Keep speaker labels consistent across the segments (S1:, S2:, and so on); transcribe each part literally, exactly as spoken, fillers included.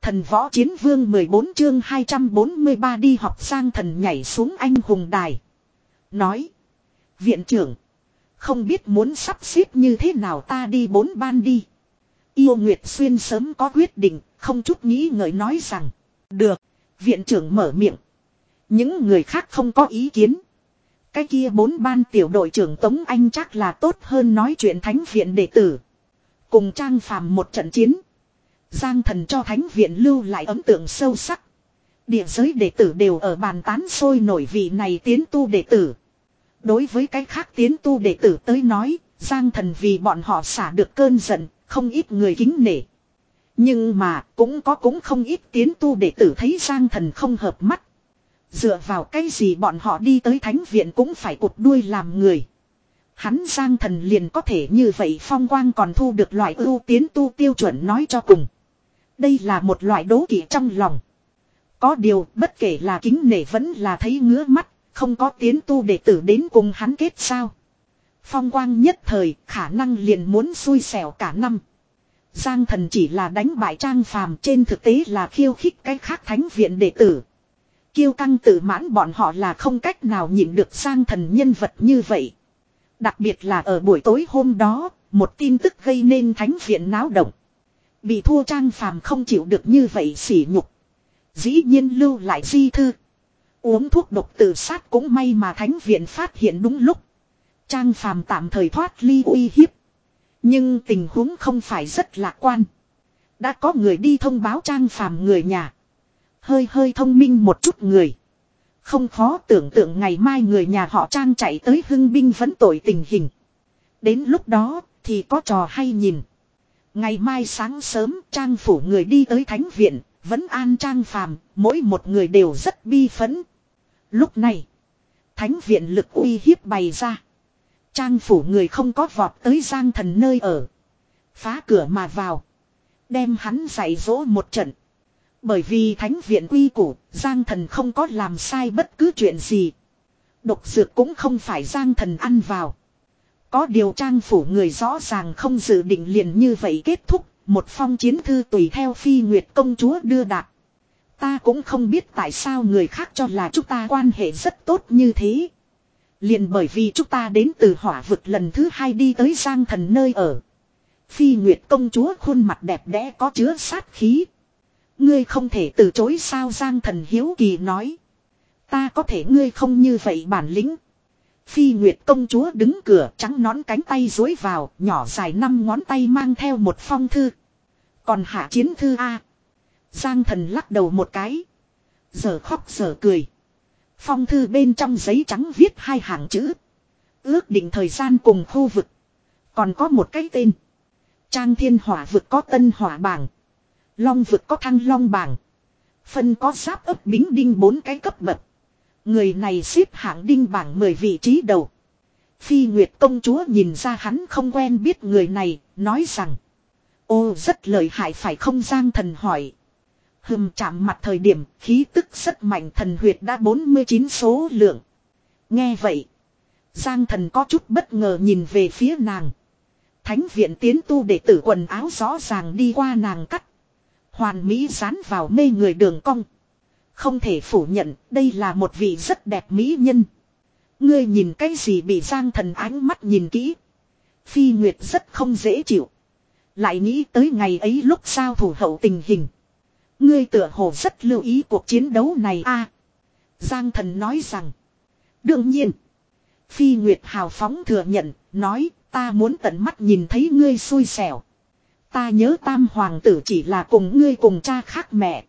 S1: Thần võ chiến vương mười bốn chương hai trăm bốn mươi ba đi học. Giang Thần nhảy xuống anh hùng đài. Nói. Viện trưởng. Không biết muốn sắp xếp như thế nào, ta đi bốn ban đi. Yêu Nguyệt Xuyên sớm có quyết định, không chút nghĩ ngợi nói rằng. Được. Viện trưởng mở miệng. Những người khác không có ý kiến. Cái kia bốn ban tiểu đội trưởng Tống Anh chắc là tốt hơn nói chuyện thánh viện đệ tử. Cùng Trang Phàm một trận chiến. Giang Thần cho thánh viện lưu lại ấn tượng sâu sắc. Địa giới đệ tử đều ở bàn tán sôi nổi vị này tiến tu đệ tử. Đối với cái khác tiến tu đệ tử tới nói, Giang Thần vì bọn họ xả được cơn giận, không ít người kính nể. Nhưng mà cũng có cũng không ít tiến tu đệ tử thấy Giang Thần không hợp mắt. Dựa vào cái gì bọn họ đi tới thánh viện cũng phải cụt đuôi làm người. Hắn Giang Thần liền có thể như vậy phong quang còn thu được loại ưu tiến tu tiêu chuẩn, nói cho cùng. Đây là một loại đố kỵ trong lòng. Có điều bất kể là kính nể vẫn là thấy ngứa mắt, không có tiến tu đệ tử đến cùng hắn kết sao. Phong quang nhất thời khả năng liền muốn xui xẻo cả năm. Giang Thần chỉ là đánh bại Trang Phàm, trên thực tế là khiêu khích cái khác thánh viện đệ tử. Kiêu căng tự mãn bọn họ là không cách nào nhịn được Giang Thần nhân vật như vậy. Đặc biệt là ở buổi tối hôm đó, một tin tức gây nên thánh viện náo động. Bị thua Trang Phàm không chịu được như vậy sỉ nhục. Dĩ nhiên lưu lại di thư. Uống thuốc độc tự sát, cũng may mà thánh viện phát hiện đúng lúc. Trang Phàm tạm thời thoát ly uy hiếp. Nhưng tình huống không phải rất lạc quan. Đã có người đi thông báo Trang Phàm người nhà. Hơi hơi thông minh một chút người. Không khó tưởng tượng ngày mai người nhà họ Trang chạy tới hưng binh vấn tội tình hình. Đến lúc đó thì có trò hay nhìn. Ngày mai sáng sớm Trang phủ người đi tới thánh viện, vẫn an Trang Phàm, mỗi một người đều rất bi phẫn. Lúc này, thánh viện lực uy hiếp bày ra. Trang phủ người không có vọt tới Giang Thần nơi ở. Phá cửa mà vào. Đem hắn dạy dỗ một trận. Bởi vì thánh viện quy củ, Giang Thần không có làm sai bất cứ chuyện gì. Độc dược cũng không phải Giang Thần ăn vào. Có điều Trang phủ người rõ ràng không dự định liền như vậy kết thúc. Một phong chiến thư tùy theo Phi Nguyệt công chúa đưa đạt. Ta cũng không biết tại sao người khác cho là chúng ta quan hệ rất tốt như thế. Liền bởi vì chúng ta đến từ hỏa vực lần thứ hai đi tới Giang Thần nơi ở. Phi Nguyệt công chúa khuôn mặt đẹp đẽ có chứa sát khí. Ngươi không thể từ chối sao? Giang Thần hiếu kỳ nói. Ta có thể, ngươi không như vậy bản lĩnh. Phi Nguyệt công chúa đứng cửa, trắng nón cánh tay duỗi vào, nhỏ dài năm ngón tay mang theo một phong thư. Còn hạ chiến thư a? Giang Thần lắc đầu một cái. Giờ khóc giờ cười. Phong thư bên trong giấy trắng viết hai hàng chữ. Ước định thời gian cùng khu vực. Còn có một cái tên. Trang Thiên Hỏa vực có Tân Hỏa bảng. Long vực có Thăng Long bảng. Phân có Giáp ấp Bính Đinh bốn cái cấp bậc. Người này xếp hạng đinh bảng mười vị trí đầu. Phi Nguyệt công chúa nhìn ra hắn không quen biết người này, nói rằng. Ô, rất lợi hại phải không? Giang Thần hỏi. Hừm, chạm mặt thời điểm khí tức rất mạnh, thần huyệt đã bốn mươi chín số lượng. Nghe vậy, Giang Thần có chút bất ngờ nhìn về phía nàng. Thánh viện tiến tu đệ tử quần áo rõ ràng đi qua nàng cắt. Hoàn mỹ dán vào mê người đường cong. Không thể phủ nhận, đây là một vị rất đẹp mỹ nhân. Ngươi nhìn cái gì? Bị Giang Thần ánh mắt nhìn kỹ. Phi Nguyệt rất không dễ chịu. Lại nghĩ tới ngày ấy lúc sao thủ hậu tình hình. Ngươi tựa hồ rất lưu ý cuộc chiến đấu này a. Giang Thần nói rằng. Đương nhiên. Phi Nguyệt hào phóng thừa nhận, nói ta muốn tận mắt nhìn thấy ngươi xui xẻo. Ta nhớ Tam hoàng tử chỉ là cùng ngươi cùng cha khác mẹ.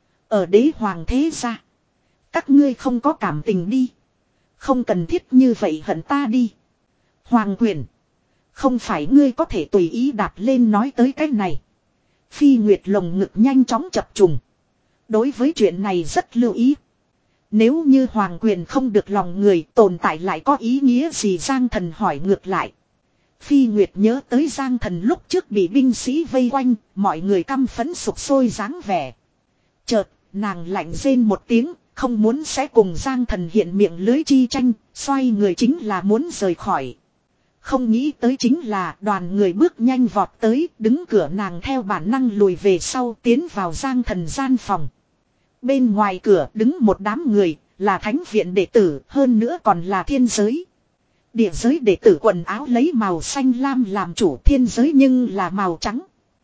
S1: Ở Đế hoàng thế gia. Các ngươi không có cảm tình đi. Không cần thiết như vậy hận ta đi. Hoàng quyền. Không phải ngươi có thể tùy ý đạp lên. Nói tới cái này, Phi Nguyệt lồng ngực nhanh chóng chập trùng. Đối với chuyện này rất lưu ý. Nếu như hoàng quyền không được lòng người, tồn tại lại có ý nghĩa gì? Giang Thần hỏi ngược lại. Phi Nguyệt nhớ tới Giang Thần lúc trước bị binh sĩ vây quanh, mọi người căm phẫn sục sôi dáng vẻ. Chợt, nàng lạnh rên một tiếng, không muốn sẽ cùng Giang Thần hiện miệng lưới chi tranh, xoay người chính là muốn rời khỏi. Không nghĩ tới chính là đoàn người bước nhanh vọt tới, đứng cửa nàng theo bản năng lùi về sau tiến vào Giang Thần gian phòng. Bên ngoài cửa đứng một đám người, là thánh viện đệ tử, hơn nữa còn là thiên giới. Địa giới đệ tử quần áo lấy màu xanh lam làm chủ, thiên giới nhưng là màu trắng.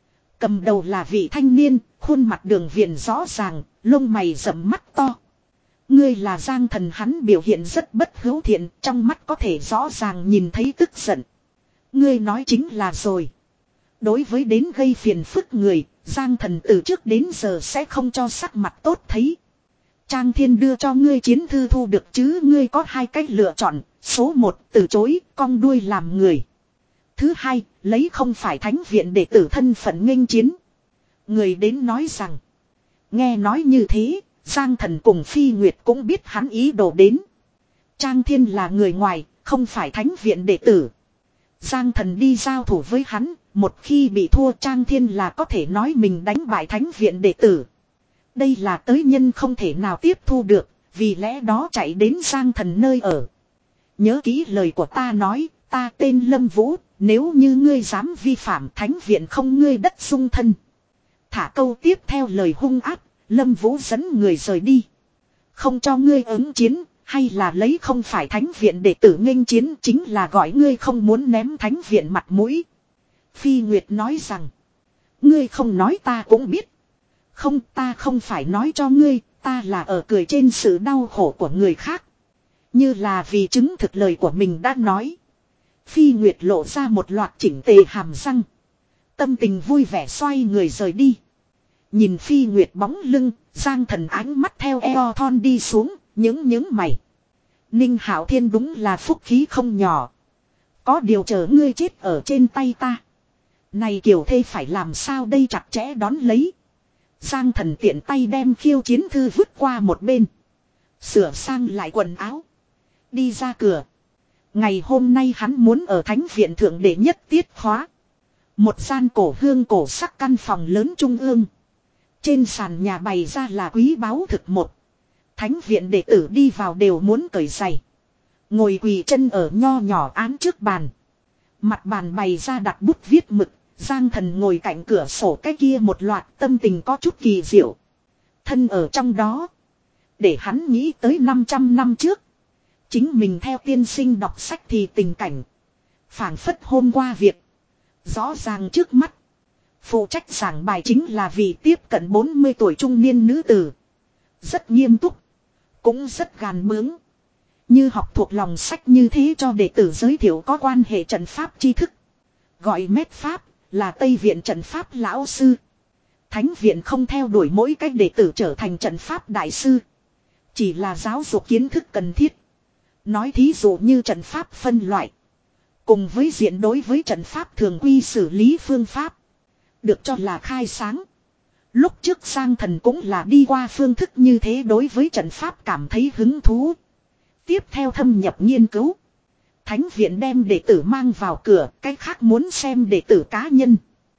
S1: Cầm đầu là vị thanh niên, khuôn mặt đường viền rõ ràng, lông mày rậm mắt to. Ngươi là Giang Thần, hắn biểu hiện rất bất hữu thiện, trong mắt có thể rõ ràng nhìn thấy tức giận. Ngươi nói chính là rồi. Đối với đến gây phiền phức người, Giang Thần từ trước đến giờ sẽ không cho sắc mặt tốt thấy. Trang Thiên đưa cho ngươi chiến thư thu được chứ, ngươi có hai cách lựa chọn. Số một, từ chối, cong đuôi làm người. Thứ hai, lấy không phải thánh viện đệ tử thân phận nghênh chiến. Người đến nói rằng, nghe nói như thế, Giang Thần cùng Phi Nguyệt cũng biết hắn ý đồ đến. Trang Thiên là người ngoài, không phải thánh viện đệ tử. Giang Thần đi giao thủ với hắn, một khi bị thua Trang Thiên là có thể nói mình đánh bại thánh viện đệ tử. Đây là tới nhân không thể nào tiếp thu được, vì lẽ đó chạy đến Giang Thần nơi ở. Nhớ kỹ lời của ta nói, ta tên Lâm Vũ, nếu như ngươi dám vi phạm thánh viện không ngươi đất dung thân. Thả câu tiếp theo lời hung ác, Lâm Vũ dẫn người rời đi. Không cho ngươi ứng chiến, hay là lấy không phải thánh viện để tử nghênh chiến, chính là gọi ngươi không muốn ném thánh viện mặt mũi. Phi Nguyệt nói rằng, ngươi không nói ta cũng biết. Không, ta không phải nói cho ngươi, ta là ở cười trên sự đau khổ của người khác. Như là vì chứng thực lời của mình đã nói. Phi Nguyệt lộ ra một loạt chỉnh tề hàm răng. Tâm tình vui vẻ xoay người rời đi. Nhìn Phi Nguyệt bóng lưng, Giang Thần ánh mắt theo eo thon đi xuống, những những mày. Ninh Hạo Thiên đúng là phúc khí không nhỏ. Có điều chờ ngươi chết ở trên tay ta. Này kiểu thê phải làm sao đây, chặt chẽ đón lấy. Giang Thần tiện tay đem khiêu chiến thư vứt qua một bên. Sửa sang lại quần áo. Đi ra cửa. Ngày hôm nay hắn muốn ở thánh viện thượng đệ nhất tiết khóa. Một gian cổ hương cổ sắc căn phòng lớn trung ương. Trên sàn nhà bày ra là quý báu thực một. Thánh viện đệ tử đi vào đều muốn cởi giày. Ngồi quỳ chân ở nho nhỏ án trước bàn. Mặt bàn bày ra đặt bút viết mực. Giang Thần ngồi cạnh cửa sổ cái kia một loạt, tâm tình có chút kỳ diệu. Thân ở trong đó. Để hắn nghĩ tới năm trăm năm trước. Chính mình theo tiên sinh đọc sách thì tình cảnh. Phảng phất hôm qua việc. Rõ ràng trước mắt. Phụ trách giảng bài chính là vị tiếp cận bốn mươi tuổi trung niên nữ tử. Rất nghiêm túc. Cũng rất gàn bướng. Như học thuộc lòng sách như thế cho đệ tử giới thiệu có quan hệ trận pháp tri thức. Gọi mét pháp. Là Tây Viện trận pháp lão sư. Thánh viện không theo đuổi mỗi cách đệ tử trở thành trận pháp đại sư. Chỉ là giáo dục kiến thức cần thiết. Nói thí dụ như trận pháp phân loại. Cùng với diện đối với trận pháp thường quy xử lý phương pháp. Được cho là khai sáng. Lúc trước Giang Thần cũng là đi qua phương thức như thế, đối với trận pháp cảm thấy hứng thú. Tiếp theo thâm nhập nghiên cứu. Thánh viện đem đệ tử mang vào cửa, cái khác muốn xem đệ tử cá nhân.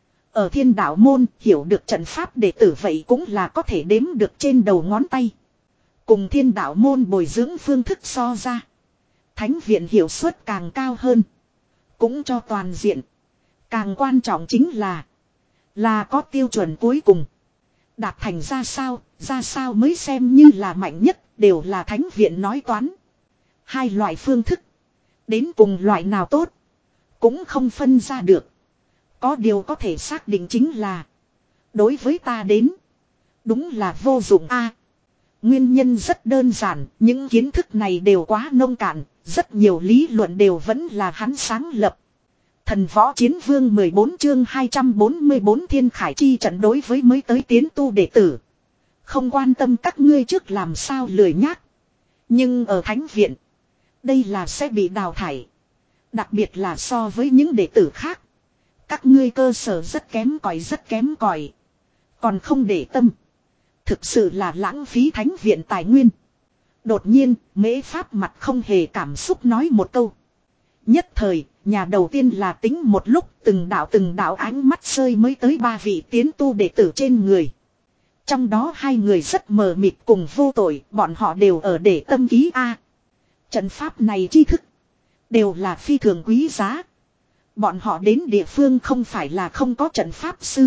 S1: Ở Thiên Đạo môn, hiểu được trận pháp đệ tử vậy cũng là có thể đếm được trên đầu ngón tay. Cùng Thiên Đạo môn bồi dưỡng phương thức so ra. Thánh viện hiệu suất càng cao hơn. Cũng cho toàn diện. Càng quan trọng chính là Là có tiêu chuẩn cuối cùng. Đạt thành ra sao, ra sao mới xem như là mạnh nhất, đều là thánh viện nói toán. Hai loại phương thức. Đến cùng loại nào tốt. Cũng không phân ra được. Có điều có thể xác định chính là. Đối với ta đến. Đúng là vô dụng a. Nguyên nhân rất đơn giản. Những kiến thức này đều quá nông cạn. Rất nhiều lý luận đều vẫn là hắn sáng lập. Thần võ chiến vương mười bốn chương hai trăm bốn mươi bốn thiên khải chi trận, đối với mới tới tiến tu đệ tử. Không quan tâm các ngươi trước làm sao lười nhác. Nhưng ở thánh viện. Đây là sẽ bị đào thải. Đặc biệt là so với những đệ tử khác. Các ngươi cơ sở rất kém cỏi, rất kém cỏi. Còn không để tâm. Thực sự là lãng phí thánh viện tài nguyên. Đột nhiên, Mễ Pháp mặt không hề cảm xúc nói một câu. Nhất thời, nhà đầu tiên là tính một lúc, từng đạo từng đạo ánh mắt rơi mới tới ba vị tiến tu đệ tử trên người. Trong đó hai người rất mờ mịt cùng vô tội, bọn họ đều ở để tâm ký A. Trận pháp này tri thức đều là phi thường quý giá. Bọn họ đến địa phương không phải là không có trận pháp sư.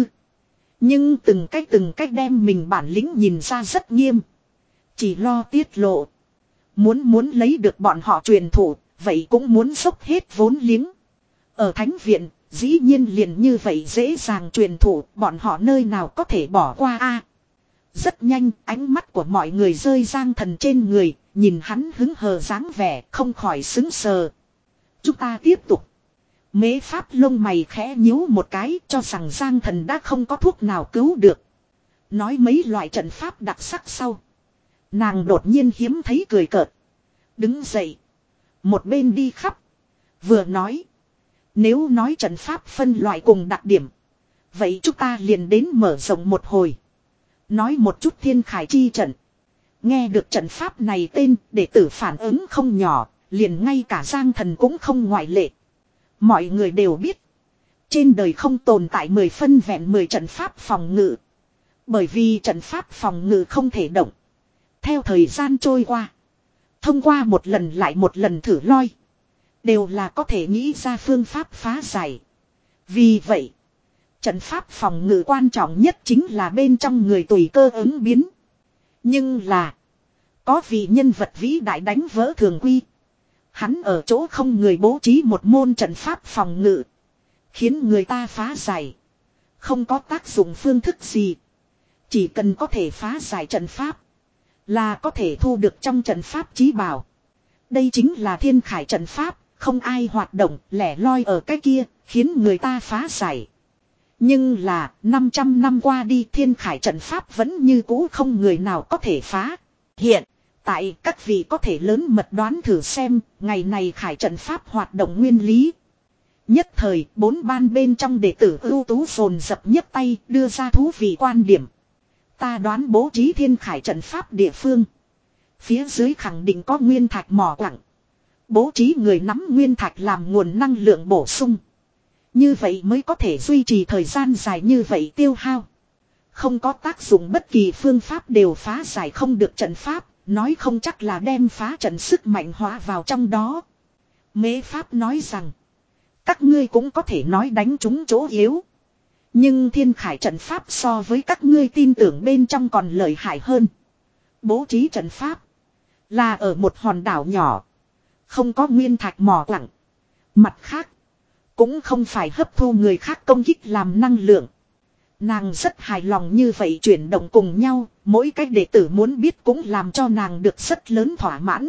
S1: Nhưng từng cách từng cách đem mình bản lĩnh nhìn ra rất nghiêm. Chỉ lo tiết lộ. Muốn muốn lấy được bọn họ truyền thụ, vậy cũng muốn dốc hết vốn liếng. Ở thánh viện, dĩ nhiên liền như vậy dễ dàng truyền thụ, bọn họ nơi nào có thể bỏ qua a? Rất nhanh, ánh mắt của mọi người rơi Giang Thần trên người, nhìn hắn hứng hờ dáng vẻ, không khỏi xứng sờ. Chúng ta tiếp tục. Mễ Pháp lông mày khẽ nhíu một cái, cho rằng Giang Thần đã không có thuốc nào cứu được. Nói mấy loại trận pháp đặc sắc sau. Nàng đột nhiên hiếm thấy cười cợt. Đứng dậy. Một bên đi khắp. Vừa nói. Nếu nói trận pháp phân loại cùng đặc điểm. Vậy chúng ta liền đến mở rộng một hồi. Nói một chút Thiên Khải chi trận. Nghe được trận pháp này tên, đệ tử phản ứng không nhỏ. Liền ngay cả Giang Thần cũng không ngoại lệ. Mọi người đều biết. Trên đời không tồn tại mười phân vẹn mười trận pháp phòng ngự. Bởi vì trận pháp phòng ngự không thể động. Theo thời gian trôi qua. Thông qua một lần lại một lần thử loi. Đều là có thể nghĩ ra phương pháp phá giải. Vì vậy. Trận pháp phòng ngự quan trọng nhất chính là bên trong người tùy cơ ứng biến. Nhưng là. Có vị nhân vật vĩ đại đánh vỡ thường quy. Hắn ở chỗ không người bố trí một môn trận pháp phòng ngự. Khiến người ta phá giải. Không có tác dụng phương thức gì. Chỉ cần có thể phá giải trận pháp. Là có thể thu được trong trận pháp chí bảo. Đây chính là Thiên Khải trận pháp. Không ai hoạt động lẻ loi ở cái kia. Khiến người ta phá giải. Nhưng là năm trăm năm qua đi Thiên Khải trận pháp vẫn như cũ không người nào có thể phá. Hiện. Tại các vị có thể lớn mật đoán thử xem, ngày này Khải trận pháp hoạt động nguyên lý. Nhất thời, bốn ban bên trong đệ tử ưu tú dồn dập nhấc tay đưa ra thú vị quan điểm. Ta đoán bố trí Thiên Khải trận pháp địa phương. Phía dưới khẳng định có nguyên thạch mỏ quặng. Bố trí người nắm nguyên thạch làm nguồn năng lượng bổ sung. Như vậy mới có thể duy trì thời gian dài như vậy tiêu hao. Không có tác dụng bất kỳ phương pháp đều phá giải không được trận pháp. Nói không chắc là đem phá trận sức mạnh hóa vào trong đó. Mễ Pháp nói rằng. Các ngươi cũng có thể nói đánh trúng chỗ yếu. Nhưng Thiên Khải trận pháp so với các ngươi tin tưởng bên trong còn lợi hại hơn. Bố trí trận pháp. Là ở một hòn đảo nhỏ. Không có nguyên thạch mỏ quặng. Mặt khác. Cũng không phải hấp thu người khác công kích làm năng lượng. Nàng rất hài lòng như vậy chuyển động cùng nhau, mỗi cách đệ tử muốn biết cũng làm cho nàng được rất lớn thỏa mãn.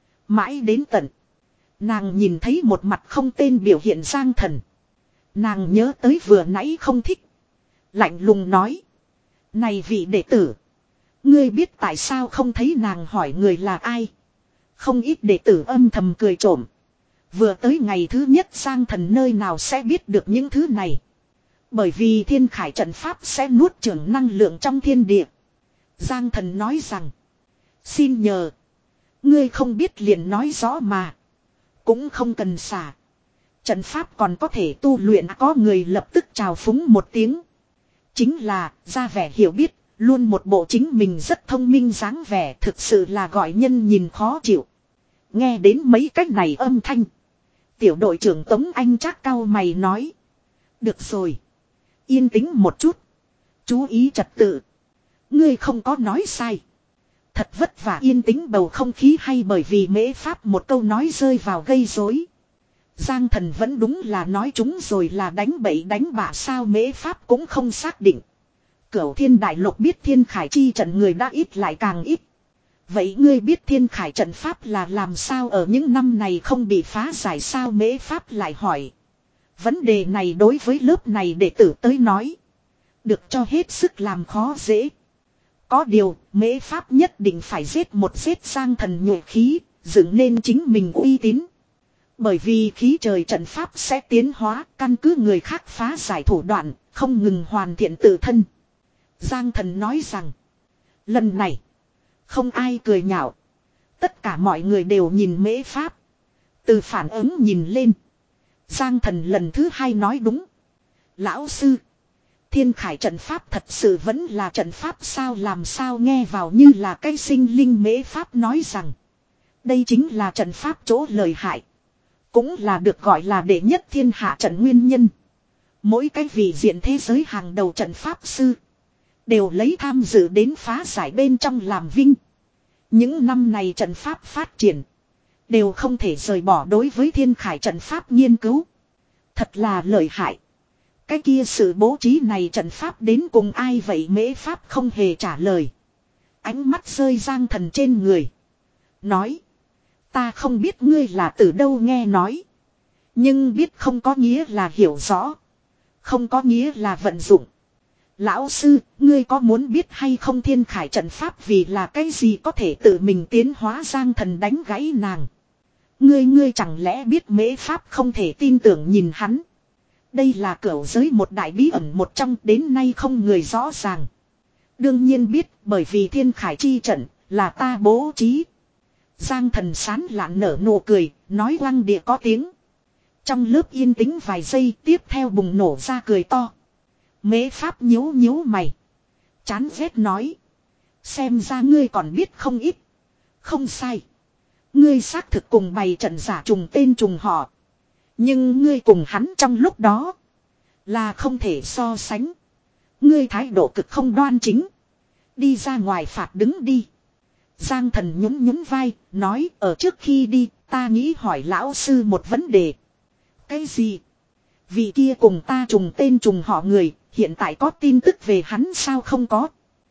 S1: Mãi đến tận. Nàng nhìn thấy một mặt không tên biểu hiện Giang Thần. Nàng nhớ tới vừa nãy không thích. Lạnh lùng nói. Này vị đệ tử. Ngươi biết tại sao không thấy nàng hỏi người là ai. Không ít đệ tử âm thầm cười trộm. Vừa tới ngày thứ nhất Giang Thần nơi nào sẽ biết được những thứ này. Bởi vì Thiên Khải trận pháp sẽ nuốt chửng năng lượng trong thiên địa. Giang Thần nói rằng. Xin nhờ. Ngươi không biết liền nói rõ mà. Cũng không cần xả. Trận pháp còn có thể tu luyện. Có người lập tức chào phúng một tiếng. Chính là ra vẻ hiểu biết. Luôn một bộ chính mình rất thông minh dáng vẻ. Thực sự là gọi nhân nhìn khó chịu. Nghe đến mấy cách này âm thanh. Tiểu đội trưởng Tống Anh Trác cau mày nói. Được rồi. Yên tĩnh một chút. Chú ý trật tự. Ngươi không có nói sai. Thật vất vả yên tĩnh bầu không khí hay bởi vì Mễ Pháp một câu nói rơi vào gây rối. Giang Thần vẫn đúng là nói chúng rồi là đánh bậy đánh bạ sao Mễ Pháp cũng không xác định. Cửu Thiên Đại Lục biết Thiên Khải chi trận người đã ít lại càng ít. Vậy ngươi biết Thiên Khải trận pháp là làm sao ở những năm này không bị phá giải sao Mễ Pháp lại hỏi. Vấn đề này đối với lớp này đệ tử tới nói. Được cho hết sức làm khó dễ. Có điều, Mễ Pháp nhất định phải giết một giết Giang Thần nhuệ khí, dựng nên chính mình uy tín. Bởi vì khí trời trận pháp sẽ tiến hóa, căn cứ người khác phá giải thủ đoạn, không ngừng hoàn thiện tự thân. Giang Thần nói rằng, lần này, không ai cười nhạo. Tất cả mọi người đều nhìn Mễ Pháp. Từ phản ứng nhìn lên. Giang Thần lần thứ hai nói đúng. Lão sư. Thiên Khải trận pháp thật sự vẫn là trận pháp sao làm sao nghe vào như là cái sinh linh Mễ Pháp nói rằng. Đây chính là trận pháp chỗ lợi hại. Cũng là được gọi là đệ nhất thiên hạ trận nguyên nhân. Mỗi cái vị diện thế giới hàng đầu trận pháp sư. Đều lấy tham dự đến phá giải bên trong làm vinh. Những năm này trận pháp phát triển. Đều không thể rời bỏ đối với thiên khải trận pháp nghiên cứu. Thật là lợi hại. Cái kia sự bố trí này trận pháp đến cùng ai vậy mễ pháp không hề trả lời. Ánh mắt rơi Giang Thần trên người. Nói. Ta không biết ngươi là từ đâu nghe nói. Nhưng biết không có nghĩa là hiểu rõ. Không có nghĩa là vận dụng. Lão sư, ngươi có muốn biết hay không thiên khải trận pháp vì là cái gì có thể tự mình tiến hóa? Giang Thần đánh gãy nàng. Ngươi ngươi chẳng lẽ biết mễ pháp không thể tin tưởng nhìn hắn. Đây là cửu giới một đại bí ẩn một trong đến nay không người rõ ràng. Đương nhiên biết bởi vì thiên khải chi trận là ta bố trí. Giang Thần sán lạn nở nụ cười, nói oang địa có tiếng. Trong lớp yên tĩnh vài giây tiếp theo bùng nổ ra cười to. Mễ pháp nhíu nhíu mày. Chán ghét nói. Xem ra ngươi còn biết không ít. Không sai. Ngươi xác thực cùng bày trận giả trùng tên trùng họ. Nhưng ngươi cùng hắn trong lúc đó. Là không thể so sánh. Ngươi thái độ cực không đoan chính. Đi ra ngoài phạt đứng đi. Giang Thần nhún nhún vai. Nói ở trước khi đi ta nghĩ hỏi lão sư một vấn đề. Cái gì? Vị kia cùng ta trùng tên trùng họ người. Hiện tại có tin tức về hắn sao? Không có.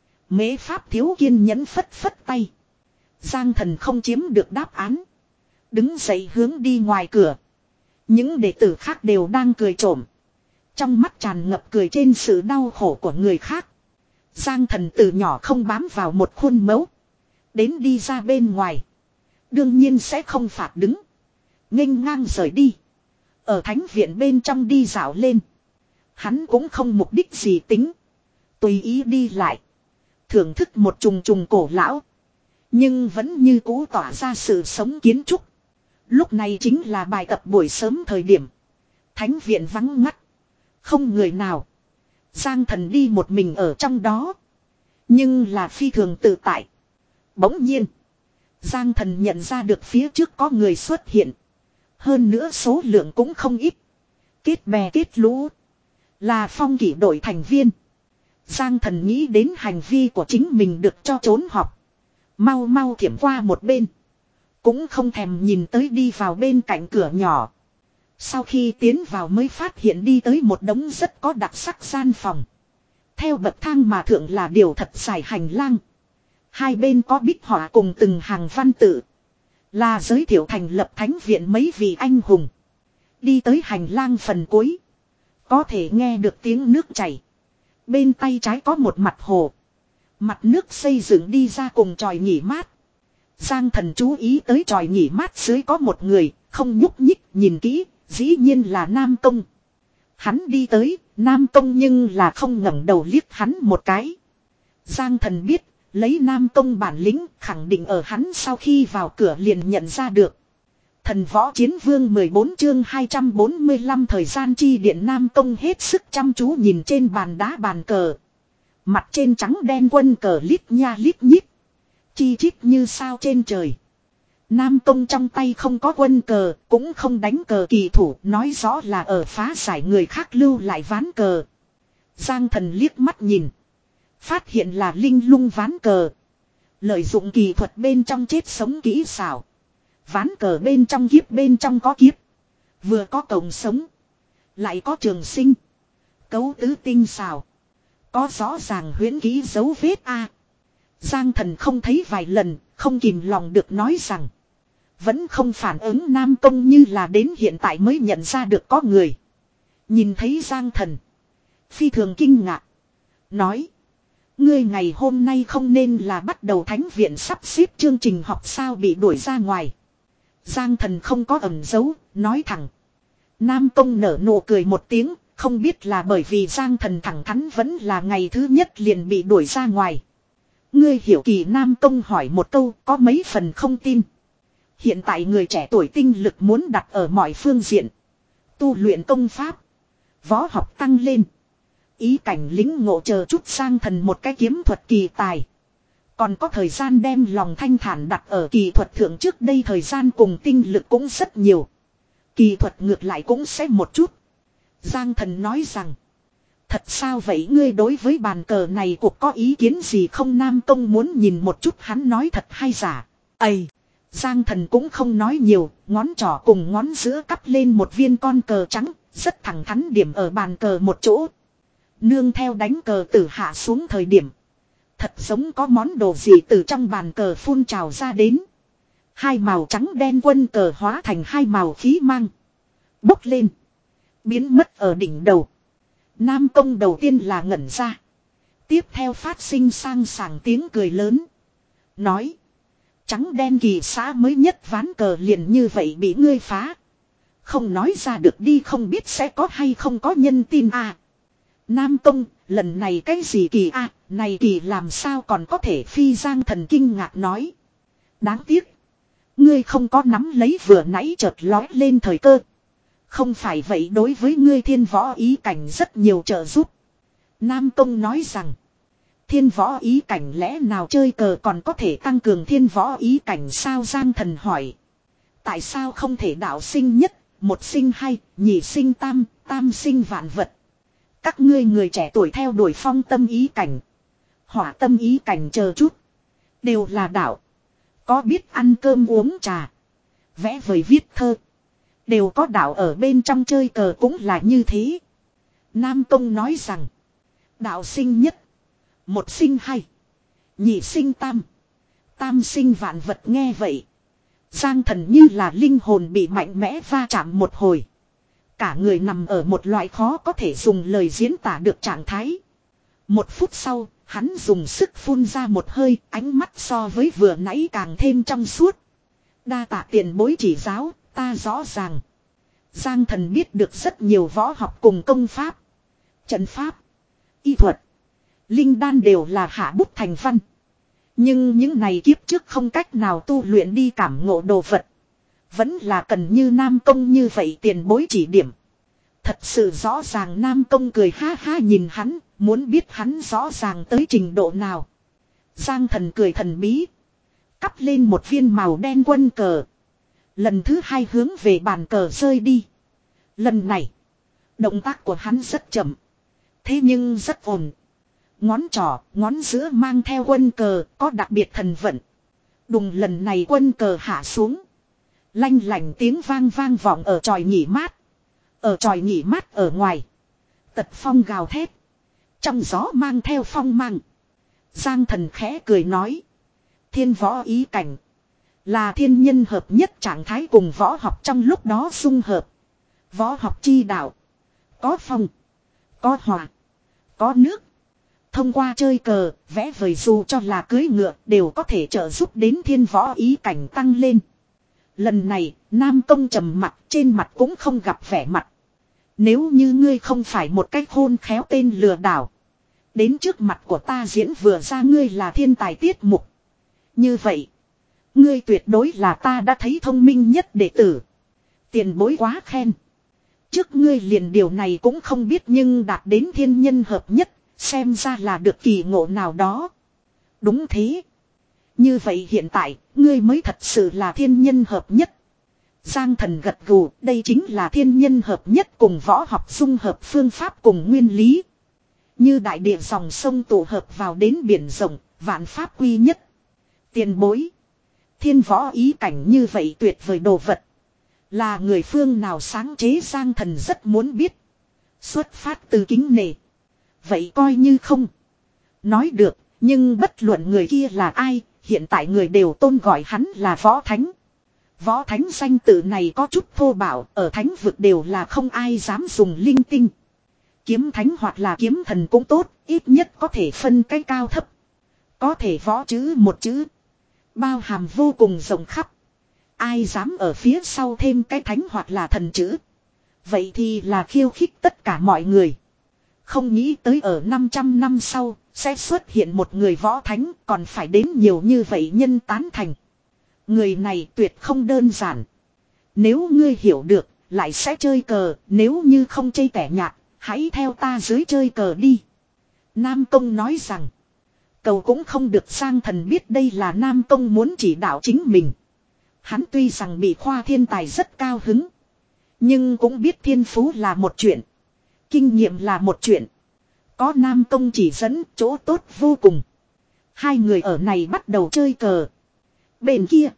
S1: Mễ pháp thiếu kiên nhẫn phất phất tay. Giang Thần không chiếm được đáp án. Đứng dậy hướng đi ngoài cửa. Những đệ tử khác đều đang cười trộm. Trong mắt tràn ngập cười trên sự đau khổ của người khác. Giang Thần từ nhỏ không bám vào một khuôn mẫu. Đến đi ra bên ngoài. Đương nhiên sẽ không phạt đứng. Nghênh ngang rời đi. Ở thánh viện bên trong đi dạo lên. Hắn cũng không mục đích gì tính. Tùy ý đi lại. Thưởng thức một trùng trùng cổ lão. Nhưng vẫn như cũ tỏa ra sự sống kiến trúc. Lúc này chính là bài tập buổi sớm thời điểm. Thánh viện vắng ngắt. Không người nào. Giang Thần đi một mình ở trong đó. Nhưng là phi thường tự tại. Bỗng nhiên. Giang Thần nhận ra được phía trước có người xuất hiện. Hơn nữa số lượng cũng không ít. Kết bè kết lũ. Là phong kỷ đội thành viên. Giang Thần nghĩ đến hành vi của chính mình được cho trốn học. Mau mau thiểm qua một bên. Cũng không thèm nhìn tới đi vào bên cạnh cửa nhỏ. Sau khi tiến vào mới phát hiện đi tới một đống rất có đặc sắc gian phòng. Theo bậc thang mà thượng là điều thật dài hành lang. Hai bên có bích họa cùng từng hàng văn tự. Là giới thiệu thành lập thánh viện mấy vị anh hùng. Đi tới hành lang phần cuối. Có thể nghe được tiếng nước chảy. Bên tay trái có một mặt hồ. Mặt nước xây dựng đi ra cùng tròi nghỉ mát. Giang Thần chú ý tới tròi nghỉ mát dưới có một người, không nhúc nhích, nhìn kỹ, dĩ nhiên là Nam Công. Hắn đi tới, Nam Công nhưng là không ngẩng đầu liếc hắn một cái. Giang Thần biết, lấy Nam Công bản lĩnh, khẳng định ở hắn sau khi vào cửa liền nhận ra được. Thần Võ Chiến Vương mười bốn chương hai trăm bốn mươi lăm thời gian chi điện. Nam Công hết sức chăm chú nhìn trên bàn đá bàn cờ. Mặt trên trắng đen quân cờ lít nha lít nhít. Chi chít như sao trên trời. Nam Công trong tay không có quân cờ, cũng không đánh cờ kỳ thủ, nói rõ là ở phá giải người khác lưu lại ván cờ. Giang Thần liếc mắt nhìn. Phát hiện là linh lung ván cờ. Lợi dụng kỳ thuật bên trong chết sống kỹ xảo. Ván cờ bên trong kiếp bên trong có kiếp. Vừa có cộng sống. Lại có trường sinh. Cấu tứ tinh xảo. Có rõ ràng huyễn ký dấu vết A. Giang Thần không thấy vài lần, không kìm lòng được nói rằng. Vẫn không phản ứng Nam Công như là đến hiện tại mới nhận ra được có người. Nhìn thấy Giang Thần. Phi thường kinh ngạc. Nói. Ngươi ngày hôm nay không nên là bắt đầu thánh viện sắp xếp chương trình học sao bị đuổi ra ngoài. Giang Thần không có ẩn giấu, nói thẳng. Nam Công nở nụ cười một tiếng, không biết là bởi vì Giang Thần thẳng thắn vẫn là ngày thứ nhất liền bị đuổi ra ngoài. Ngươi hiểu kỳ. Nam Công hỏi một câu có mấy phần không tin. Hiện tại người trẻ tuổi tinh lực muốn đặt ở mọi phương diện. Tu luyện công pháp. Võ học tăng lên. Ý cảnh lính ngộ chờ chút. Giang Thần một cái kiếm thuật kỳ tài. Còn có thời gian đem lòng thanh thản đặt ở kỳ thuật thượng. Trước đây thời gian cùng tinh lực cũng rất nhiều. Kỳ thuật ngược lại cũng sẽ một chút. Giang Thần nói rằng. Thật sao vậy, ngươi đối với bàn cờ này cuộc có ý kiến gì không? Nam Tông muốn nhìn một chút hắn nói thật hay giả. Ây! Giang Thần cũng không nói nhiều, ngón trỏ cùng ngón giữa cắp lên một viên con cờ trắng, rất thẳng thắn điểm ở bàn cờ một chỗ. Nương theo đánh cờ tử hạ xuống thời điểm. Thật giống có món đồ gì từ trong bàn cờ phun trào ra đến. Hai màu trắng đen quân cờ hóa thành hai màu khí mang. Bốc lên. Biến mất ở đỉnh đầu. Nam Tông đầu tiên là ngẩn ra. Tiếp theo phát sinh sang sảng tiếng cười lớn. Nói. Trắng đen kỳ xã mới nhất ván cờ liền như vậy bị ngươi phá. Không nói ra được đi, không biết sẽ có hay không có nhân tin à. Nam Tông, lần này cái gì kỳ à, này kỳ làm sao còn có thể phi? Giang Thần kinh ngạc nói. Đáng tiếc. Ngươi không có nắm lấy vừa nãy chợt lói lên thời cơ. Không phải vậy đối với ngươi thiên võ ý cảnh rất nhiều trợ giúp. Nam Tông nói rằng. Thiên võ ý cảnh lẽ nào chơi cờ còn có thể tăng cường thiên võ ý cảnh sao? Giang Thần hỏi. Tại sao không thể đạo sinh nhất, một sinh hai, nhị sinh tam, tam sinh vạn vật. Các ngươi người trẻ tuổi theo đuổi phong tâm ý cảnh, hỏa tâm ý cảnh chờ chút. Đều là đạo. Có biết ăn cơm uống trà, vẽ vời viết thơ. Đều có đạo ở bên trong, chơi cờ cũng là như thế. Nam Tông nói rằng. Đạo sinh nhất, một sinh hai, nhị sinh tam, tam sinh vạn vật. Nghe vậy Giang Thần như là linh hồn bị mạnh mẽ va chạm một hồi. Cả người nằm ở một loại khó có thể dùng lời diễn tả được trạng thái. Một phút sau, hắn dùng sức phun ra một hơi, ánh mắt so với vừa nãy càng thêm trong suốt. Đa tạ tiền bối chỉ giáo, ta rõ ràng. Giang Thần biết được rất nhiều võ học cùng công pháp, trận pháp, y thuật, linh đan đều là hạ bút thành văn. Nhưng những này kiếp trước không cách nào tu luyện đi cảm ngộ đồ vật. Vẫn là cần như Nam Công như vậy tiền bối chỉ điểm. Thật sự rõ ràng. Nam Công cười ha ha nhìn hắn, muốn biết hắn rõ ràng tới trình độ nào. Giang Thần cười thần bí, cắp lên một viên màu đen quân cờ. Lần thứ hai hướng về bàn cờ rơi đi. Lần này động tác của hắn rất chậm, thế nhưng rất ổn. Ngón trỏ, ngón giữa mang theo quân cờ, có đặc biệt thần vận. Đùng, lần này quân cờ hạ xuống. Lanh lảnh tiếng vang vang vọng ở tròi nghỉ mát. Ở tròi nghỉ mát ở ngoài, tật phong gào thét. Trong gió mang theo phong mang. Giang Thần khẽ cười nói. Thiên võ ý cảnh là thiên nhân hợp nhất trạng thái, cùng võ học trong lúc đó xung hợp. Võ học chi đạo có phong, có hỏa, có nước. Thông qua chơi cờ, vẽ vời, dù cho là cưỡi ngựa, đều có thể trợ giúp đến thiên võ ý cảnh tăng lên. Lần này, Nam Công trầm mặt, trên mặt cũng không gặp vẻ mặt. Nếu như ngươi không phải một cách khôn khéo tên lừa đảo, đến trước mặt của ta diễn vừa ra ngươi là thiên tài tiết mục, như vậy ngươi tuyệt đối là ta đã thấy thông minh nhất đệ tử. Tiền bối quá khen. Trước ngươi liền điều này cũng không biết, nhưng đạt đến thiên nhân hợp nhất, xem ra là được kỳ ngộ nào đó. Đúng thế. Như vậy hiện tại, ngươi mới thật sự là thiên nhân hợp nhất. Giang Thần gật gù, đây chính là thiên nhân hợp nhất cùng võ học dung hợp phương pháp cùng nguyên lý. Như đại địa dòng sông tụ hợp vào đến biển rộng, vạn pháp quy nhất. Tiền bối. Thiên võ ý cảnh như vậy tuyệt vời đồ vật, là người phương nào sáng chế? Giang Thần rất muốn biết. Xuất phát từ kính nể. Vậy coi như không nói được, nhưng bất luận người kia là ai, hiện tại người đều tôn gọi hắn là Võ Thánh. Võ Thánh danh tự này có chút thô bạo, ở thánh vực đều là không ai dám dùng linh tinh. Kiếm thánh hoặc là kiếm thần cũng tốt, ít nhất có thể phân cái cao thấp. Có thể võ chữ một chữ, bao hàm vô cùng rộng khắp. Ai dám ở phía sau thêm cái thánh hoặc là thần chữ, vậy thì là khiêu khích tất cả mọi người. Không nghĩ tới ở năm trăm năm sau, sẽ xuất hiện một người võ thánh, còn phải đến nhiều như vậy nhân tán thành. Người này tuyệt không đơn giản. Nếu ngươi hiểu được, lại sẽ chơi cờ, nếu như không chơi tẻ nhạt, hãy theo ta dưới chơi cờ đi. Nam Công nói rằng, cầu cũng không được. Giang Thần biết đây là Nam Công muốn chỉ đạo chính mình. Hắn tuy rằng bị khoa thiên tài rất cao hứng, Nhưng cũng biết thiên phú là một chuyện. Kinh nghiệm là một chuyện. Có Nam Công chỉ dẫn chỗ tốt vô cùng. Hai người ở này bắt đầu chơi cờ. Bên kia.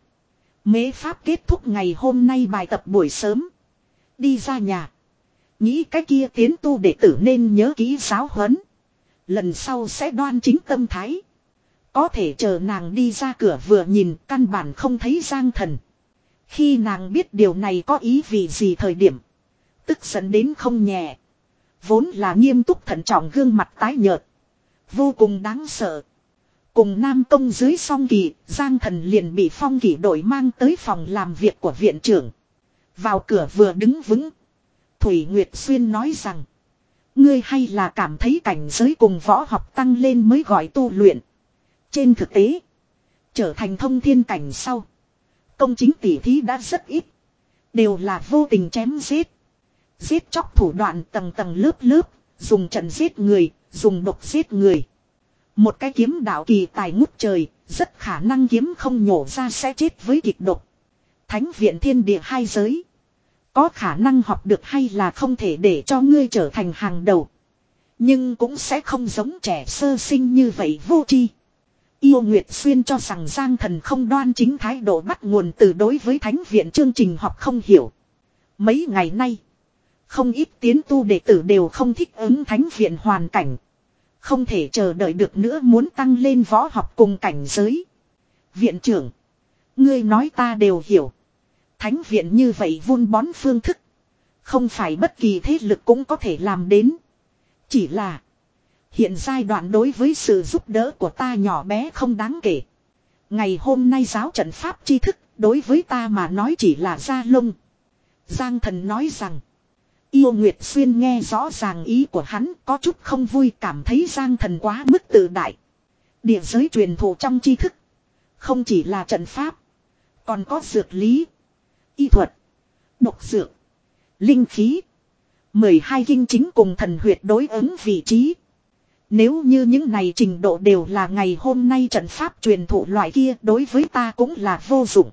S1: Mễ Pháp kết thúc ngày hôm nay bài tập buổi sớm. Đi ra nhà. Nghĩ cái kia tiến tu đệ tử nên nhớ kỹ giáo huấn. Lần sau sẽ đoan chính tâm thái. Có thể chờ nàng đi ra cửa vừa nhìn căn bản không thấy Giang Thần. Khi nàng biết điều này có ý vì gì thời điểm. Tức giận đến không nhẹ. Vốn là nghiêm túc thận trọng gương mặt tái nhợt. Vô cùng đáng sợ. Cùng Nam Công dưới song kỳ, Giang Thần liền bị phong kỷ đội mang tới phòng làm việc của viện trưởng. Vào cửa vừa đứng vững. Thủy Nguyệt Xuyên nói rằng. Ngươi hay là cảm thấy cảnh giới cùng võ học tăng lên mới gọi tu luyện. Trên thực tế. Trở thành thông thiên cảnh sau. Công chính tỉ thí đã rất ít. Đều là vô tình chém giết. Giết chóc thủ đoạn tầng tầng lớp lớp. Dùng trận giết người. Dùng độc giết người. Một cái kiếm đạo kỳ tài ngút trời. Rất khả năng kiếm không nhổ ra sẽ chết với kịch độc. Thánh viện thiên địa hai giới. Có khả năng học được hay là không thể để cho ngươi trở thành hàng đầu. Nhưng cũng sẽ không giống trẻ sơ sinh như vậy vô tri. Yêu Nguyệt Xuyên cho rằng Giang Thần không đoan chính thái độ bắt nguồn từ đối với thánh viện chương trình học không hiểu. Mấy ngày nay, không ít tiến tu đệ tử đều không thích ứng thánh viện hoàn cảnh. Không thể chờ đợi được nữa muốn tăng lên võ học cùng cảnh giới. Viện trưởng, ngươi nói ta đều hiểu. Thánh viện như vậy vun bón phương thức. Không phải bất kỳ thế lực cũng có thể làm đến. Chỉ là hiện giai đoạn đối với sự giúp đỡ của ta nhỏ bé không đáng kể. Ngày hôm nay giáo trận pháp tri thức đối với ta mà nói chỉ là da lông. Giang Thần nói rằng. Yêu Nguyệt Xuyên nghe rõ ràng ý của hắn có chút không vui cảm thấy Giang Thần quá mức tự đại. Địa giới truyền thụ trong tri thức. Không chỉ là trận pháp. Còn có dược lý. Y thuật. Độc dược. Linh khí. mười hai kinh chính cùng thần huyệt đối ứng vị trí. Nếu như những này trình độ đều là ngày hôm nay trận pháp truyền thụ loại kia đối với ta cũng là vô dụng.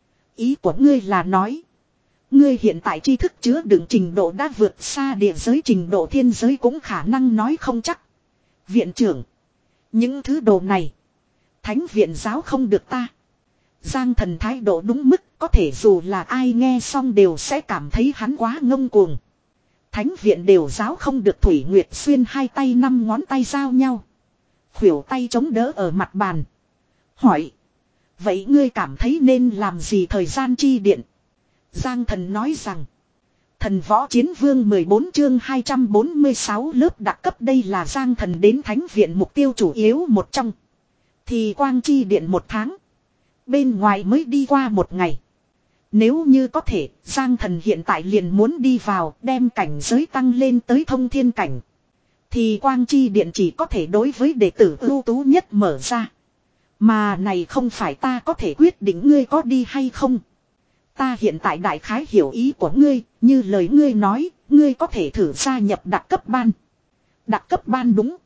S1: Ý của ngươi là nói. Ngươi hiện tại tri thức chứa đựng trình độ đã vượt xa địa giới trình độ thiên giới cũng khả năng nói không chắc. Viện trưởng. Những thứ đồ này. Thánh viện giáo không được ta. Giang Thần thái độ đúng mức có thể dù là ai nghe xong đều sẽ cảm thấy hắn quá ngông cuồng. Thánh viện đều giáo không được. Thủy Nguyệt Xuyên hai tay năm ngón tay giao nhau. Khuỷu tay chống đỡ ở mặt bàn. Hỏi. Vậy ngươi cảm thấy nên làm gì thời gian chi điện? Giang Thần nói rằng. Thần võ chiến vương mười bốn chương hai trăm bốn mươi sáu lớp đặc cấp đây là Giang Thần đến thánh viện mục tiêu chủ yếu một trong. Thì quang chi điện một tháng. Bên ngoài mới đi qua một ngày. Nếu như có thể, Giang Thần hiện tại liền muốn đi vào đem cảnh giới tăng lên tới thông thiên cảnh. Thì quang chi điện chỉ có thể đối với đệ tử ưu tú nhất mở ra. Mà này không phải ta có thể quyết định ngươi có đi hay không. Ta hiện tại đại khái hiểu ý của ngươi, như lời ngươi nói, ngươi có thể thử gia nhập đặc cấp ban. Đặc cấp ban đúng.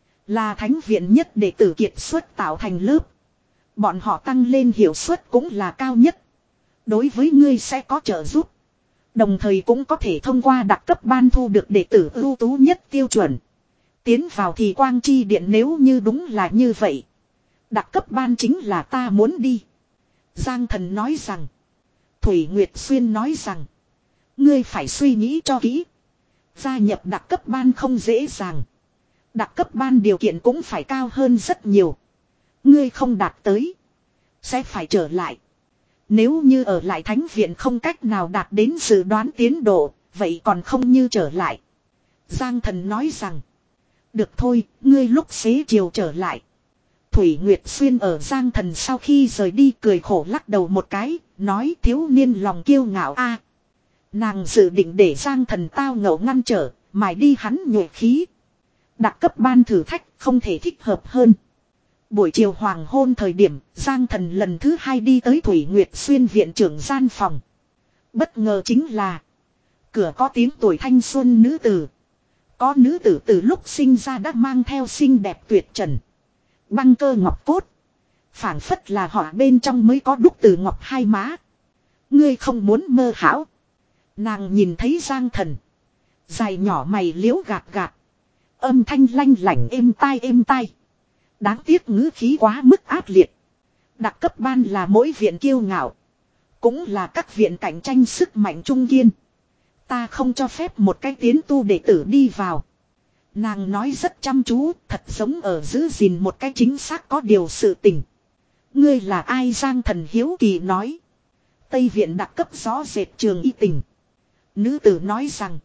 S1: Là thánh viện nhất đệ tử kiệt xuất tạo thành lớp. Bọn họ tăng lên hiệu suất cũng là cao nhất. Đối với ngươi sẽ có trợ giúp. Đồng thời cũng có thể thông qua đặc cấp ban thu được đệ tử ưu tú nhất tiêu chuẩn. Tiến vào thì quang chi điện nếu như đúng là như vậy. Đặc cấp ban chính là ta muốn đi. Giang Thần nói rằng. Thủy Nguyệt Xuyên nói rằng. Ngươi phải suy nghĩ cho kỹ. Gia nhập đặc cấp ban không dễ dàng. Đặc cấp ban điều kiện cũng phải cao hơn rất nhiều. Ngươi không đạt tới. Sẽ phải trở lại. Nếu như ở lại thánh viện không cách nào đạt đến dự đoán tiến độ. Vậy còn không như trở lại. Giang Thần nói rằng. Được thôi, ngươi lúc xế chiều trở lại. Thủy Nguyệt Xuyên ở Giang Thần sau khi rời đi cười khổ lắc đầu một cái. Nói thiếu niên lòng kiêu ngạo a. Nàng dự định để Giang Thần tao ngậu ngăn trở. Mài đi hắn nhuệ khí. Đặc cấp ban thử thách không thể thích hợp hơn. Buổi chiều hoàng hôn thời điểm, Giang Thần lần thứ hai đi tới Thủy Nguyệt Xuyên viện trưởng gian phòng. Bất ngờ chính là, cửa có tiếng tuổi thanh xuân nữ tử. Có nữ tử từ lúc sinh ra đã mang theo xinh đẹp tuyệt trần. Băng cơ ngọc cốt. Phảng phất là họ bên trong mới có đúc từ ngọc hai má. Ngươi không muốn mơ hão. Nàng nhìn thấy Giang Thần. Dài nhỏ mày liễu gạt gạt. Âm thanh lanh lảnh êm tai êm tai. Đáng tiếc ngữ khí quá mức ác liệt. Đặc cấp ban là mỗi viện kiêu ngạo. Cũng là các viện cạnh tranh sức mạnh trung kiên. Ta không cho phép một cái tiến tu đệ tử đi vào. Nàng nói rất chăm chú, thật giống ở giữ gìn một cái chính xác có điều sự tình. Ngươi là ai? Giang Thần hiếu kỳ nói. Tây viện đặc cấp rõ rệt trường y tình. Nữ tử nói rằng.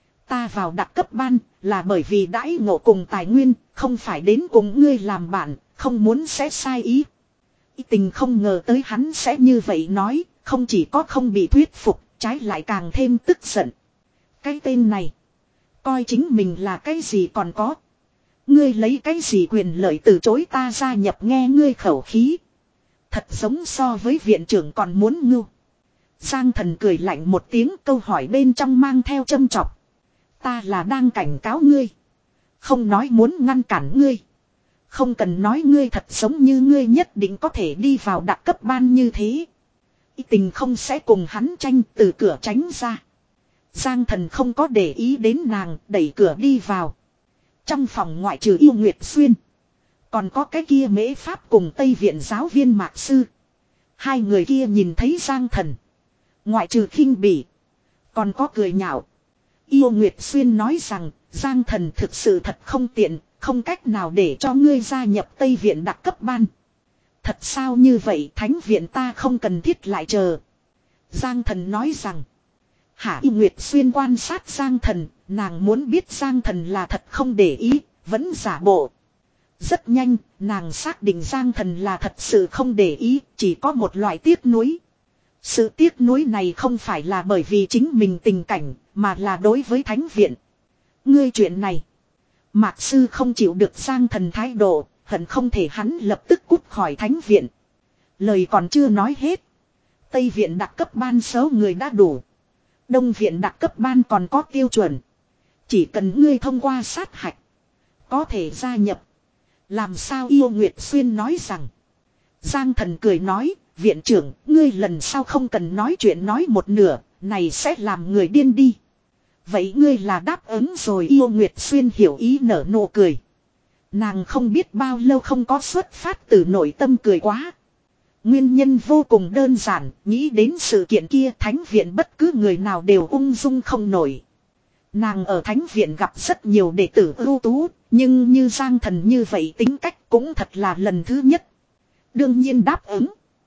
S1: Ta vào đặc cấp ban là bởi vì đãi ngộ cùng tài nguyên, không phải đến cùng ngươi làm bạn, không muốn sẽ sai ý. Y tình không ngờ tới hắn sẽ như vậy nói, không chỉ có không bị thuyết phục, trái lại càng thêm tức giận. Cái tên này, coi chính mình là cái gì còn có. Ngươi lấy cái gì quyền lợi từ chối ta gia nhập, nghe ngươi khẩu khí. Thật giống so với viện trưởng còn muốn ngưu. Giang Thần cười lạnh một tiếng, câu hỏi bên trong mang theo châm chọc. Ta là đang cảnh cáo ngươi. Không nói muốn ngăn cản ngươi. Không cần nói ngươi thật giống như ngươi nhất định có thể đi vào đặc cấp ban như thế. Y tình không sẽ cùng hắn tranh, từ cửa tránh ra. Giang Thần không có để ý đến nàng, đẩy cửa đi vào. Trong phòng ngoại trừ Yêu Nguyệt Xuyên. Còn có cái kia Mễ Pháp cùng Tây Viện giáo viên Mạc Sư. Hai người kia nhìn thấy Giang Thần. Ngoại trừ khinh bỉ. Còn có cười nhạo. Yêu Nguyệt Xuyên nói rằng, Giang Thần thực sự thật không tiện, không cách nào để cho ngươi gia nhập Tây Viện đặc cấp ban. Thật sao như vậy, Thánh Viện ta không cần thiết lại chờ. Giang Thần nói rằng. Hả? Yêu Nguyệt Xuyên quan sát Giang Thần, nàng muốn biết Giang Thần là thật không để ý, vẫn giả bộ. Rất nhanh, nàng xác định Giang Thần là thật sự không để ý, chỉ có một loại tiếc nuối. Sự tiếc nuối này không phải là bởi vì chính mình tình cảnh, mà là đối với Thánh Viện. Ngươi chuyện này, Mạc Sư không chịu được Giang Thần thái độ, hận không thể hắn lập tức cút khỏi Thánh Viện. Lời còn chưa nói hết. Tây Viện đặc cấp ban số người đã đủ. Đông Viện đặc cấp ban còn có tiêu chuẩn. Chỉ cần ngươi thông qua sát hạch, có thể gia nhập. Làm sao? Yêu Nguyệt Xuyên nói rằng. Giang Thần cười nói, viện trưởng, ngươi lần sau không cần nói chuyện nói một nửa, này sẽ làm người điên đi. Vậy ngươi là đáp ứng rồi. Yêu Nguyệt Xuyên hiểu ý nở nụ cười. Nàng không biết bao lâu không có xuất phát từ nội tâm cười quá. Nguyên nhân vô cùng đơn giản, nghĩ đến sự kiện kia Thánh Viện bất cứ người nào đều ung dung không nổi. Nàng ở Thánh Viện gặp rất nhiều đệ tử ưu tú, nhưng như Giang Thần như vậy tính cách cũng thật là lần thứ nhất. Đương nhiên đáp ứng.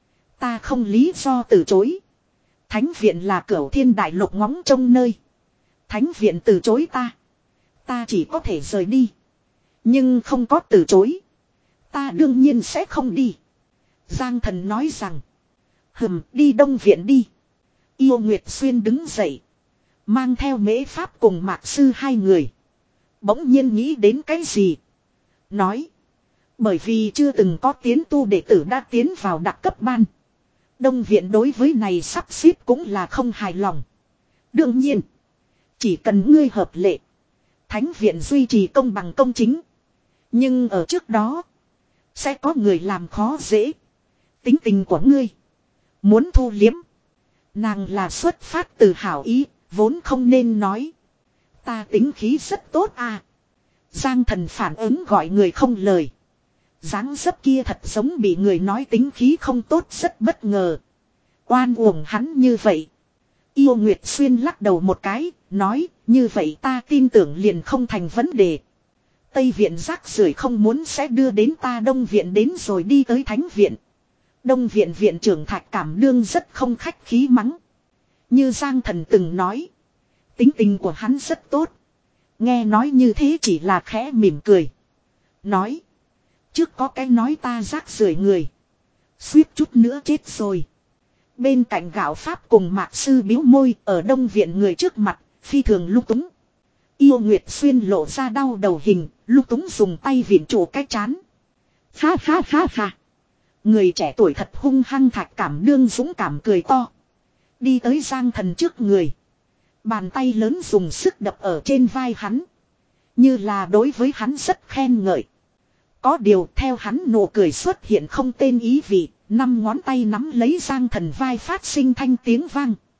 S1: Ta không lý do từ chối. Thánh Viện là Cửu Thiên Đại Lục ngóng trông nơi. Thánh Viện từ chối ta. Ta chỉ có thể rời đi. Nhưng không có từ chối. Ta đương nhiên sẽ không đi. Giang Thần nói rằng. Hừm, đi Đông Viện đi. Yêu Nguyệt Xuyên đứng dậy. Mang theo Mễ Pháp cùng Mạc Sư hai người. Bỗng nhiên nghĩ đến cái gì. Nói. Bởi vì chưa từng có tiến tu đệ tử đã tiến vào đặc cấp ban. Đông Viện đối với này sắp xếp cũng là không hài lòng. Đương nhiên. Chỉ cần ngươi hợp lệ. Thánh Viện duy trì công bằng công chính. Nhưng ở trước đó. Sẽ có người làm khó dễ. Tính tình của ngươi. Muốn thu liếm. Nàng là xuất phát từ hảo ý. Vốn không nên nói. Ta tính khí rất tốt à. Giang Thần phản ứng gọi người không lời. Dáng dấp kia thật giống bị người nói tính khí không tốt, rất bất ngờ. Oan uổng hắn như vậy. Yêu Nguyệt Xuyên lắc đầu một cái. Nói như vậy ta tin tưởng liền không thành vấn đề. Tây Viện rác rưởi không muốn sẽ đưa đến ta Đông Viện đến rồi đi tới Thánh Viện. Đông Viện viện trưởng Thạch Cảm Đương rất không khách khí mắng. Như Giang Thần từng nói. Tính tình của hắn rất tốt. Nghe nói như thế chỉ là khẽ mỉm cười. Nói. Trước có cái nói ta rác rưởi người. Suýt chút nữa chết rồi. Bên cạnh Gạo Pháp cùng Mạc Sư biếu môi ở Đông Viện người trước mặt. Phi thường lung túng. Yêu Nguyệt Xuyên lộ ra đau đầu hình. Lung túng dùng tay viện trụ cái chán. Ha ha ha ha. Người trẻ tuổi thật hung hăng. Thạch Cảm Đương dũng cảm cười to. Đi tới Giang Thần trước người. Bàn tay lớn dùng sức đập ở trên vai hắn. Như là đối với hắn rất khen ngợi. Có điều theo hắn nụ cười xuất hiện không tên ý vị. Năm ngón tay nắm lấy Giang Thần vai phát sinh thanh tiếng vang.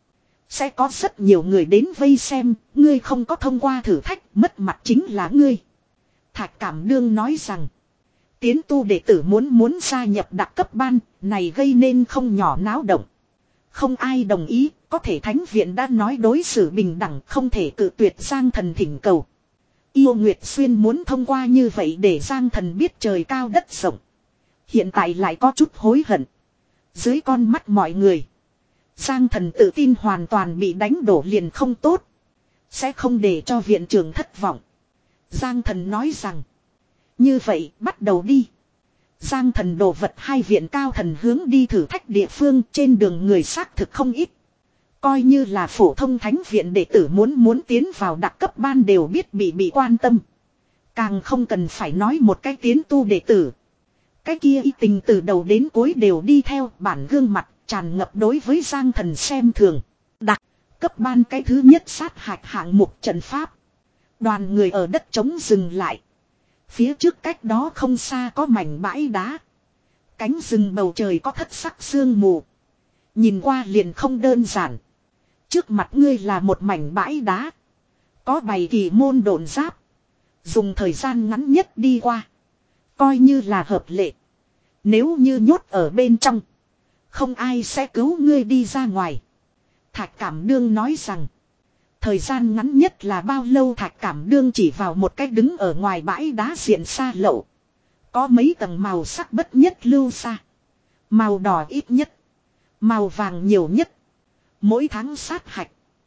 S1: Sẽ có rất nhiều người đến vây xem, ngươi không có thông qua thử thách, mất mặt chính là ngươi. Thạch Cảm Đương nói rằng, tiến tu đệ tử muốn muốn gia nhập đặc cấp ban, này gây nên không nhỏ náo động. Không ai đồng ý, có thể Thánh viện đã nói đối xử bình đẳng, không thể cự tuyệt Giang Thần thỉnh cầu. Yêu Nguyệt Xuyên muốn thông qua như vậy để Giang Thần biết trời cao đất rộng. Hiện tại lại có chút hối hận. Dưới con mắt mọi người, Giang Thần tự tin hoàn toàn bị đánh đổ liền không tốt. Sẽ không để cho viện trưởng thất vọng. Giang Thần nói rằng, như vậy bắt đầu đi. Giang Thần đồ vật hai viện cao thần hướng đi thử thách địa phương, trên đường người xác thực không ít. Coi như là phổ thông thánh viện đệ tử muốn muốn tiến vào đặc cấp ban đều biết bị bị quan tâm. Càng không cần phải nói một cái tiến tu đệ tử. Cái kia y tình từ đầu đến cuối đều đi theo bản gương mặt tràn ngập đối với Giang Thần xem thường. Đặc cấp ban cái thứ nhất sát hạch hạng mục trận pháp. Đoàn người ở đất trống dừng lại. Phía trước cách đó không xa có mảnh bãi đá. Cánh rừng bầu trời có thất sắc sương mù. Nhìn qua liền không đơn giản. Trước mặt ngươi là một mảnh bãi đá. Có bày kỳ môn độn giáp. Dùng thời gian ngắn nhất đi qua. Coi như là hợp lệ. Nếu như nhốt ở bên trong, không ai sẽ cứu ngươi đi ra ngoài. Thạch Cảm Đương nói rằng, thời gian ngắn nhất là bao lâu? Thạch Cảm Đương chỉ vào một cái đứng ở ngoài bãi đá diện xa lậu. Có mấy tầng màu sắc bất nhất lưu xa. Màu đỏ ít nhất. Màu vàng nhiều nhất. Mỗi tháng sát hạch.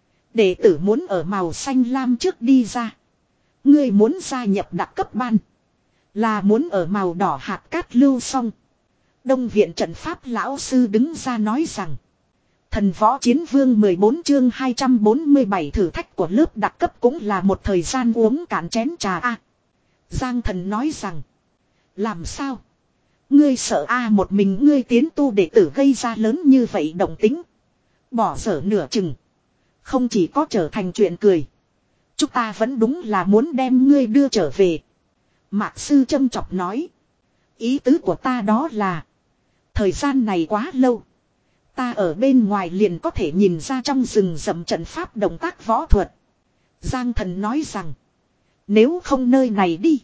S1: Đệ tử muốn ở màu xanh lam trước đi ra. Ngươi muốn gia nhập đặc cấp ban. Là muốn ở màu đỏ hạt cát lưu xong. Đông viện trận pháp lão sư đứng ra nói rằng, Thần Võ Chiến Vương mười bốn chương hai trăm bốn mươi bảy thử thách của lớp đặc cấp cũng là một thời gian uống cạn chén trà a. Giang Thần nói rằng, làm sao? Ngươi sợ a? Một mình ngươi tiến tu đệ tử gây ra lớn như vậy động tính. Bỏ dở nửa chừng. Không chỉ có trở thành chuyện cười. Chúng ta vẫn đúng là muốn đem ngươi đưa trở về. Mạc Sư châm chọc nói. Ý tứ của ta đó là, thời gian này quá lâu. Ta ở bên ngoài liền có thể nhìn ra trong rừng rậm trận pháp động tác võ thuật. Giang Thần nói rằng, nếu không nơi này đi,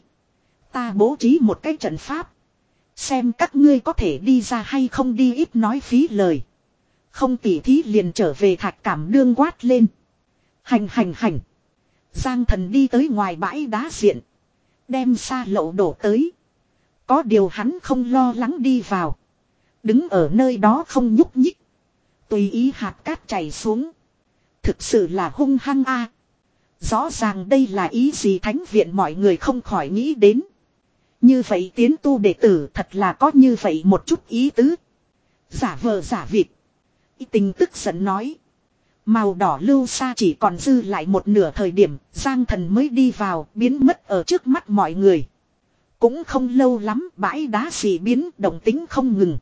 S1: ta bố trí một cái trận pháp. Xem các ngươi có thể đi ra hay không đi, ít nói phí lời. Không tỉ thí liền trở về. Thạch Cảm Đương quát lên. Hành hành hành. Giang Thần đi tới ngoài bãi đá diện. Đem xa lậu đổ tới. Có điều hắn không lo lắng đi vào. Đứng ở nơi đó không nhúc nhích. Tùy ý hạt cát chảy xuống. Thực sự là hung hăng a. Rõ ràng đây là ý gì? Thánh viện mọi người không khỏi nghĩ đến. Như vậy tiến tu đệ tử thật là có như vậy một chút ý tứ. Giả vờ giả vịt. Y Tình tức giận nói. Màu đỏ lưu xa chỉ còn dư lại một nửa thời điểm, Giang Thần mới đi vào, biến mất ở trước mắt mọi người. Cũng không lâu lắm, bãi đá xì biến, động tính không ngừng.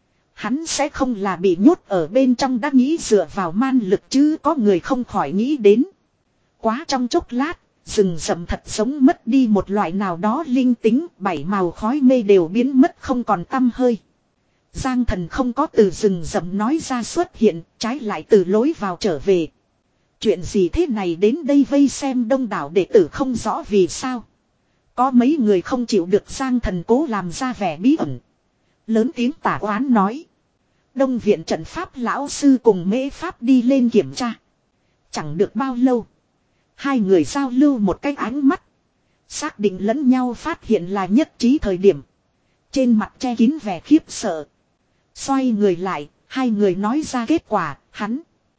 S1: Hắn sẽ không là bị nhốt ở bên trong đã nghĩ dựa vào man lực chứ, có người không khỏi nghĩ đến. Quá trong chốc lát, rừng rậm thật giống mất đi một loại nào đó linh tính, bảy màu khói mê đều biến mất không còn tăm hơi. Giang Thần không có từ rừng rậm nói ra xuất hiện, trái lại từ lối vào trở về. Chuyện gì thế này? Đến đây vây xem đông đảo đệ tử không rõ vì sao. Có mấy người không chịu được Giang Thần cố làm ra vẻ bí ẩn. Lớn tiếng tả oán nói. Đông viện trận pháp lão sư cùng mễ pháp đi lên kiểm tra. Chẳng được bao lâu, hai người giao lưu một cái ánh mắt. Xác định lẫn nhau phát hiện là nhất trí thời điểm, trên mặt che kín vẻ khiếp sợ. Xoay người lại, hai người nói ra kết quả. Hắn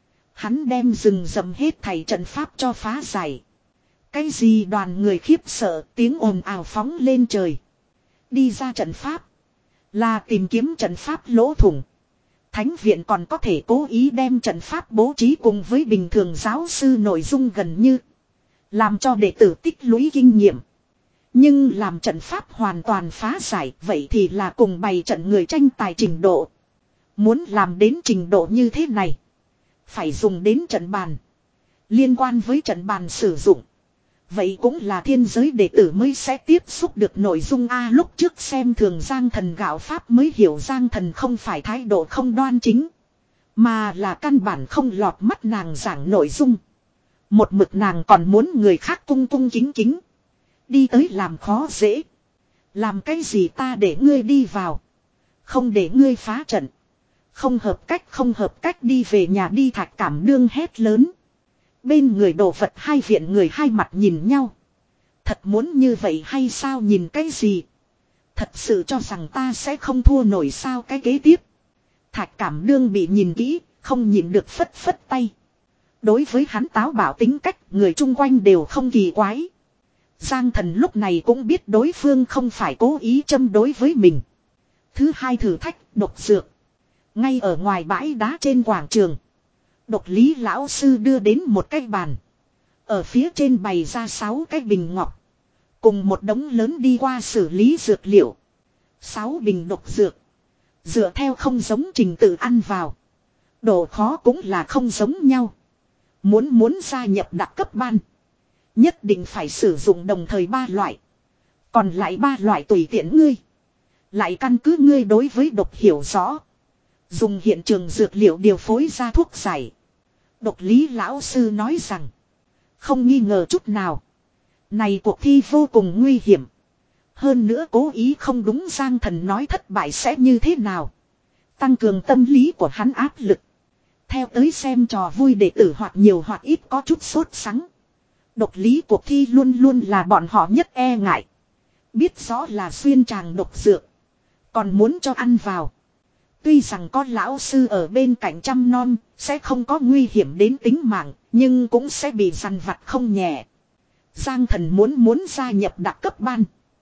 S1: Hắn đem rừng rậm hết thảy trận pháp cho phá giải. Cái gì? Đoàn người khiếp sợ, tiếng ồn ào phóng lên trời. Đi ra trận pháp là tìm kiếm trận pháp lỗ thủng. Thánh viện còn có thể cố ý đem trận pháp bố trí cùng với bình thường giáo sư nội dung gần như, làm cho đệ tử tích lũy kinh nghiệm. Nhưng làm trận pháp hoàn toàn phá giải, vậy thì là cùng bày trận người tranh tài trình độ. Muốn làm đến trình độ như thế này, phải dùng đến trận bàn. Liên quan với trận bàn sử dụng, vậy cũng là thiên giới đệ tử mới sẽ tiếp xúc được nội dung a. Lúc trước xem thường Giang Thần gạo pháp mới hiểu Giang Thần không phải thái độ không đoan chính, Mà là căn bản không lọt mắt nàng giảng nội dung. Một mực nàng còn muốn người khác cung cung kính kính. Đi tới làm khó dễ. Làm cái gì ta để ngươi đi vào. Không để ngươi phá trận. Không hợp cách không hợp cách đi về nhà đi Thạch Cảm Đương hét lớn. Bên người đồ vật hai viện người hai mặt nhìn nhau. Thật muốn như vậy hay sao nhìn cái gì. Thật sự cho rằng ta sẽ không thua nổi sao cái kế tiếp. Thạch Cảm Đương bị nhìn kỹ, không nhìn được phất phất tay. Đối với hắn táo bảo tính cách, người chung quanh đều không kỳ quái. Giang Thần lúc này cũng biết đối phương không phải cố ý châm đối với mình. Thứ hai thử thách, độc dược. Ngay ở ngoài bãi đá trên quảng trường. Độc lý lão sư đưa đến một cái bàn. Ở phía trên bày ra sáu cái bình ngọc. Cùng một đống lớn đi qua xử lý dược liệu. Sáu bình độc dược. Dựa theo không giống trình tự ăn vào. Độ khó cũng là không giống nhau. Muốn muốn gia nhập đặc cấp ban. Nhất định phải sử dụng đồng thời ba loại. Còn lại ba loại tùy tiện ngươi. Lại căn cứ ngươi đối với độc hiểu rõ. Dùng hiện trường dược liệu điều phối ra thuốc giải. Độc lý lão sư nói rằng. Không nghi ngờ chút nào. Này cuộc thi vô cùng nguy hiểm. Hơn nữa cố ý không đúng Giang Thần nói thất bại sẽ như thế nào. Tăng cường tâm lý của hắn áp lực. Theo tới xem trò vui đệ tử hoặc nhiều hoặc ít có chút sốt sắng. Độc lý cuộc thi luôn luôn là bọn họ nhất e ngại. Biết rõ là xuyên tràng độc dược. Còn muốn cho ăn vào. Tuy rằng có lão sư ở bên cạnh chăm nom, sẽ không có nguy hiểm đến tính mạng, nhưng cũng sẽ bị dằn vặt không nhẹ. Giang Thần muốn muốn gia nhập đặc cấp ban.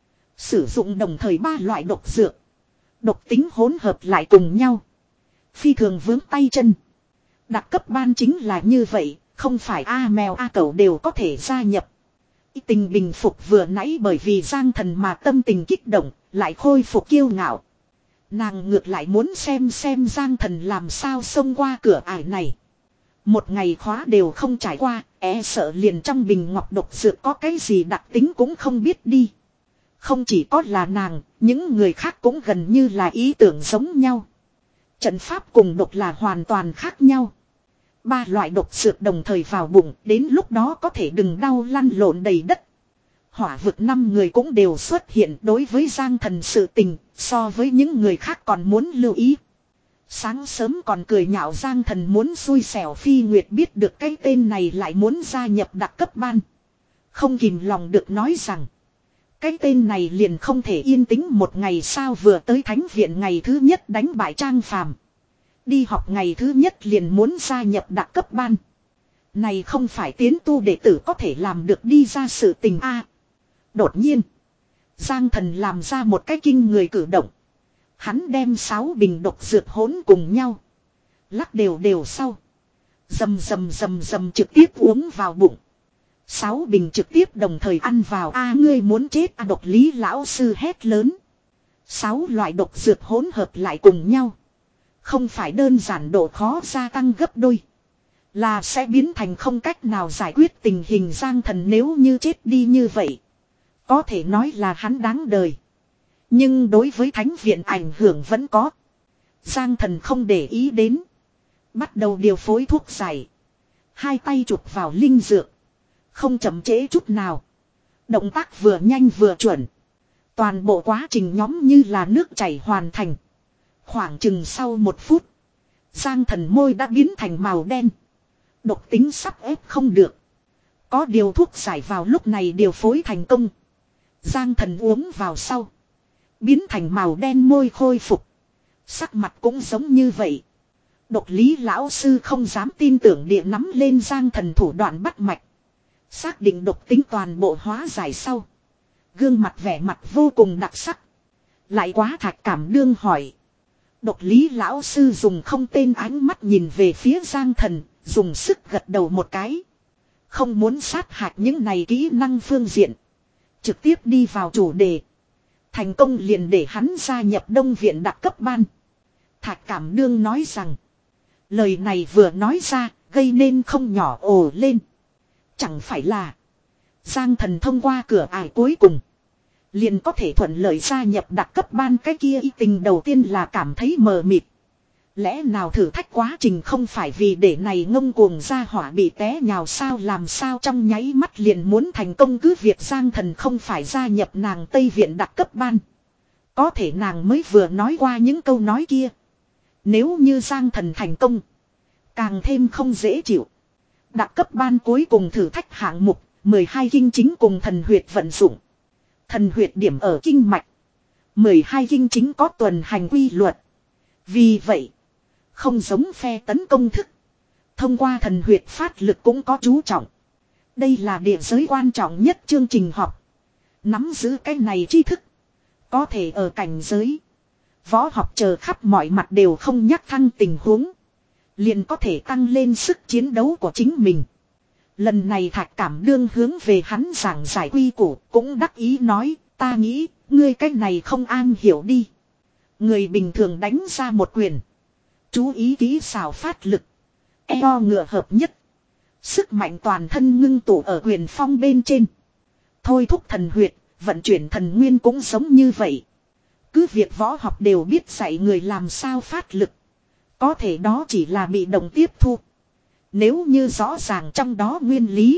S1: Sử dụng đồng thời ba loại độc dược. Độc tính hỗn hợp lại cùng nhau. Phi thường vướng tay chân. Đặc cấp ban chính là như vậy, không phải A mèo A cẩu đều có thể gia nhập. Ý tình bình phục vừa nãy bởi vì Giang Thần mà tâm tình kích động, lại khôi phục kiêu ngạo. Nàng ngược lại muốn xem xem Giang Thần làm sao xông qua cửa ải này. Một ngày khóa đều không trải qua, e sợ liền trong bình ngọc độc dược có cái gì đặc tính cũng không biết đi. Không chỉ có là nàng, những người khác cũng gần như là ý tưởng giống nhau. Trận pháp cùng độc là hoàn toàn khác nhau. Ba loại độc dược đồng thời vào bụng, đến lúc đó có thể đừng đau lăn lộn đầy đất. Hỏa vực năm người cũng đều xuất hiện đối với Giang Thần sự tình, so với những người khác còn muốn lưu ý. Sáng sớm còn cười nhạo Giang Thần muốn xui xẻo Phi Nguyệt biết được cái tên này lại muốn gia nhập đặc cấp ban. Không kìm lòng được nói rằng, cái tên này liền không thể yên tĩnh một ngày sao vừa tới thánh viện ngày thứ nhất đánh bại Trang Phàm. Đi học ngày thứ nhất liền muốn gia nhập đặc cấp ban. Này không phải tiến tu đệ tử có thể làm được đi ra sự tình a. Đột nhiên, Giang Thần làm ra một cái kinh người cử động. Hắn đem sáu bình độc dược hỗn cùng nhau. Lắc đều đều sau. Dầm dầm dầm dầm trực tiếp uống vào bụng. Sáu bình trực tiếp đồng thời ăn vào a ngươi muốn chết a độc lý lão sư hét lớn. Sáu loại độc dược hỗn hợp lại cùng nhau. Không phải đơn giản độ khó gia tăng gấp đôi. Là sẽ biến thành không cách nào giải quyết tình hình Giang Thần nếu như chết đi như vậy. Có thể nói là hắn đáng đời. Nhưng đối với thánh viện ảnh hưởng vẫn có. Giang Thần không để ý đến. Bắt đầu điều phối thuốc giải. Hai tay chụp vào linh dược. Không chậm trễ chút nào. Động tác vừa nhanh vừa chuẩn. Toàn bộ quá trình nhóm như là nước chảy hoàn thành. Khoảng chừng sau một phút. Giang Thần môi đã biến thành màu đen. Độc tính sắp ép không được. Có điều thuốc giải vào lúc này điều phối thành công. Giang Thần uống vào sau. Biến thành màu đen môi khôi phục. Sắc mặt cũng giống như vậy. Độc lý lão sư không dám tin tưởng địa nắm lên Giang Thần thủ đoạn bắt mạch. Xác định độc tính toàn bộ hóa giải sau. Gương mặt vẻ mặt vô cùng đặc sắc. Lại quá Thạch Cảm Đương hỏi. Độc lý lão sư dùng không tên ánh mắt nhìn về phía Giang Thần. Dùng sức gật đầu một cái. Không muốn sát hạch những này kỹ năng phương diện. Trực tiếp đi vào chủ đề. Thành công liền để hắn gia nhập Đông Viện đặc cấp ban. Thạch Cảm Đương nói rằng. Lời này vừa nói ra gây nên không nhỏ ồ lên. Chẳng phải là. Giang Thần thông qua cửa ải cuối cùng. Liền có thể thuận lợi gia nhập đặc cấp ban cái kia ý tình đầu tiên là cảm thấy mờ mịt. Lẽ nào thử thách quá trình không phải vì để này ngông cuồng ra hỏa bị té nhào sao, làm sao trong nháy mắt liền muốn thành công, cứ việc Giang Thần không phải gia nhập nàng Tây Viện đặc cấp ban. Có thể nàng mới vừa nói qua những câu nói kia. Nếu như Giang Thần thành công, càng thêm không dễ chịu. Đặc cấp ban cuối cùng thử thách hạng mục, mười hai kinh chính cùng thần huyệt vận dụng. Thần huyệt điểm ở kinh mạch. mười hai kinh chính có tuần hành quy luật. Vì vậy, không giống phe tấn công thức. Thông qua thần huyệt phát lực cũng có chú trọng. Đây là địa giới quan trọng nhất chương trình học. Nắm giữ cái này tri thức. Có thể ở cảnh giới, võ học chờ khắp mọi mặt đều không nhắc thăng tình huống. Liền có thể tăng lên sức chiến đấu của chính mình. Lần này Thạch Cảm Đương hướng về hắn giảng giải quy củ, cũng đắc ý nói, ta nghĩ, ngươi cái này không an hiểu đi. Người bình thường đánh ra một quyền. Chú ý kỹ xảo phát lực. Eo ngựa hợp nhất. Sức mạnh toàn thân ngưng tụ ở quyền phong bên trên. Thôi thúc thần huyệt, vận chuyển thần nguyên cũng giống như vậy. Cứ việc võ học đều biết dạy người làm sao phát lực. Có thể đó chỉ là bị động tiếp thu. Nếu như rõ ràng trong đó nguyên lý.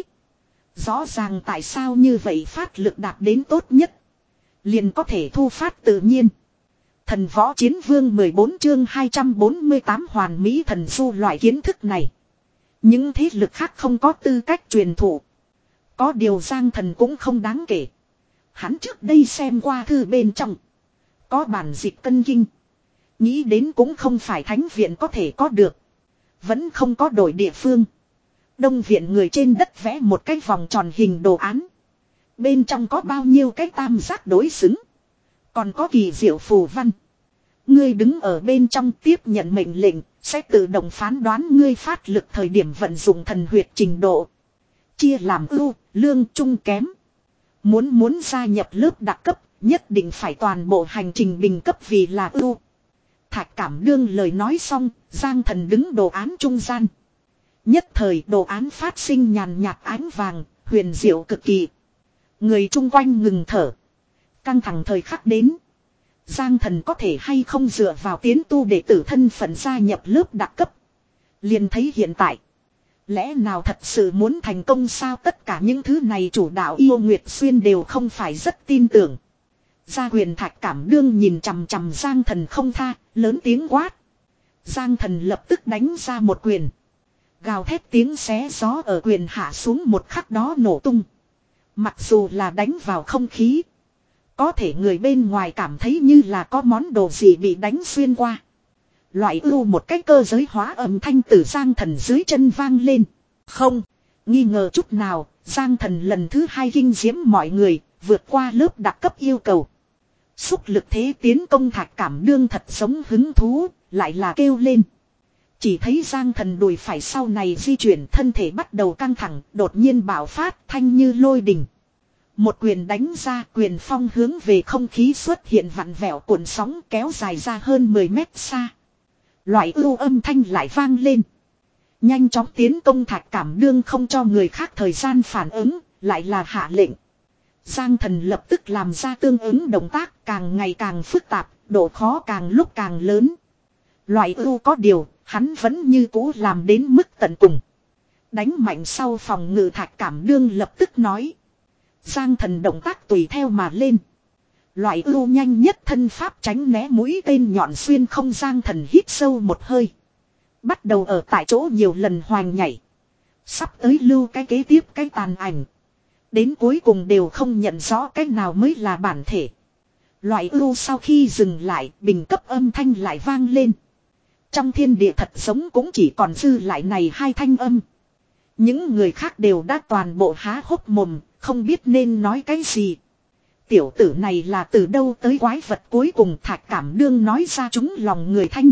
S1: Rõ ràng tại sao như vậy phát lực đạt đến tốt nhất. Liền có thể thu phát tự nhiên. Thần võ chiến vương mười bốn chương hai trăm bốn mươi tám hoàn mỹ thần du, loại kiến thức này. Những thế lực khác không có tư cách truyền thụ. Có điều Giang Thần cũng không đáng kể. Hắn trước đây xem qua thư bên trong. Có bản dịch cân kinh. Nghĩ đến cũng không phải thánh viện có thể có được. Vẫn không có đổi địa phương. Đông viện người trên đất vẽ một cái vòng tròn hình đồ án. Bên trong có bao nhiêu cái tam giác đối xứng. Còn có kỳ diệu phù văn. Ngươi đứng ở bên trong tiếp nhận mệnh lệnh, sẽ tự động phán đoán ngươi phát lực thời điểm vận dụng thần huyệt trình độ. Chia làm ưu, lương, trung, kém. Muốn muốn gia nhập lớp đặc cấp, nhất định phải toàn bộ hành trình bình cấp vì là ưu. Thạch Cảm Đương lời nói xong, Giang Thần đứng đồ án trung gian. Nhất thời đồ án phát sinh nhàn nhạt ánh vàng, huyền diệu cực kỳ. Người chung quanh ngừng thở. Căng thẳng thời khắc đến. Giang Thần có thể hay không dựa vào tiến tu đệ tử thân phận gia nhập lớp đặc cấp. Liền thấy hiện tại. Lẽ nào thật sự muốn thành công sao, tất cả những thứ này chủ đạo Yêu Nguyệt Xuyên đều không phải rất tin tưởng. Gia quyền Thạch Cảm Đương nhìn chằm chằm Giang Thần không tha, lớn tiếng quát. Giang Thần lập tức đánh ra một quyền. Gào thét tiếng xé gió ở quyền hạ xuống một khắc đó nổ tung. Mặc dù là đánh vào không khí. Có thể người bên ngoài cảm thấy như là có món đồ gì bị đánh xuyên qua. Loại ưu một cái cơ giới hóa âm thanh từ Giang Thần dưới chân vang lên. Không, nghi ngờ chút nào, Giang Thần lần thứ hai kinh diễm mọi người, vượt qua lớp đặc cấp yêu cầu. Xúc lực thế tiến công Thạch Cảm Đương thật giống hứng thú, lại là kêu lên. Chỉ thấy Giang Thần đùi phải sau này di chuyển, thân thể bắt đầu căng thẳng, đột nhiên bạo phát thanh như lôi đình. Một quyền đánh ra, quyền phong hướng về không khí xuất hiện vặn vẹo cuộn sóng kéo dài ra hơn mười mét xa. Loại ưu âm thanh lại vang lên. Nhanh chóng tiến công Thạch Cảm Đương không cho người khác thời gian phản ứng, lại là hạ lệnh. Giang Thần lập tức làm ra tương ứng động tác, càng ngày càng phức tạp, độ khó càng lúc càng lớn. Loại ưu có điều, hắn vẫn như cũ làm đến mức tận cùng. Đánh mạnh sau phòng ngự Thạch Cảm Đương lập tức nói. Giang Thần động tác tùy theo mà lên. Loại ưu nhanh nhất thân pháp tránh né mũi tên nhọn xuyên không. Giang Thần hít sâu một hơi. Bắt đầu ở tại chỗ nhiều lần hoành nhảy. Sắp tới lưu cái kế tiếp cái tàn ảnh. Đến cuối cùng đều không nhận rõ cái nào mới là bản thể. Loại ưu sau khi dừng lại, bình cấp âm thanh lại vang lên. Trong thiên địa thật giống cũng chỉ còn dư lại này hai thanh âm. Những người khác đều đã toàn bộ há hốc mồm, không biết nên nói cái gì. Tiểu tử này là từ đâu tới quái vật, cuối cùng Thạch Cảm Đương nói ra chúng lòng người thanh.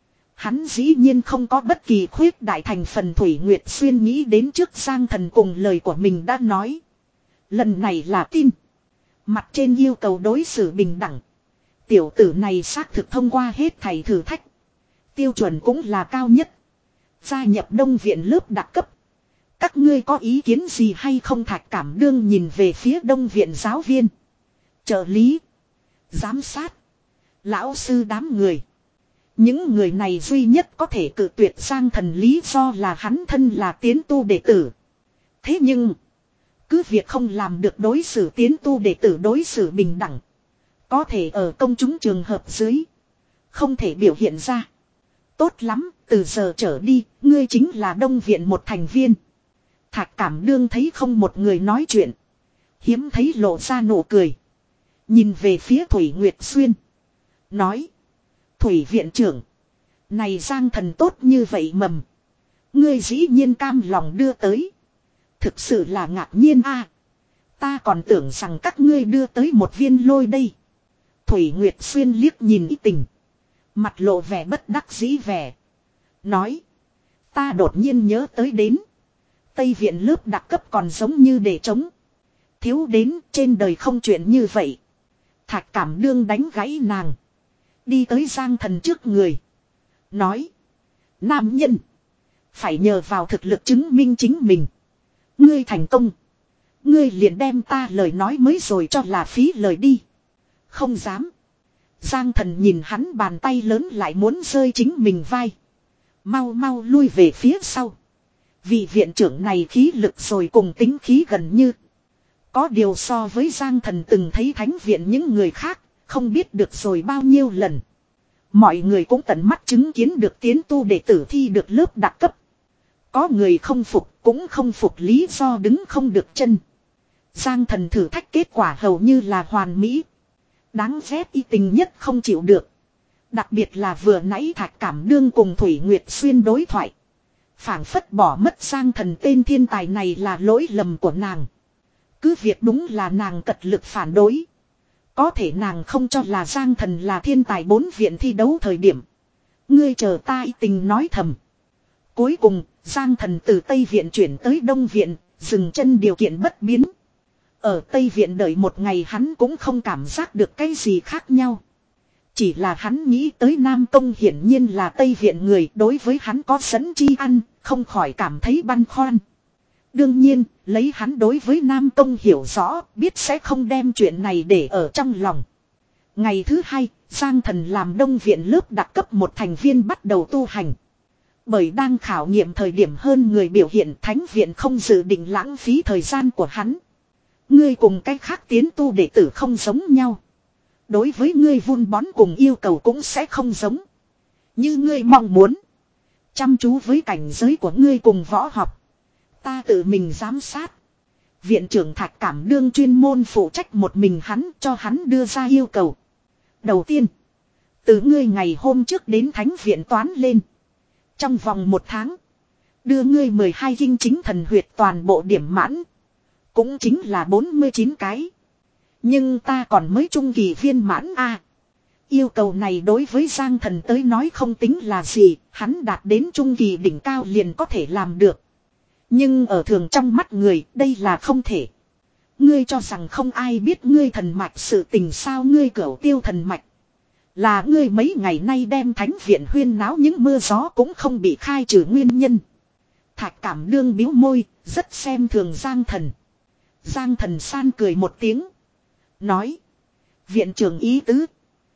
S1: Hắn dĩ nhiên không có bất kỳ khuyết đại thành phần. Thủy Nguyệt Xuyên nghĩ đến trước Giang Thần cùng lời của mình đã nói. Lần này là tin. Mặt trên yêu cầu đối xử bình đẳng. Tiểu tử này xác thực thông qua hết thầy thử thách. Tiêu chuẩn cũng là cao nhất. Gia nhập Đông viện lớp đặc cấp. Các ngươi có ý kiến gì hay không? Thạch Cảm Đương nhìn về phía Đông viện giáo viên, trợ lý, giám sát, lão sư đám người. Những người này duy nhất có thể cự tuyệt Giang Thần lý do là hắn thân là tiến tu đệ tử. Thế nhưng, cứ việc không làm được đối xử tiến tu đệ tử đối xử bình đẳng. Có thể ở công chúng trường hợp dưới. Không thể biểu hiện ra. Tốt lắm, từ giờ trở đi, ngươi chính là Đông Viện một thành viên. Thạch Cảm Đương thấy không một người nói chuyện. Hiếm thấy lộ ra nụ cười. Nhìn về phía Thủy Nguyệt Xuyên. Nói. Thủy viện trưởng. Này Giang Thần tốt như vậy mầm. Ngươi dĩ nhiên cam lòng đưa tới. Thực sự là ngạc nhiên a. Ta còn tưởng rằng các ngươi đưa tới một viên lôi đây. Thủy Nguyệt Xuyên liếc nhìn ý tình. Mặt lộ vẻ bất đắc dĩ vẻ. Nói. Ta đột nhiên nhớ tới đến. Tây viện lớp đặc cấp còn giống như để chống. Thiếu đến trên đời không chuyện như vậy. Thạch Cảm Đương đánh gãy nàng. Đi tới Giang Thần trước người. Nói. Nam nhân. Phải nhờ vào thực lực chứng minh chính mình. Ngươi thành công. Ngươi liền đem ta lời nói mới rồi cho là phí lời đi. Không dám. Giang Thần nhìn hắn bàn tay lớn lại muốn rơi chính mình vai. Mau mau lui về phía sau. Vị viện trưởng này khí lực rồi cùng tính khí gần như. Có điều so với Giang Thần từng thấy thánh viện những người khác. Không biết được rồi bao nhiêu lần. Mọi người cũng tận mắt chứng kiến được tiến tu đệ tử thi được lớp đặc cấp. Có người không phục cũng không phục lý do đứng không được chân. Giang Thần thử thách kết quả hầu như là hoàn mỹ. Đáng ghét y tình nhất không chịu được. Đặc biệt là vừa nãy Thạch Cảm Đương cùng Thủy Nguyệt Xuyên đối thoại. Phảng phất bỏ mất Giang Thần tên thiên tài này là lỗi lầm của nàng. Cứ việc đúng là nàng cật lực phản đối. Có thể nàng không cho là Giang Thần là thiên tài bốn viện thi đấu thời điểm. Ngươi chờ ta y tình nói thầm. Cuối cùng, Giang Thần từ Tây Viện chuyển tới Đông Viện, dừng chân điều kiện bất biến. Ở Tây Viện đợi một ngày hắn cũng không cảm giác được cái gì khác nhau. Chỉ là hắn nghĩ tới Nam Công hiển nhiên là Tây Viện người đối với hắn có dẫn chi ăn, không khỏi cảm thấy băn khoăn. Đương nhiên, lấy hắn đối với Nam Công hiểu rõ, biết sẽ không đem chuyện này để ở trong lòng. Ngày thứ hai, Giang Thần làm Đông Viện lớp đặc cấp một thành viên bắt đầu tu hành. Bởi đang khảo nghiệm thời điểm hơn người biểu hiện Thánh Viện không dự định lãng phí thời gian của hắn. Ngươi cùng cách khác tiến tu đệ tử không giống nhau. Đối với ngươi vun bón cùng yêu cầu cũng sẽ không giống. Như ngươi mong muốn. Chăm chú với cảnh giới của ngươi cùng võ học. Ta tự mình giám sát. Viện trưởng Thạch Cảm Đương chuyên môn phụ trách một mình hắn cho hắn đưa ra yêu cầu. Đầu tiên. Từ ngươi ngày hôm trước đến Thánh Viện toán lên. Trong vòng một tháng. Đưa ngươi mười hai kinh chính thần huyệt toàn bộ điểm mãn. Cũng chính là bốn mươi chín cái. Nhưng ta còn mới trung kỳ viên mãn a. Yêu cầu này đối với Giang Thần tới nói không tính là gì. Hắn đạt đến trung kỳ đỉnh cao liền có thể làm được. Nhưng ở thường trong mắt người đây là không thể. Ngươi cho rằng không ai biết ngươi thần mạch sự tình sao ngươi cửu tiêu thần mạch. Là ngươi mấy ngày nay đem Thánh Viện huyên náo những mưa gió cũng không bị khai trừ nguyên nhân. Thạch Cảm Đương biếu môi, rất xem thường Giang Thần. Giang Thần san cười một tiếng. Nói. Viện trưởng ý tứ.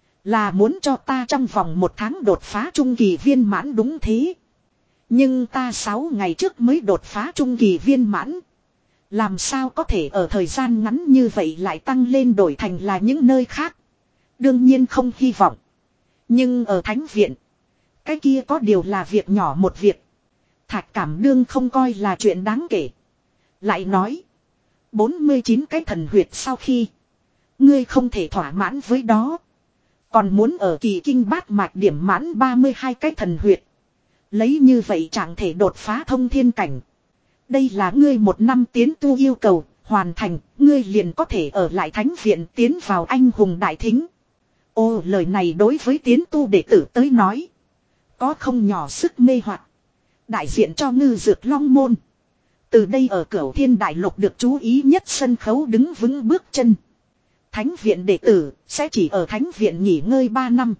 S1: Là muốn cho ta trong vòng một tháng đột phá trung kỳ viên mãn đúng thế. Nhưng ta sáu ngày trước mới đột phá trung kỳ viên mãn. Làm sao có thể ở thời gian ngắn như vậy lại tăng lên đổi thành là những nơi khác. Đương nhiên không hy vọng. Nhưng ở Thánh Viện. Cái kia có điều là việc nhỏ một việc. Thạch Cảm Đương không coi là chuyện đáng kể. Lại nói. bốn mươi chín cái thần huyệt sau khi. Ngươi không thể thỏa mãn với đó. Còn muốn ở kỳ kinh bát mạch điểm mãn ba mươi hai cái thần huyệt. Lấy như vậy chẳng thể đột phá thông thiên cảnh. Đây là ngươi một năm tiến tu yêu cầu. Hoàn thành. Ngươi liền có thể ở lại Thánh Viện tiến vào anh hùng đại thính. Ô lời này đối với tiến tu đệ tử tới nói. Có không nhỏ sức mê hoặc. Đại diện cho Ngư Dược Long Môn. Từ đây ở Cửu Thiên Đại Lục được chú ý nhất sân khấu đứng vững bước chân. Thánh Viện đệ tử sẽ chỉ ở Thánh Viện nghỉ ngơi ba năm.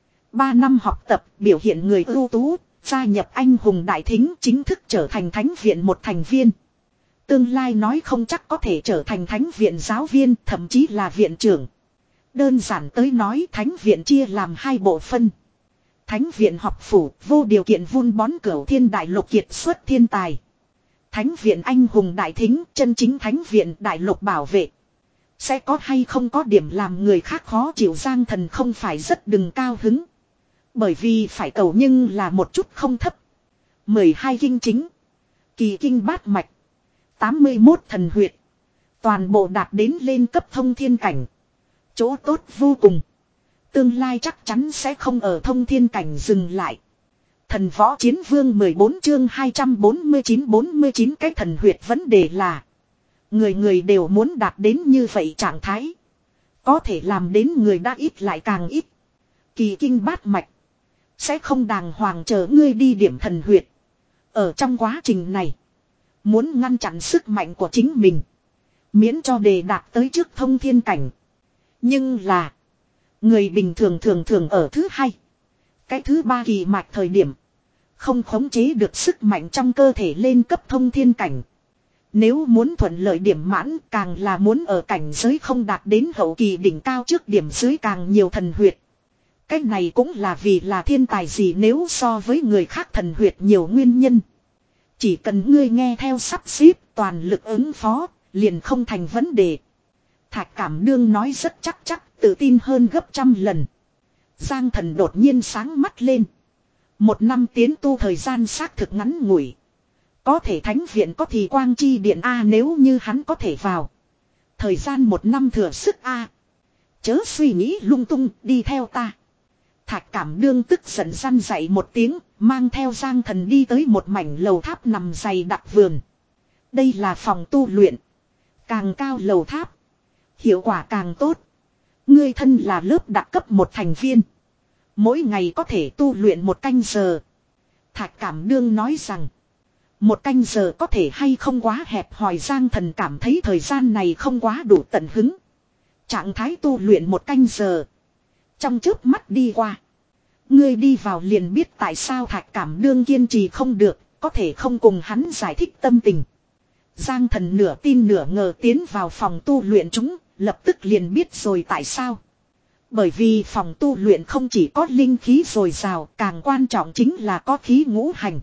S1: ba năm học tập biểu hiện người ưu tú, gia nhập anh hùng đại thính chính thức trở thành Thánh Viện một thành viên. Tương lai nói không chắc có thể trở thành Thánh Viện giáo viên, thậm chí là viện trưởng. Đơn giản tới nói Thánh Viện chia làm hai bộ phân. Thánh viện học phủ vô điều kiện vun bón cửu thiên đại lục kiệt xuất thiên tài. Thánh viện anh hùng đại thính chân chính thánh viện đại lục bảo vệ. Sẽ có hay không có điểm làm người khác khó chịu Giang Thần không phải rất đừng cao hứng. Bởi vì phải cầu nhưng là một chút không thấp. mười hai kinh chính. Kỳ kinh bát mạch. tám mươi mốt thần huyệt. Toàn bộ đạt đến lên cấp thông thiên cảnh. Chỗ tốt vô cùng. Tương lai chắc chắn sẽ không ở thông thiên cảnh dừng lại. Thần võ chiến vương mười bốn chương hai trăm bốn mươi chín bốn mươi chín cái thần huyệt vấn đề là. Người người đều muốn đạt đến như vậy trạng thái. Có thể làm đến người đã ít lại càng ít. Kỳ kinh bát mạch. Sẽ không đàng hoàng chờ ngươi đi điểm thần huyệt. Ở trong quá trình này. Muốn ngăn chặn sức mạnh của chính mình. Miễn cho đề đạt tới trước thông thiên cảnh. Nhưng là. Người bình thường thường thường ở thứ hai. Cái thứ ba kỳ mạch thời điểm. Không khống chế được sức mạnh trong cơ thể lên cấp thông thiên cảnh. Nếu muốn thuận lợi điểm mãn càng là muốn ở cảnh giới không đạt đến hậu kỳ đỉnh cao trước điểm dưới càng nhiều thần huyệt. Cái này cũng là vì là thiên tài gì nếu so với người khác thần huyệt nhiều nguyên nhân. Chỉ cần ngươi nghe theo sắp xếp toàn lực ứng phó liền không thành vấn đề. Thạch Cảm Đương nói rất chắc chắc tự tin hơn gấp trăm lần. Giang Thần đột nhiên sáng mắt lên. Một năm tiến tu thời gian xác thực ngắn ngủi. Có thể thánh viện có thì quang chi điện A nếu như hắn có thể vào. Thời gian một năm thừa sức A. Chớ suy nghĩ lung tung đi theo ta. Thạch Cảm Đương tức giận răn dậy một tiếng. Mang theo Giang Thần đi tới một mảnh lầu tháp nằm dày đặc vườn. Đây là phòng tu luyện. Càng cao lầu tháp. Hiệu quả càng tốt. Ngươi thân là lớp đặc cấp một thành viên. Mỗi ngày có thể tu luyện một canh giờ. Thạch Cảm Đương nói rằng. Một canh giờ có thể hay không quá hẹp hòi Giang Thần cảm thấy thời gian này không quá đủ tận hứng. Trạng thái tu luyện một canh giờ. Trong chớp mắt đi qua. Ngươi đi vào liền biết tại sao Thạch Cảm Đương kiên trì không được. Có thể không cùng hắn giải thích tâm tình. Giang Thần nửa tin nửa ngờ tiến vào phòng tu luyện chúng. Lập tức liền biết rồi tại sao. Bởi vì phòng tu luyện không chỉ có linh khí dồi dào, càng quan trọng chính là có khí ngũ hành.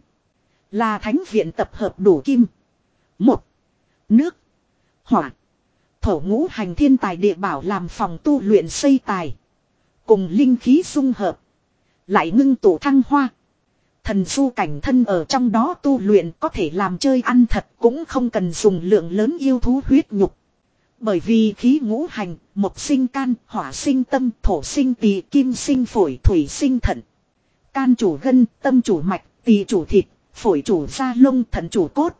S1: Là thánh viện tập hợp đủ kim. Một. Nước. Hỏa. Thổ ngũ hành thiên tài địa bảo làm phòng tu luyện xây tài. Cùng linh khí dung hợp. Lại ngưng tụ thăng hoa. Thần du cảnh thân ở trong đó tu luyện có thể làm chơi ăn thật cũng không cần dùng lượng lớn yêu thú huyết nhục. Bởi vì khí ngũ hành, mộc sinh can, hỏa sinh tâm, thổ sinh tỳ, kim sinh phổi, thủy sinh thận. Can chủ gân, tâm chủ mạch, tỳ chủ thịt, phổi chủ da lông, thận chủ cốt.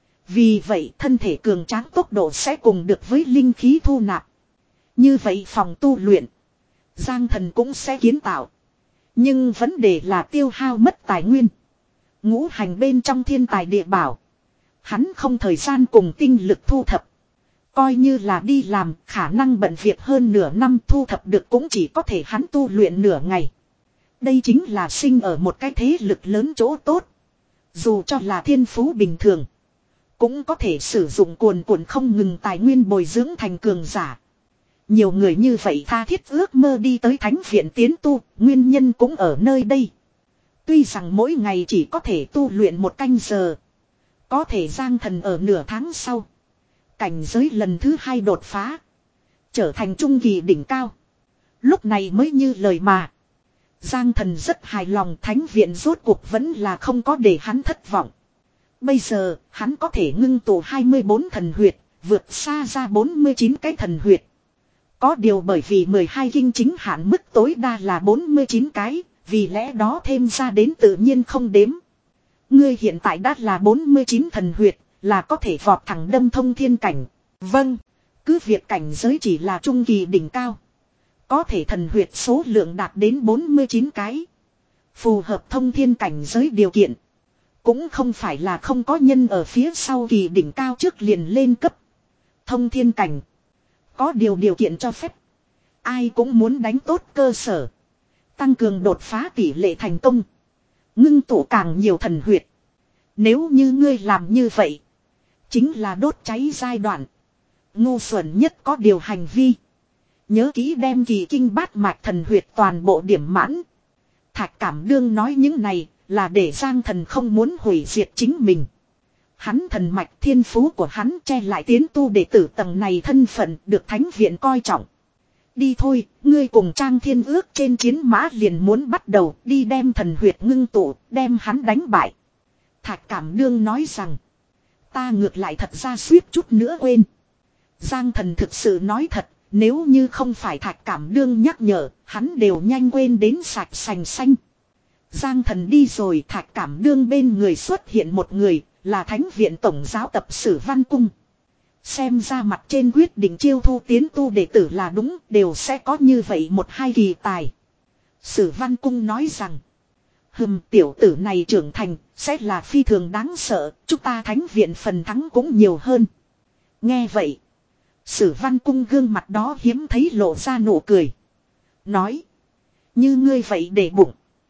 S1: Vì vậy thân thể cường tráng tốc độ sẽ cùng được với linh khí thu nạp. Như vậy phòng tu luyện. Giang Thần cũng sẽ kiến tạo. Nhưng vấn đề là tiêu hao mất tài nguyên. Ngũ hành bên trong thiên tài địa bảo. Hắn không thời gian cùng tinh lực thu thập. Coi như là đi làm khả năng bận việc hơn nửa năm thu thập được cũng chỉ có thể hắn tu luyện nửa ngày. Đây chính là sinh ở một cái thế lực lớn chỗ tốt. Dù cho là thiên phú bình thường. Cũng có thể sử dụng cuồn cuộn không ngừng tài nguyên bồi dưỡng thành cường giả. Nhiều người như vậy tha thiết ước mơ đi tới thánh viện tiến tu. Nguyên nhân cũng ở nơi đây. Tuy rằng mỗi ngày chỉ có thể tu luyện một canh giờ. Có thể Giang Thần ở nửa tháng sau. Cảnh giới lần thứ hai đột phá. Trở thành trung kỳ đỉnh cao. Lúc này mới như lời mà. Giang Thần rất hài lòng thánh viện rốt cuộc vẫn là không có để hắn thất vọng. Bây giờ hắn có thể ngưng tụ hai mươi bốn thần huyệt. Vượt xa ra bốn mươi chín cái thần huyệt. Có điều bởi vì mười hai kinh chính hạn mức tối đa là bốn mươi chín cái. Vì lẽ đó thêm ra đến tự nhiên không đếm. Ngươi hiện tại đã là bốn mươi chín thần huyệt. Là có thể vọt thẳng đâm thông thiên cảnh. Vâng. Cứ việc cảnh giới chỉ là trung kỳ đỉnh cao. Có thể thần huyệt số lượng đạt đến bốn mươi chín cái. Phù hợp thông thiên cảnh giới điều kiện. Cũng không phải là không có nhân ở phía sau kỳ đỉnh cao trước liền lên cấp. Thông thiên cảnh. Có điều điều kiện cho phép. Ai cũng muốn đánh tốt cơ sở. Tăng cường đột phá tỷ lệ thành công. Ngưng tụ càng nhiều thần huyệt. Nếu như ngươi làm như vậy. Chính là đốt cháy giai đoạn. Ngu xuẩn nhất có điều hành vi. Nhớ kỹ đem kỳ kinh bát mạch thần huyệt toàn bộ điểm mãn. Thạch Cảm Đương nói những này là để Giang Thần không muốn hủy diệt chính mình. Hắn thần mạch thiên phú của hắn che lại tiến tu đệ tử tầng này thân phận được thánh viện coi trọng. Đi thôi, ngươi cùng Trang Thiên Ước trên chiến mã liền muốn bắt đầu đi đem thần huyệt ngưng tụ, đem hắn đánh bại. Thạch Cảm Đương nói rằng, ta ngược lại thật ra suýt chút nữa quên. Giang Thần thực sự nói thật, nếu như không phải Thạch Cảm Đương nhắc nhở, hắn đều nhanh quên đến sạch sành xanh. Giang Thần đi rồi, Thạch Cảm Đương bên người xuất hiện một người, là Thánh viện Tổng giáo tập Sử Văn Cung. Xem ra mặt trên quyết định chiêu thu tiến tu đệ tử là đúng, đều sẽ có như vậy một hai kỳ tài. Sử Văn Cung nói rằng, hừm, tiểu tử này trưởng thành, sẽ là phi thường đáng sợ, chúng ta Thánh viện phần thắng cũng nhiều hơn. Nghe vậy, Sử Văn Cung gương mặt đó hiếm thấy lộ ra nụ cười. Nói, như ngươi vậy để bụng,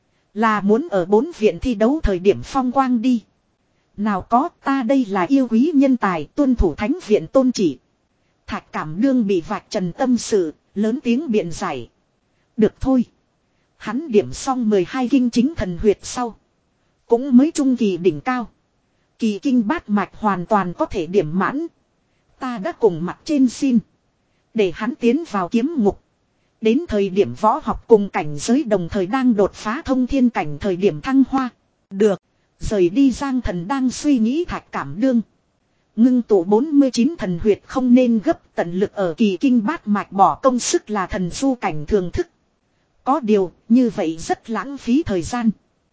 S1: là muốn ở bốn viện thi đấu thời điểm phong quang đi. Nào có, ta đây là yêu quý nhân tài, tuân thủ thánh viện tôn chỉ. Thạch Cảm Đương bị vạch trần tâm sự, lớn tiếng biện giải. Được thôi. Hắn điểm xong mười hai kinh chính thần huyệt sau. Cũng mới trung kỳ đỉnh cao. Kỳ kinh bát mạch hoàn toàn có thể điểm mãn. Ta đã cùng mặt trên xin. Để hắn tiến vào kiếm ngục. Đến thời điểm võ học cùng cảnh giới đồng thời đang đột phá thông thiên cảnh thời điểm thăng hoa. Được. Rời đi Giang Thần đang suy nghĩ Thạch Cảm Đương. Ngưng tụ bốn mươi chín thần huyệt không nên gấp, tận lực ở kỳ kinh bát mạch bỏ công sức là thần du cảnh thường thức. Có điều, như vậy rất lãng phí thời gian.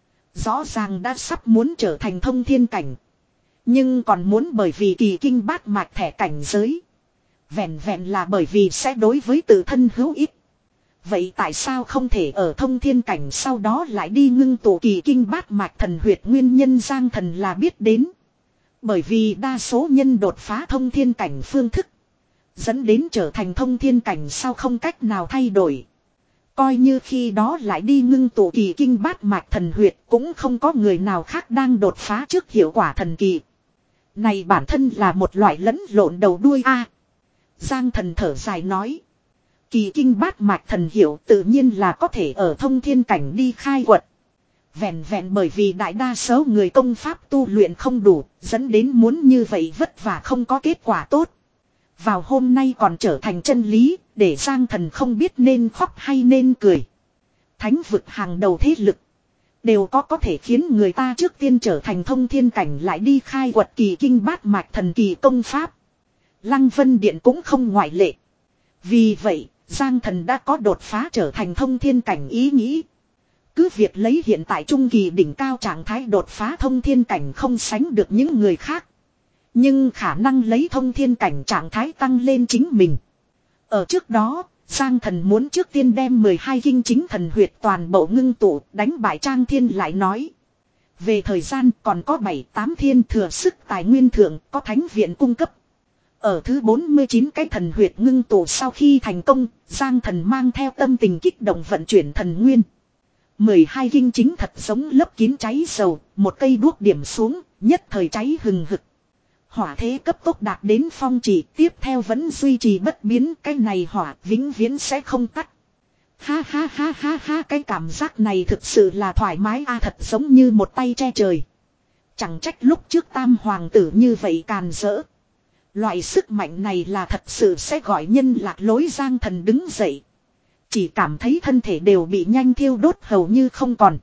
S1: Rõ ràng đã sắp muốn trở thành thông thiên cảnh. Nhưng còn muốn bởi vì kỳ kinh bát mạch thẻ cảnh giới. Vẹn vẹn là bởi vì sẽ đối với tự thân hữu ích. Vậy tại sao không thể ở thông thiên cảnh sau đó lại đi ngưng tụ kỳ kinh bát mạch thần huyệt? Nguyên nhân Giang Thần là biết đến. Bởi vì đa số nhân đột phá thông thiên cảnh phương thức. Dẫn đến trở thành thông thiên cảnh sau không cách nào thay đổi. Coi như khi đó lại đi ngưng tụ kỳ kinh bát mạch thần huyệt cũng không có người nào khác đang đột phá trước hiệu quả thần kỳ. Này bản thân là một loại lẫn lộn đầu đuôi a. Giang Thần thở dài nói. Kỳ kinh bát mạch thần hiệu tự nhiên là có thể ở thông thiên cảnh đi khai quật. Vẹn vẹn bởi vì đại đa số người công pháp tu luyện không đủ, dẫn đến muốn như vậy vất vả không có kết quả tốt. Vào hôm nay còn trở thành chân lý, để Giang Thần không biết nên khóc hay nên cười. Thánh vực hàng đầu thế lực đều có có thể khiến người ta trước tiên trở thành thông thiên cảnh lại đi khai quật kỳ kinh bát mạch thần kỳ công pháp. Lăng Vân Điện cũng không ngoại lệ. Vì vậy, Giang Thần đã có đột phá trở thành thông thiên cảnh ý nghĩ. Cứ việc lấy hiện tại trung kỳ đỉnh cao trạng thái đột phá thông thiên cảnh không sánh được những người khác. Nhưng khả năng lấy thông thiên cảnh trạng thái tăng lên chính mình. Ở trước đó, Giang Thần muốn trước tiên đem mười hai kinh chính thần huyệt toàn bộ ngưng tụ đánh bại Trang Thiên lại nói. Về thời gian còn có bảy tám thiên thừa sức tài nguyên thượng có thánh viện cung cấp. Ở thứ bốn mươi chín cái thần huyệt ngưng tụ sau khi thành công, Giang Thần mang theo tâm tình kích động vận chuyển thần nguyên. mười hai kinh chính thật giống lấp kín cháy dầu, một cây đuốc điểm xuống, nhất thời cháy hừng hực. Hỏa thế cấp tốc đạt đến phong chỉ, tiếp theo vẫn duy trì bất biến, cái này hỏa vĩnh viễn sẽ không tắt. Ha ha ha ha ha, cái cảm giác này thực sự là thoải mái a, thật giống như một tay che trời. Chẳng trách lúc trước tam hoàng tử như vậy càn rỡ. Loại sức mạnh này là thật sự sẽ gọi nhân lạc lối. Giang Thần đứng dậy. Chỉ cảm thấy thân thể đều bị nhanh thiêu đốt hầu như không còn.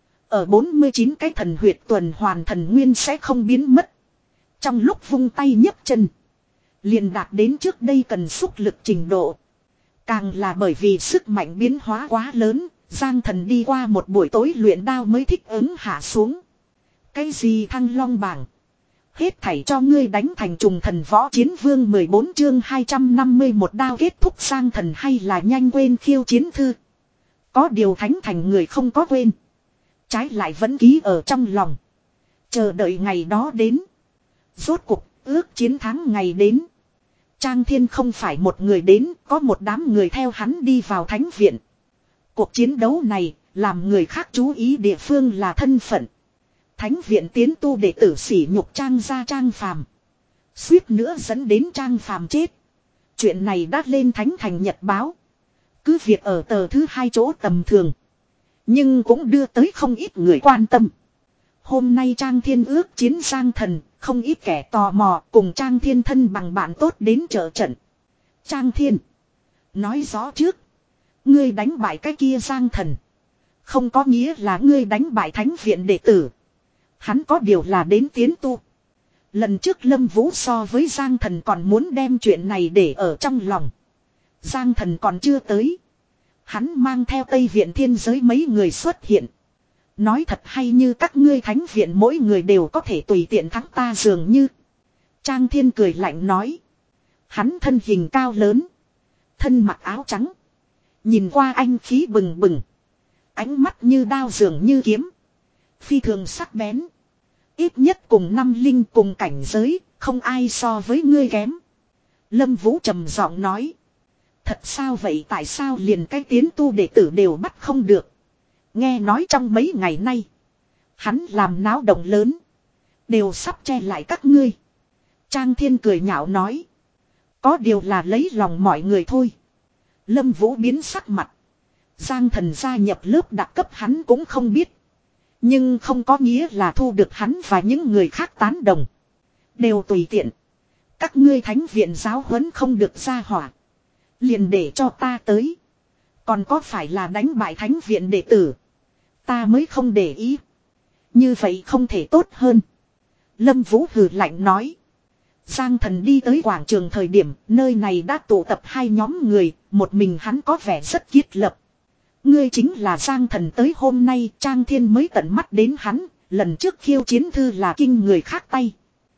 S1: Ở bốn mươi chín cái thần huyệt tuần hoàn thần nguyên sẽ không biến mất. Trong lúc vung tay nhấc chân, liền đạt đến trước đây cần xúc lực trình độ. Càng là bởi vì sức mạnh biến hóa quá lớn, Giang Thần đi qua một buổi tối luyện đao mới thích ứng hạ xuống. Cái gì Thăng Long bảng? Hết thảy cho ngươi đánh thành trùng thần võ chiến vương mười bốn chương hai trăm năm mươi một đao kết thúc. Giang Thần hay là nhanh quên khiêu chiến thư. Có điều thánh thành người không có quên. Trái lại vẫn ký ở trong lòng. Chờ đợi ngày đó đến. Rốt cuộc ước chiến thắng ngày đến. Trang Thiên không phải một người đến, có một đám người theo hắn đi vào thánh viện. Cuộc chiến đấu này, làm người khác chú ý địa phương là thân phận. Thánh viện tiến tu đệ tử sỉ nhục Trang gia Trang Phàm, suýt nữa dẫn đến Trang Phàm chết. Chuyện này đã lên thánh thành nhật báo. Cứ việc ở tờ thứ hai chỗ tầm thường, Nhưng cũng đưa tới không ít người quan tâm. Hôm nay Trang Thiên ước chiến Giang Thần, không ít kẻ tò mò cùng Trang Thiên thân bằng bạn tốt đến trợ trận. Trang Thiên. Nói rõ trước. Ngươi đánh bại cái kia Giang Thần. Không có nghĩa là ngươi đánh bại Thánh viện đệ tử. Hắn có điều là đến tiến tu. Lần trước Lâm Vũ so với Giang Thần còn muốn đem chuyện này để ở trong lòng. Giang Thần còn chưa tới. Hắn mang theo Tây Viện thiên giới mấy người xuất hiện. Nói thật hay như các ngươi Thánh viện mỗi người đều có thể tùy tiện thắng ta dường như. Trang Thiên cười lạnh nói. Hắn thân hình cao lớn. Thân mặc áo trắng. Nhìn qua anh khí bừng bừng. Ánh mắt như đao dường như kiếm. Phi thường sắc bén. Ít nhất cùng năm linh cùng cảnh giới. Không ai so với ngươi kém. Lâm Vũ trầm giọng nói. Thật sao vậy, tại sao liền cái tiến tu đệ tử đều bắt không được. Nghe nói trong mấy ngày nay. Hắn làm náo động lớn. Đều sắp che lại các ngươi. Trang Thiên cười nhạo nói. Có điều là lấy lòng mọi người thôi. Lâm Vũ biến sắc mặt. Giang Thần gia nhập lớp đặc cấp hắn cũng không biết. Nhưng không có nghĩa là thu được hắn và những người khác tán đồng. Đều tùy tiện. Các ngươi Thánh viện giáo huấn không được ra hỏa. Liền để cho ta tới. Còn có phải là đánh bại Thánh viện đệ tử. Ta mới không để ý. Như vậy không thể tốt hơn. Lâm Vũ hừ lạnh nói. Giang Thần đi tới quảng trường thời điểm, nơi này đã tụ tập hai nhóm người, một mình hắn có vẻ rất kiết lập. Ngươi chính là Giang Thần, tới hôm nay Trang Thiên mới tận mắt đến hắn, lần trước khiêu chiến thư là kinh người khác tay.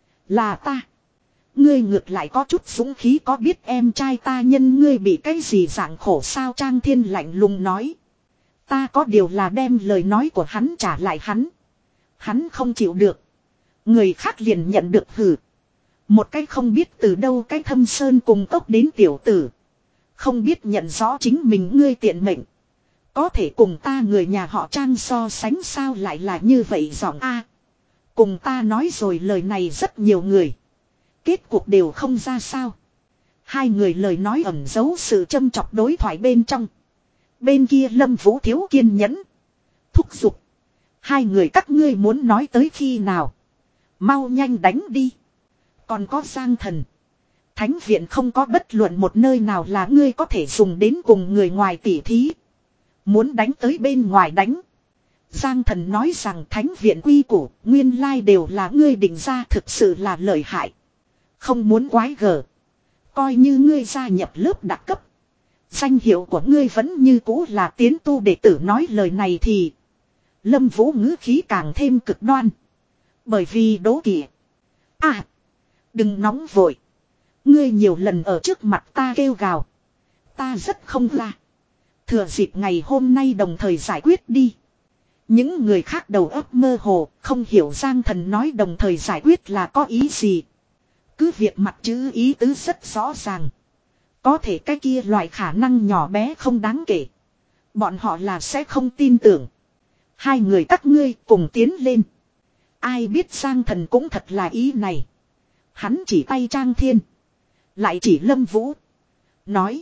S1: Là ta. Ngươi ngược lại có chút dũng khí, có biết em trai ta nhân ngươi bị cái gì dạng khổ sao? Trang Thiên lạnh lùng nói. Ta có điều là đem lời nói của hắn trả lại hắn. Hắn không chịu được. Người khác liền nhận được hử. Một cái không biết từ đâu cái thâm sơn cùng tốc đến tiểu tử. Không biết nhận rõ chính mình ngươi tiện mệnh. Có thể cùng ta người nhà họ Trang so sánh sao? Lại là như vậy giọng a. Cùng ta nói rồi lời này rất nhiều người. Kết cuộc đều không ra sao. Hai người lời nói ẩn giấu sự châm chọc đối thoại bên trong. Bên kia Lâm Vũ thiếu kiên nhẫn. Thúc giục. Hai người các ngươi muốn nói tới khi nào? Mau nhanh đánh đi. Còn có Giang Thần. Thánh viện không có bất luận một nơi nào là ngươi có thể dùng đến cùng người ngoài tỉ thí. Muốn đánh tới bên ngoài đánh. Giang Thần nói rằng Thánh viện quy củ, nguyên lai đều là ngươi định ra, thực sự là lợi hại. Không muốn quái gở. Coi như ngươi gia nhập lớp đặc cấp. Danh hiệu của ngươi vẫn như cũ là tiến tu đệ tử. Nói lời này thì Lâm Vũ ngữ khí càng thêm cực đoan. Bởi vì đố kỵ. À, đừng nóng vội. Ngươi nhiều lần ở trước mặt ta kêu gào. Ta rất không la. Thừa dịp ngày hôm nay đồng thời giải quyết đi. Những người khác đầu óc mơ hồ, không hiểu Giang Thần nói đồng thời giải quyết là có ý gì. Cứ việc mặt chữ ý tứ rất rõ ràng. Có thể cái kia loại khả năng nhỏ bé không đáng kể. Bọn họ là sẽ không tin tưởng. Hai người các ngươi cùng tiến lên. Ai biết Giang Thần cũng thật là ý này. Hắn chỉ tay Trang Thiên. Lại chỉ Lâm Vũ. Nói.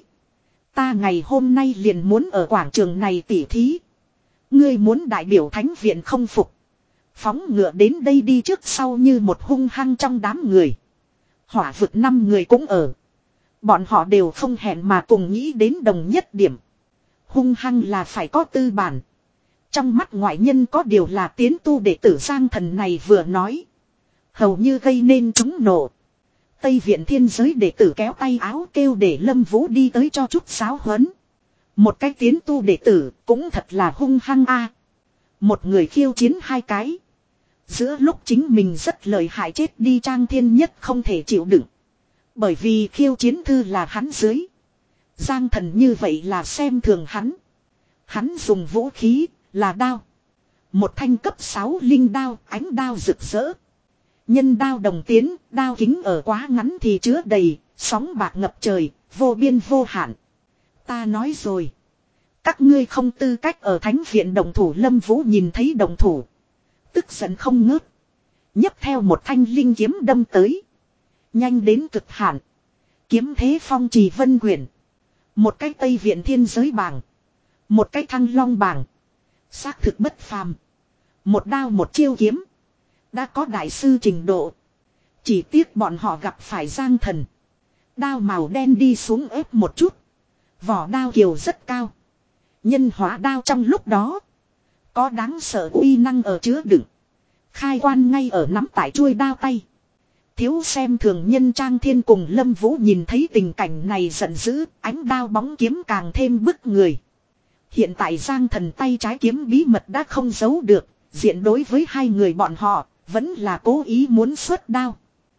S1: Ta ngày hôm nay liền muốn ở quảng trường này tỉ thí. Ngươi muốn đại biểu Thánh viện không phục. Phóng ngựa đến đây đi. Trước sau như một hung hăng trong đám người. Hỏa vực năm người cũng ở. Bọn họ đều không hẹn mà cùng nghĩ đến đồng nhất điểm. Hung hăng là phải có tư bản. Trong mắt ngoại nhân có điều là tiến tu đệ tử. Giang Thần này vừa nói. Hầu như gây nên chúng nổ. Tây viện thiên giới đệ tử kéo tay áo kêu để Lâm Vũ đi tới cho chút giáo huấn. Một cái tiến tu đệ tử cũng thật là hung hăng a. Một người khiêu chiến hai cái. Giữa lúc chính mình rất lợi hại chết đi Trang Thiên nhất không thể chịu đựng. Bởi vì khiêu chiến thư là hắn dưới. Giang Thần như vậy là xem thường hắn. Hắn dùng vũ khí là đao. Một thanh cấp sáu linh đao, ánh đao rực rỡ. Nhân đao đồng tiến, đao kính ở quá ngắn thì chứa đầy, sóng bạc ngập trời, vô biên vô hạn. Ta nói rồi. Các ngươi không tư cách ở Thánh viện đồng thủ. Lâm Vũ nhìn thấy đồng thủ. Tức giận không ngớt. Nhấp theo một thanh linh kiếm đâm tới. Nhanh đến cực hạn. Kiếm thế phong trì vân quyển. Một cái Tây viện thiên giới bảng. Một cái Thăng Long bảng. Xác thực bất phàm. Một đao một chiêu kiếm. Đã có đại sư trình độ. Chỉ tiếc bọn họ gặp phải Giang Thần. Đao màu đen đi xuống ép một chút. Vỏ đao kiều rất cao. Nhân hóa đao trong lúc đó. Có đáng sợ uy năng ở chứa đựng. Khai quan ngay ở nắm tại chuôi đao tay. Thiếu xem thường nhân Trang Thiên cùng Lâm Vũ nhìn thấy tình cảnh này giận dữ. Ánh đao bóng kiếm càng thêm bức người. Hiện tại Giang Thần tay trái kiếm bí mật đã không giấu được. Diện đối với hai người bọn họ. Vẫn là cố ý muốn xuất đao.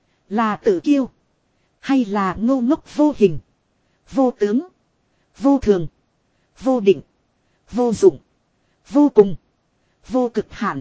S1: Là tự kiêu. Hay là ngô ngốc vô hình. Vô tướng. Vô thường. Vô định. Vô dụng. Vô cùng. Vô cực hạn.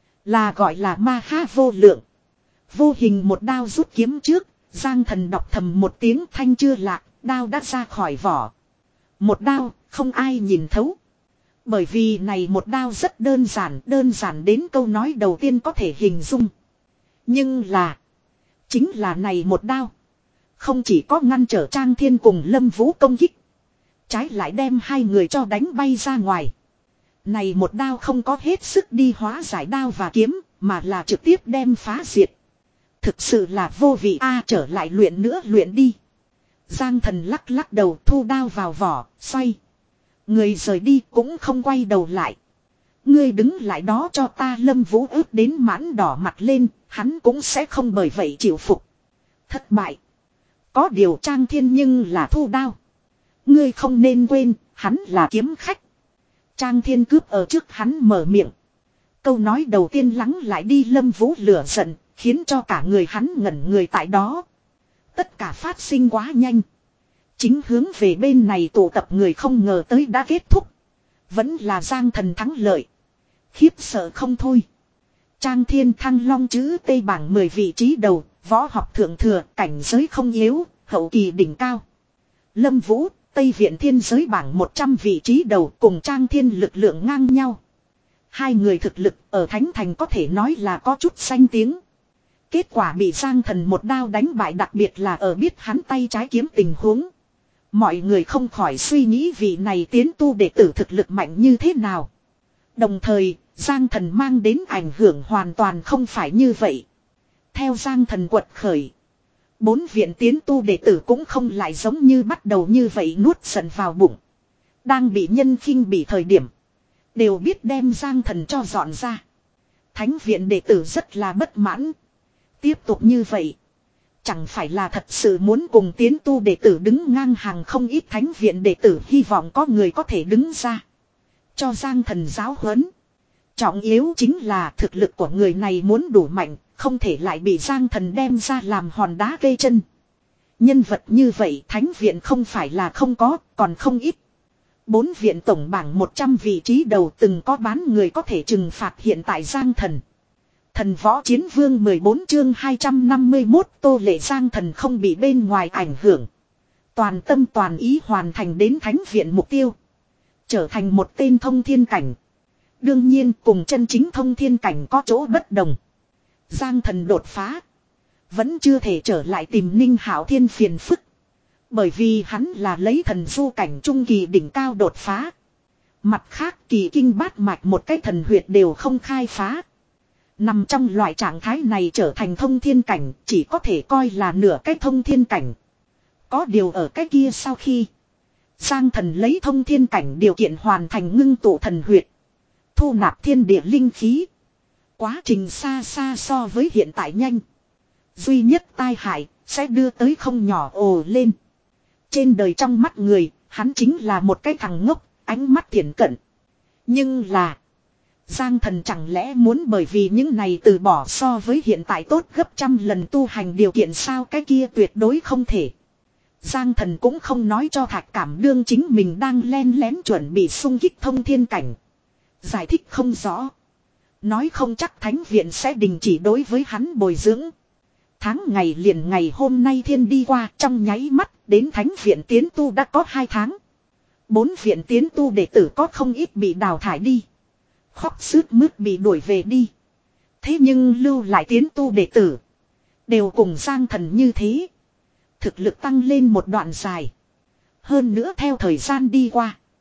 S1: Là gọi là ma ha vô lượng. Vô hình một đao rút kiếm trước. Giang Thần đọc thầm một tiếng thanh chưa lạc. Đao đã ra khỏi vỏ. Một đao không ai nhìn thấu. Bởi vì này một đao rất đơn giản. Đơn giản đến câu nói đầu tiên có thể hình dung. Nhưng là. Chính là này một đao. Không chỉ có ngăn trở Trang Thiên cùng Lâm Vũ công kích. Trái lại đem hai người cho đánh bay ra ngoài. Này một đao không có hết sức đi hóa giải đao và kiếm. Mà là trực tiếp đem phá diệt. Thực sự là vô vị a, trở lại luyện nữa luyện đi. Giang Thần lắc lắc đầu thu đao vào vỏ, xoay. Người rời đi cũng không quay đầu lại. Ngươi đứng lại đó cho ta. Lâm Vũ ướp đến mãn đỏ mặt lên. Hắn cũng sẽ không bởi vậy chịu phục. Thất bại. Có điều Trang Thiên nhưng là thu đao. Ngươi không nên quên, hắn là kiếm khách. Trang Thiên cướp ở trước hắn mở miệng. Câu nói đầu tiên lắng lại đi Lâm Vũ lửa giận, khiến cho cả người hắn ngẩn người tại đó. Tất cả phát sinh quá nhanh. Chính hướng về bên này tụ tập người không ngờ tới đã kết thúc. Vẫn là Giang Thần thắng lợi. Khiếp sợ không thôi. Trang Thiên Thăng Long chữ Tây bảng mười vị trí đầu, võ học thượng thừa, cảnh giới không yếu, hậu kỳ đỉnh cao. Lâm Vũ, Tây Viện Thiên giới bảng một trăm vị trí đầu cùng Trang Thiên lực lượng ngang nhau. Hai người thực lực ở Thánh Thành có thể nói là có chút danh tiếng. Kết quả bị Giang Thần một đao đánh bại, đặc biệt là ở biết hắn tay trái kiếm tình huống. Mọi người không khỏi suy nghĩ vị này tiến tu đệ tử thực lực mạnh như thế nào. Đồng thời, Giang Thần mang đến ảnh hưởng hoàn toàn không phải như vậy. Theo Giang Thần quật khởi, bốn viện tiến tu đệ tử cũng không lại giống như bắt đầu như vậy nuốt giận vào bụng. Đang bị nhân khinh bị thời điểm, đều biết đem Giang Thần cho dọn ra. Thánh viện đệ tử rất là bất mãn. Tiếp tục như vậy, chẳng phải là thật sự muốn cùng tiến tu đệ tử đứng ngang hàng. Không ít thánh viện đệ tử hy vọng có người có thể đứng ra cho Giang Thần giáo huấn. Trọng yếu chính là thực lực của người này muốn đủ mạnh, không thể lại bị Giang Thần đem ra làm hòn đá gây chân. Nhân vật như vậy thánh viện không phải là không có, còn không ít. Bốn viện tổng bảng một trăm vị trí đầu từng có bán người có thể trừng phạt hiện tại Giang Thần. Thần võ chiến vương mười bốn chương hai trăm năm mươi mốt Tô Lệ. Giang Thần không bị bên ngoài ảnh hưởng. Toàn tâm toàn ý hoàn thành đến thánh viện mục tiêu. Trở thành một tên thông thiên cảnh. Đương nhiên cùng chân chính thông thiên cảnh có chỗ bất đồng. Giang Thần đột phá. Vẫn chưa thể trở lại tìm Ninh Hạo Thiên phiền phức. Bởi vì hắn là lấy thần du cảnh trung kỳ đỉnh cao đột phá. Mặt khác kỳ kinh bát mạch một cái thần huyệt đều không khai phá. Nằm trong loại trạng thái này trở thành thông thiên cảnh chỉ có thể coi là nửa cái thông thiên cảnh. Có điều ở cái kia sau khi Giang Thần lấy thông thiên cảnh điều kiện hoàn thành ngưng tụ thần huyệt. Thu nạp thiên địa linh khí. Quá trình xa xa so với hiện tại nhanh. Duy nhất tai hại sẽ đưa tới không nhỏ ồ lên. Trên đời trong mắt người, hắn chính là một cái thằng ngốc, ánh mắt thiển cận. Nhưng là Giang Thần chẳng lẽ muốn bởi vì những này từ bỏ so với hiện tại tốt gấp trăm lần tu hành điều kiện sao? Cái kia tuyệt đối không thể. Giang Thần cũng không nói cho Thạch Cảm đương chính mình đang len lén chuẩn bị xung kích thông thiên cảnh. Giải thích không rõ. Nói không chắc thánh viện sẽ đình chỉ đối với hắn bồi dưỡng. Tháng ngày liền ngày hôm nay thiên đi qua trong nháy mắt đến thánh viện tiến tu đã có hai tháng. Bốn viện tiến tu đệ tử có không ít bị đào thải đi. Khóc sướt mướt bị đuổi về đi. Thế nhưng lưu lại tiến tu đệ tử đều cùng Giang Thần như thế. Thực lực tăng lên một đoạn dài. Hơn nữa theo thời gian đi qua,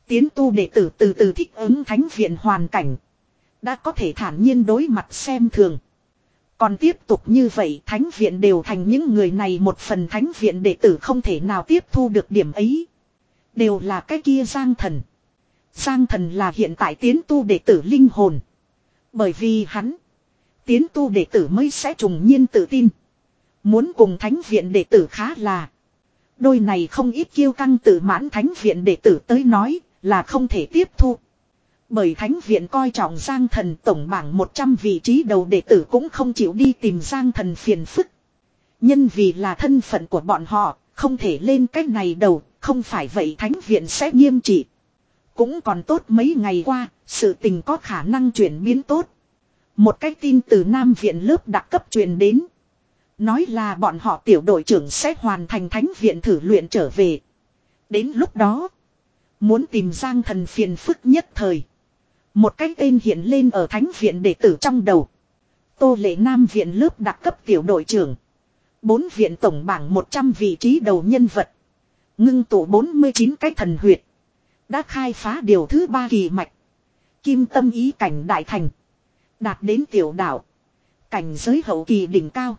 S1: Tiến tu đệ tử từ từ thích ứng thánh viện hoàn cảnh. Đã có thể thản nhiên đối mặt xem thường. Còn tiếp tục như vậy thánh viện đều thành những người này một phần thánh viện đệ tử không thể nào tiếp thu được điểm ấy. Đều là cái kia Giang Thần. Giang Thần là hiện tại tiến tu đệ tử linh hồn. Bởi vì hắn, tiến tu đệ tử mới sẽ trùng nhiên tự tin. Muốn cùng thánh viện đệ tử khá là. Đôi này không ít kiêu căng tự mãn thánh viện đệ tử tới nói là không thể tiếp thu. Bởi thánh viện coi trọng Giang Thần tổng bảng một trăm vị trí đầu đệ tử cũng không chịu đi tìm Giang Thần phiền phức. Nhân vì là thân phận của bọn họ, không thể lên cái này đầu, không phải vậy thánh viện sẽ nghiêm trị. Cũng còn tốt mấy ngày qua, sự tình có khả năng chuyển biến tốt. Một cái tin từ Nam viện lớp đặc cấp truyền đến. Nói là bọn họ tiểu đội trưởng sẽ hoàn thành thánh viện thử luyện trở về. Đến lúc đó, muốn tìm Giang Thần phiền phức nhất thời. Một cái tên hiện lên ở thánh viện đệ tử trong đầu. Tô Lệ Nam viện lớp đặc cấp tiểu đội trưởng. Bốn viện tổng bảng một trăm vị trí đầu nhân vật. Ngưng tụ bốn mươi chín cái thần huyệt. Đã khai phá điều thứ ba kỳ mạch. Kim tâm ý cảnh đại thành. Đạt đến tiểu đạo. Cảnh giới hậu kỳ đỉnh cao.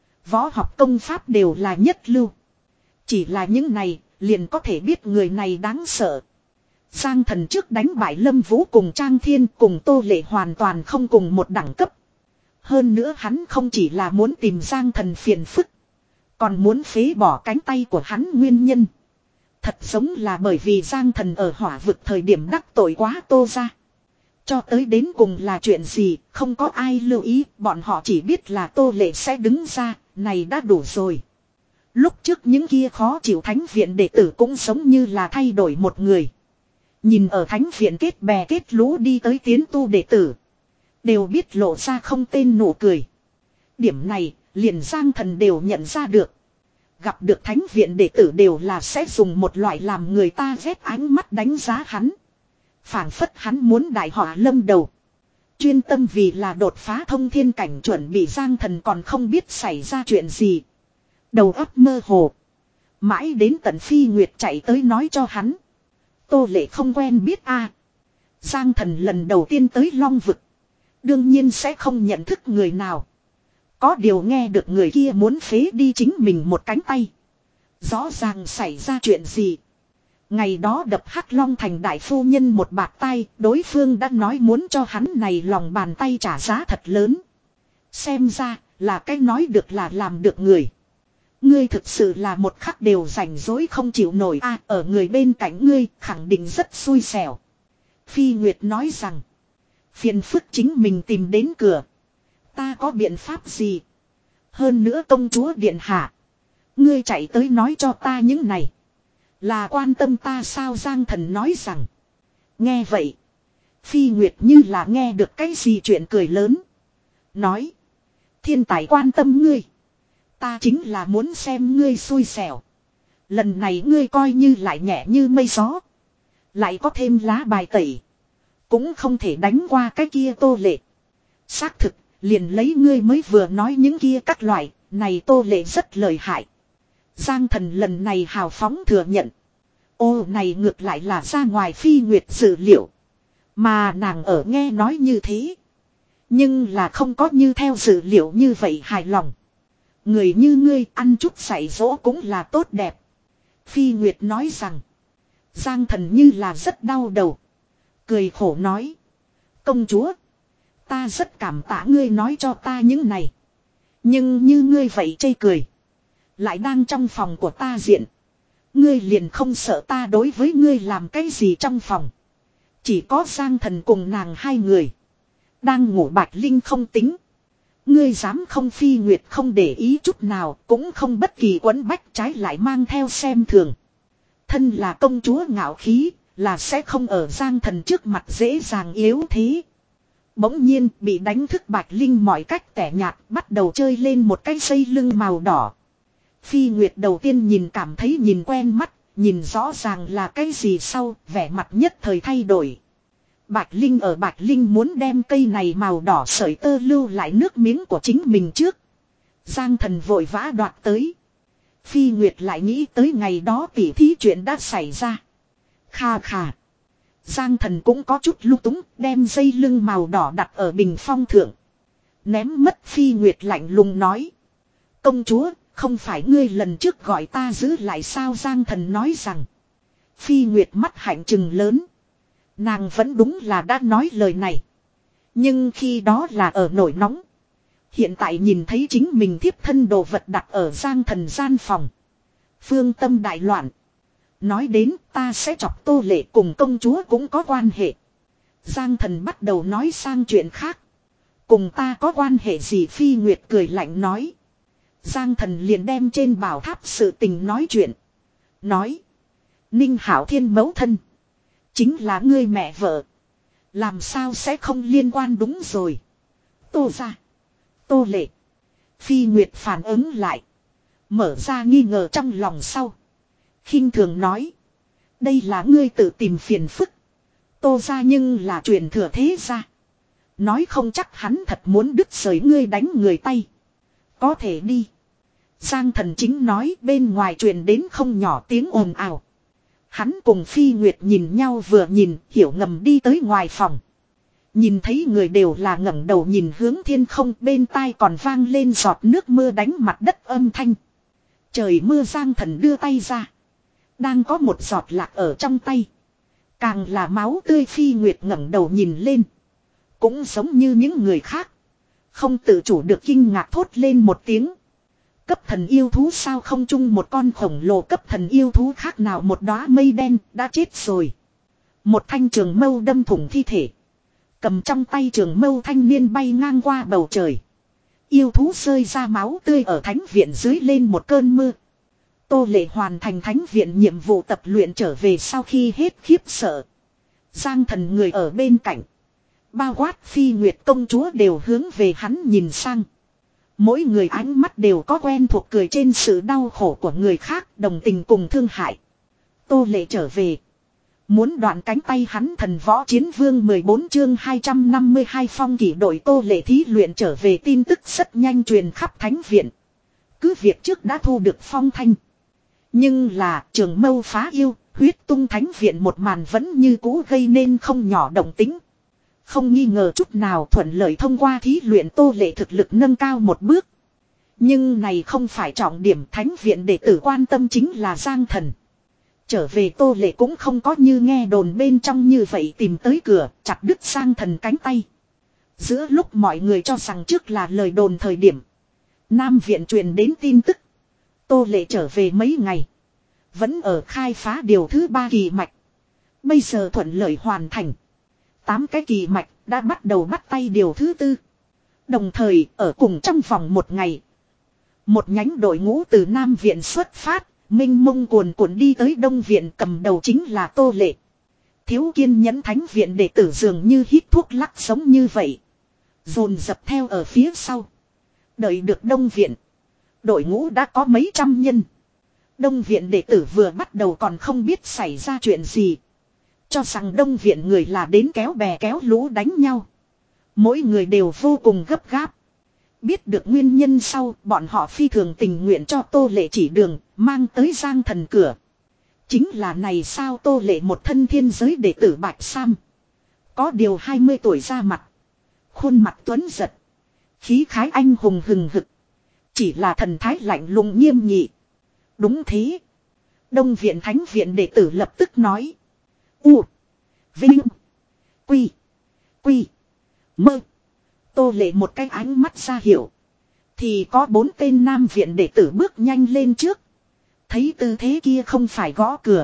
S1: Võ học công pháp đều là nhất lưu. Chỉ là những này liền có thể biết người này đáng sợ. Giang Thần trước đánh bại Lâm Vũ cùng Trang Thiên cùng Tô Lệ hoàn toàn không cùng một đẳng cấp. Hơn nữa hắn không chỉ là muốn tìm Giang Thần phiền phức. Còn muốn phế bỏ cánh tay của hắn nguyên nhân. Thật giống là bởi vì Giang Thần ở hỏa vực thời điểm đắc tội quá Tô ra. Cho tới đến cùng là chuyện gì, không có ai lưu ý, bọn họ chỉ biết là Tô Lệ sẽ đứng ra, này đã đủ rồi. Lúc trước những kia khó chịu thánh viện đệ tử cũng giống như là thay đổi một người. Nhìn ở thánh viện kết bè kết lũ đi tới tiến tu đệ tử. Đều biết lộ ra không tên nụ cười. Điểm này, liền Giang Thần đều nhận ra được. Gặp được thánh viện đệ tử đều là sẽ dùng một loại làm người ta ghét ánh mắt đánh giá hắn. Phảng phất hắn muốn đại họa lâm đầu. Chuyên tâm vì là đột phá thông thiên cảnh chuẩn bị Giang Thần còn không biết xảy ra chuyện gì. Đầu óc mơ hồ. Mãi đến tận Phi Nguyệt chạy tới nói cho hắn. Tô Lệ không quen biết a. À. Giang Thần lần đầu tiên tới Long Vực. Đương nhiên sẽ không nhận thức người nào. Có điều nghe được người kia muốn phế đi chính mình một cánh tay. Rõ ràng xảy ra chuyện gì. Ngày đó đập Hắc Long Thành đại phu nhân một bạt tay, đối phương đã nói muốn cho hắn này lòng bàn tay trả giá thật lớn. Xem ra là cái nói được là làm được người. Ngươi thực sự là một khắc đều rảnh rỗi không chịu nổi a à, ở người bên cạnh ngươi khẳng định rất xui xẻo. Phi Nguyệt nói rằng, phiền phức chính mình tìm đến cửa. Ta có biện pháp gì? Hơn nữa công chúa điện hạ. Ngươi chạy tới nói cho ta những này. Là quan tâm ta sao? Giang Thần nói rằng. Nghe vậy. Phi Nguyệt như là nghe được cái gì chuyện cười lớn. Nói. Thiên tài quan tâm ngươi. Ta chính là muốn xem ngươi xui xẻo. Lần này ngươi coi như lại nhẹ như mây gió. Lại có thêm lá bài tẩy. Cũng không thể đánh qua cái kia Tô Lệ. Xác thực. Liền lấy ngươi mới vừa nói những kia các loại. Này Tô Lệ rất lợi hại. Giang Thần lần này hào phóng thừa nhận. Ô này ngược lại là ra ngoài Phi Nguyệt dự liệu. Mà nàng ở nghe nói như thế. Nhưng là không có như theo dự liệu như vậy hài lòng. Người như ngươi ăn chút dạy dỗ cũng là tốt đẹp. Phi Nguyệt nói rằng. Giang Thần như là rất đau đầu. Cười khổ nói. Công chúa. Ta rất cảm tạ ngươi nói cho ta những này. Nhưng như ngươi vậy chê cười. Lại đang trong phòng của ta diện. Ngươi liền không sợ ta đối với ngươi làm cái gì trong phòng. Chỉ có Giang Thần cùng nàng hai người. Đang ngủ Bạch Linh không tính. Ngươi dám không? Phi Nguyệt không để ý chút nào. Cũng không bất kỳ quấn bách, trái lại mang theo xem thường. Thân là công chúa ngạo khí. Là sẽ không ở Giang Thần trước mặt dễ dàng yếu thế. Bỗng nhiên bị đánh thức Bạch Linh mọi cách tẻ nhạt, bắt đầu chơi lên một cái dây lưng màu đỏ. Phi Nguyệt đầu tiên nhìn cảm thấy nhìn quen mắt, nhìn rõ ràng là cái gì sau, vẻ mặt nhất thời thay đổi. Bạch Linh ở Bạch Linh muốn đem cây này màu đỏ sợi tơ lưu lại nước miếng của chính mình trước. Giang Thần vội vã đoạt tới. Phi Nguyệt lại nghĩ tới ngày đó tỉ thí chuyện đã xảy ra. Kha khà. Giang Thần cũng có chút lung túng, đem dây lưng màu đỏ đặt ở bình phong thượng. Ném mất Phi Nguyệt lạnh lùng nói. Công chúa, không phải ngươi lần trước gọi ta giữ lại sao? Giang Thần nói rằng. Phi Nguyệt mắt hạnh trừng lớn. Nàng vẫn đúng là đã nói lời này. Nhưng khi đó là ở nổi nóng. Hiện tại nhìn thấy chính mình thiếp thân đồ vật đặt ở Giang Thần gian phòng. Phương tâm đại loạn. Nói đến ta sẽ chọc Tô Lệ cùng công chúa cũng có quan hệ. Giang Thần bắt đầu nói sang chuyện khác. Cùng ta có quan hệ gì? Phi Nguyệt cười lạnh nói. Giang Thần liền đem trên bảo tháp sự tình nói chuyện. Nói. Ninh Hảo Thiên mẫu thân. Chính là ngươi mẹ vợ. Làm sao sẽ không liên quan? Đúng rồi. Tô ra. Tô Lệ. Phi Nguyệt phản ứng lại. Mở ra nghi ngờ trong lòng sau. Khinh thường nói. Đây là ngươi tự tìm phiền phức. Tô ra nhưng là truyền thừa thế gia. Nói không chắc hắn thật muốn đứt rời ngươi đánh người tay. Có thể đi. Giang Thần chính nói, bên ngoài truyền đến không nhỏ tiếng ồn ào. Hắn cùng Phi Nguyệt nhìn nhau vừa nhìn, hiểu ngầm đi tới ngoài phòng. Nhìn thấy người đều là ngẩng đầu nhìn hướng thiên không, bên tai còn vang lên giọt nước mưa đánh mặt đất âm thanh. Trời mưa. Giang Thần đưa tay ra. Đang có một giọt lạc ở trong tay. Càng là máu tươi. Phi Nguyệt ngẩng đầu nhìn lên. Cũng giống như những người khác. Không tự chủ được kinh ngạc thốt lên một tiếng. Cấp thần yêu thú sao? Không chung một con khổng lồ cấp thần yêu thú khác nào một đóa mây đen đã chết rồi. Một thanh trường mâu đâm thủng thi thể. Cầm trong tay trường mâu thanh niên bay ngang qua bầu trời. Yêu thú rơi ra máu tươi ở thánh viện dưới lên một cơn mưa. Tô Lệ hoàn thành thánh viện nhiệm vụ tập luyện trở về sau khi hết khiếp sợ. Giang Thần người ở bên cạnh. Bao quát Phi Nguyệt công chúa đều hướng về hắn nhìn sang. Mỗi người ánh mắt đều có quen thuộc cười trên sự đau khổ của người khác, đồng tình cùng thương hại. Tô Lệ trở về. Muốn đoạn cánh tay hắn. Thần võ chiến vương mười bốn chương hai trăm năm mươi hai phong kỷ đội. Tô Lệ thí luyện trở về tin tức rất nhanh truyền khắp thánh viện. Cứ việc trước đã thu được phong thanh. Nhưng là trường mâu phá yêu, huyết tung thánh viện một màn vẫn như cũ gây nên không nhỏ động tính. Không nghi ngờ chút nào thuận lợi thông qua thí luyện. Tô Lệ thực lực nâng cao một bước. Nhưng này không phải trọng điểm. Thánh viện đệ tử quan tâm chính là Giang Thần. Trở về Tô Lệ cũng không có như nghe đồn bên trong như vậy tìm tới cửa chặt đứt Giang Thần cánh tay. Giữa lúc mọi người cho rằng trước là lời đồn thời điểm, Nam viện truyền đến tin tức. Tô Lệ trở về mấy ngày. Vẫn ở khai phá điều thứ ba kỳ mạch. Bây giờ thuận lợi hoàn thành. Tám cái kỳ mạch đã bắt đầu bắt tay điều thứ tư. Đồng thời ở cùng trong vòng một ngày. Một nhánh đội ngũ từ Nam viện xuất phát. Minh mông cuồn cuộn đi tới Đông viện, cầm đầu chính là Tô Lệ. Thiếu kiên nhẫn thánh viện đệ tử dường như hít thuốc lắc sống như vậy. Dồn dập theo ở phía sau. Đợi được Đông viện. Đội ngũ đã có mấy trăm nhân. Đông viện đệ tử vừa bắt đầu còn không biết xảy ra chuyện gì. Cho rằng Đông viện người là đến kéo bè kéo lũ đánh nhau. Mỗi người đều vô cùng gấp gáp. Biết được nguyên nhân sau, bọn họ phi thường tình nguyện cho Tô Lệ chỉ đường, mang tới Giang Thần cửa. Chính là này sao? Tô Lệ một thân thiên giới đệ tử Bạch Sam. Có điều hai mươi tuổi ra mặt. Khuôn mặt tuấn giật. Khí khái anh hùng hừng hực. Chỉ là thần thái lạnh lùng nghiêm nghị. Đúng thế. Đông viện thánh viện đệ tử lập tức nói. U. Vinh. Quy. Quy. Mơ. Tô Lệ một cái ánh mắt ra hiệu. Thì có bốn tên Nam viện đệ tử bước nhanh lên trước. Thấy tư thế kia không phải gõ cửa.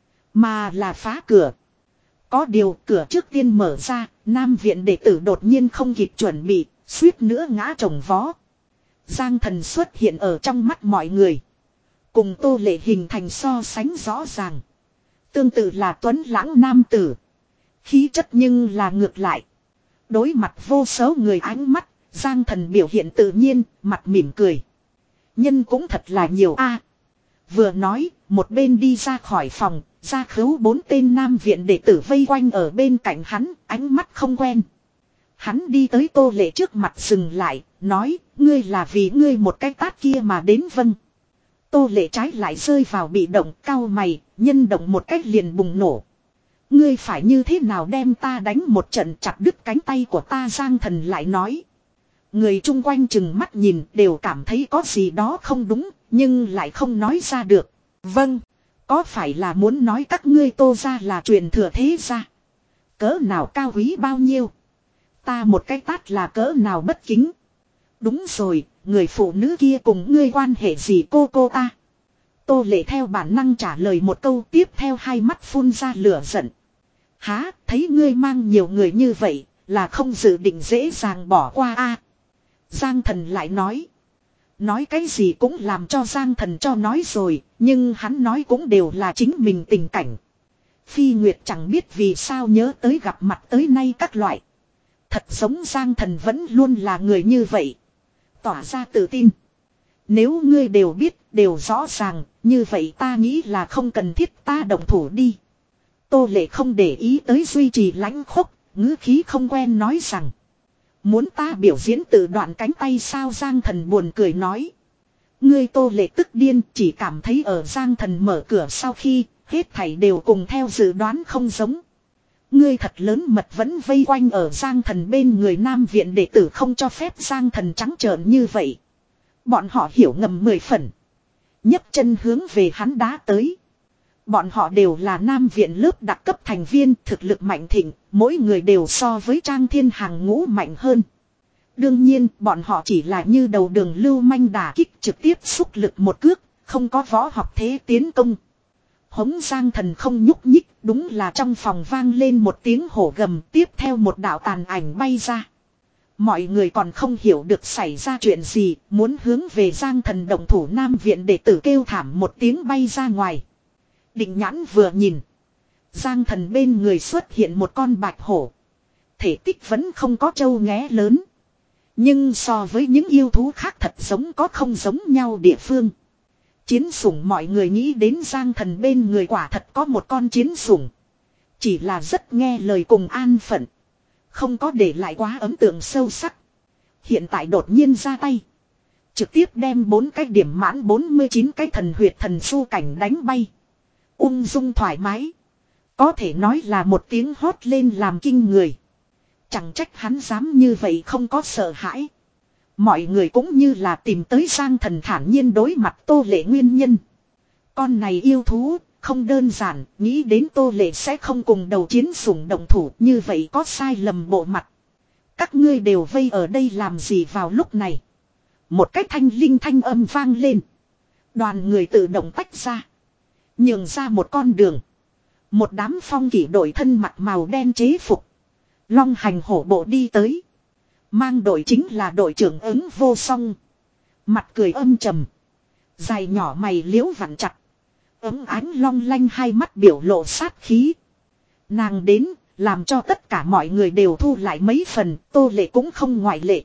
S1: Mà là phá cửa. Có điều cửa trước tiên mở ra. Nam viện đệ tử đột nhiên không kịp chuẩn bị. Suýt nữa ngã chồng vó. Giang Thần xuất hiện ở trong mắt mọi người. Cùng Tô Lệ hình thành so sánh rõ ràng. Tương tự là tuấn lãng nam tử. Khí chất nhưng là ngược lại. Đối mặt vô số người ánh mắt, Giang Thần biểu hiện tự nhiên, mặt mỉm cười. Nhân cũng thật là nhiều a. Vừa nói, một bên đi ra khỏi phòng, ra khứu bốn tên Nam viện đệ tử vây quanh ở bên cạnh hắn, ánh mắt không quen. Hắn đi tới Tô Lệ trước mặt dừng lại, nói, ngươi là vì ngươi một cái tát kia mà đến. Vâng. Tô Lệ trái lại rơi vào bị động, cau mày, nhân động một cách liền bùng nổ. Ngươi phải như thế nào đem ta đánh một trận chặt đứt cánh tay của ta, Giang Thần lại nói. Người chung quanh chừng mắt nhìn đều cảm thấy có gì đó không đúng, nhưng lại không nói ra được. Vâng, có phải là muốn nói các ngươi Tô gia là truyền thừa thế gia? Cỡ nào cao quý bao nhiêu? Ta một cái tát là cỡ nào bất kính? Đúng rồi, người phụ nữ kia cùng ngươi quan hệ gì cô cô ta? Tô Lệ theo bản năng trả lời một câu, tiếp theo hai mắt phun ra lửa giận. Há, thấy ngươi mang nhiều người như vậy, là không dự định dễ dàng bỏ qua a? Giang Thần lại nói. Nói cái gì cũng làm cho Giang Thần cho nói rồi, nhưng hắn nói cũng đều là chính mình tình cảnh. Phi Nguyệt chẳng biết vì sao nhớ tới gặp mặt tới nay các loại. Thật giống Giang Thần vẫn luôn là người như vậy. Tỏa ra tự tin. Nếu ngươi đều biết, đều rõ ràng, như vậy ta nghĩ là không cần thiết ta động thủ đi. Tô Lệ không để ý tới duy trì lãnh khốc, ngữ khí không quen nói rằng. Muốn ta biểu diễn tự đoạn cánh tay sao, Giang Thần buồn cười nói. Ngươi Tô Lệ tức điên, chỉ cảm thấy ở Giang Thần mở cửa sau khi, hết thảy đều cùng theo dự đoán không giống. Ngươi thật lớn mật vẫn vây quanh ở Giang Thần bên người Nam viện đệ tử không cho phép Giang Thần trắng trợn như vậy. Bọn họ hiểu ngầm mười phần. nhấc chân hướng về hắn đá tới. Bọn họ đều là Nam viện lớp đặc cấp thành viên, thực lực mạnh thịnh, mỗi người đều so với Trang Thiên hàng ngũ mạnh hơn. Đương nhiên, bọn họ chỉ là như đầu đường lưu manh đả kích trực tiếp xúc lực một cước, không có võ học thế tiến công. Hống Giang Thần không nhúc nhích, đúng là trong phòng vang lên một tiếng hổ gầm, tiếp theo một đạo tàn ảnh bay ra. Mọi người còn không hiểu được xảy ra chuyện gì, muốn hướng về Giang Thần động thủ Nam viện đệ tử kêu thảm một tiếng bay ra ngoài. Định nhãn vừa nhìn. Giang Thần bên người xuất hiện một con bạch hổ. Thể tích vẫn không có trâu nghé lớn. Nhưng so với những yêu thú khác thật giống có không giống nhau địa phương. Chiến sủng mọi người nghĩ đến Giang Thần bên người quả thật có một con chiến sủng. Chỉ là rất nghe lời cùng an phận. Không có để lại quá ấn tượng sâu sắc. Hiện tại đột nhiên ra tay. Trực tiếp đem bốn cái điểm mãn bốn mươi chín cái thần huyệt thần su cảnh đánh bay. Ung dung thoải mái. Có thể nói là một tiếng hót lên làm kinh người. Chẳng trách hắn dám như vậy không có sợ hãi. Mọi người cũng như là tìm tới Giang Thần thản nhiên đối mặt Tô Lệ nguyên nhân. Con này yêu thú, không đơn giản, nghĩ đến Tô Lệ sẽ không cùng đầu chiến sủng động thủ, như vậy có sai lầm bộ mặt. Các ngươi đều vây ở đây làm gì vào lúc này? Một cái thanh linh thanh âm vang lên. Đoàn người tự động tách ra. Nhường ra một con đường. Một đám phong kỷ đội thân mặc màu đen chế phục. Long hành hổ bộ đi tới. Mang đội chính là đội trưởng Ứng Vô Song. Mặt cười âm trầm. Dài nhỏ mày liễu vặn chặt. Ấm ánh long lanh hai mắt biểu lộ sát khí. Nàng đến, làm cho tất cả mọi người đều thu lại mấy phần, Tô Lệ cũng không ngoại lệ.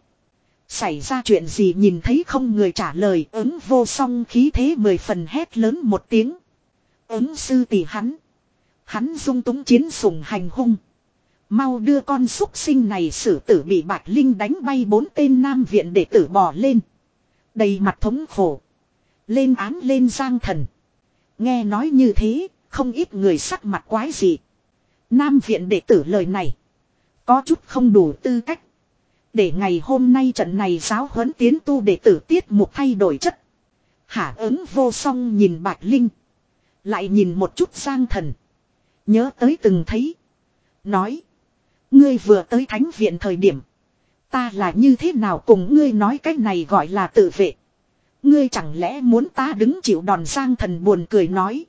S1: Xảy ra chuyện gì nhìn thấy không người trả lời, Ứng Vô Song khí thế mười phần hét lớn một tiếng. Ứng sư tỷ hắn. Hắn dung túng chiến sủng hành hung. Mau đưa con súc sinh này xử tử, bị Bạch Linh đánh bay bốn tên Nam viện đệ tử bò lên. Đầy mặt thống khổ. Lên án lên Giang Thần. Nghe nói như thế, không ít người sắc mặt quái dị. Nam viện đệ tử lời này. Có chút không đủ tư cách. Để ngày hôm nay trận này giáo huấn tiến tu đệ tử tiết mục thay đổi chất. Hả Ứng Vô Song nhìn Bạch Linh. Lại nhìn một chút Giang Thần. Nhớ tới từng thấy. Nói. Ngươi vừa tới thánh viện thời điểm. Ta là như thế nào cùng ngươi nói cái này gọi là tự vệ. Ngươi chẳng lẽ muốn ta đứng chịu đòn, Giang Thần buồn cười nói.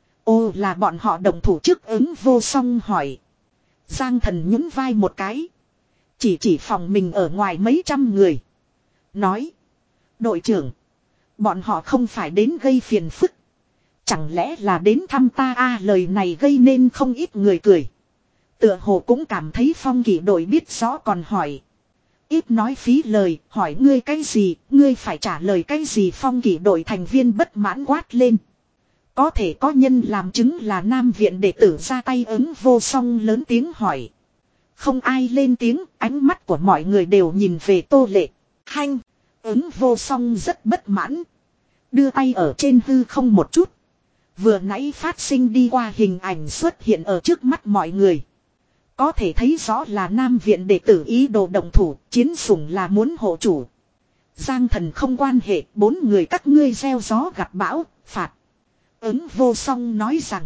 S1: Ô là bọn họ đồng thủ trước, Ứng Vô Song hỏi. Giang Thần nhún vai một cái. Chỉ chỉ phòng mình ở ngoài mấy trăm người. Nói. Đội trưởng. Bọn họ không phải đến gây phiền phức. Chẳng lẽ là đến thăm ta a? Lời này gây nên không ít người cười. Tựa hồ cũng cảm thấy phong kỷ đội biết rõ còn hỏi. Ít nói phí lời, hỏi ngươi cái gì, ngươi phải trả lời cái gì, phong kỷ đội thành viên bất mãn quát lên. Có thể có nhân làm chứng là Nam viện đệ tử ra tay, Ứng Vô Song lớn tiếng hỏi. Không ai lên tiếng, ánh mắt của mọi người đều nhìn về Tô Lệ. Hanh, Ứng Vô Song rất bất mãn. Đưa tay ở trên hư không một chút. Vừa nãy phát sinh đi qua hình ảnh xuất hiện ở trước mắt mọi người. Có thể thấy rõ là Nam viện đệ tử ý đồ động thủ, chiến sủng là muốn hộ chủ. Giang Thần không quan hệ, bốn người các ngươi gieo gió gặt bão, phạt. Ứng Vô Song nói rằng.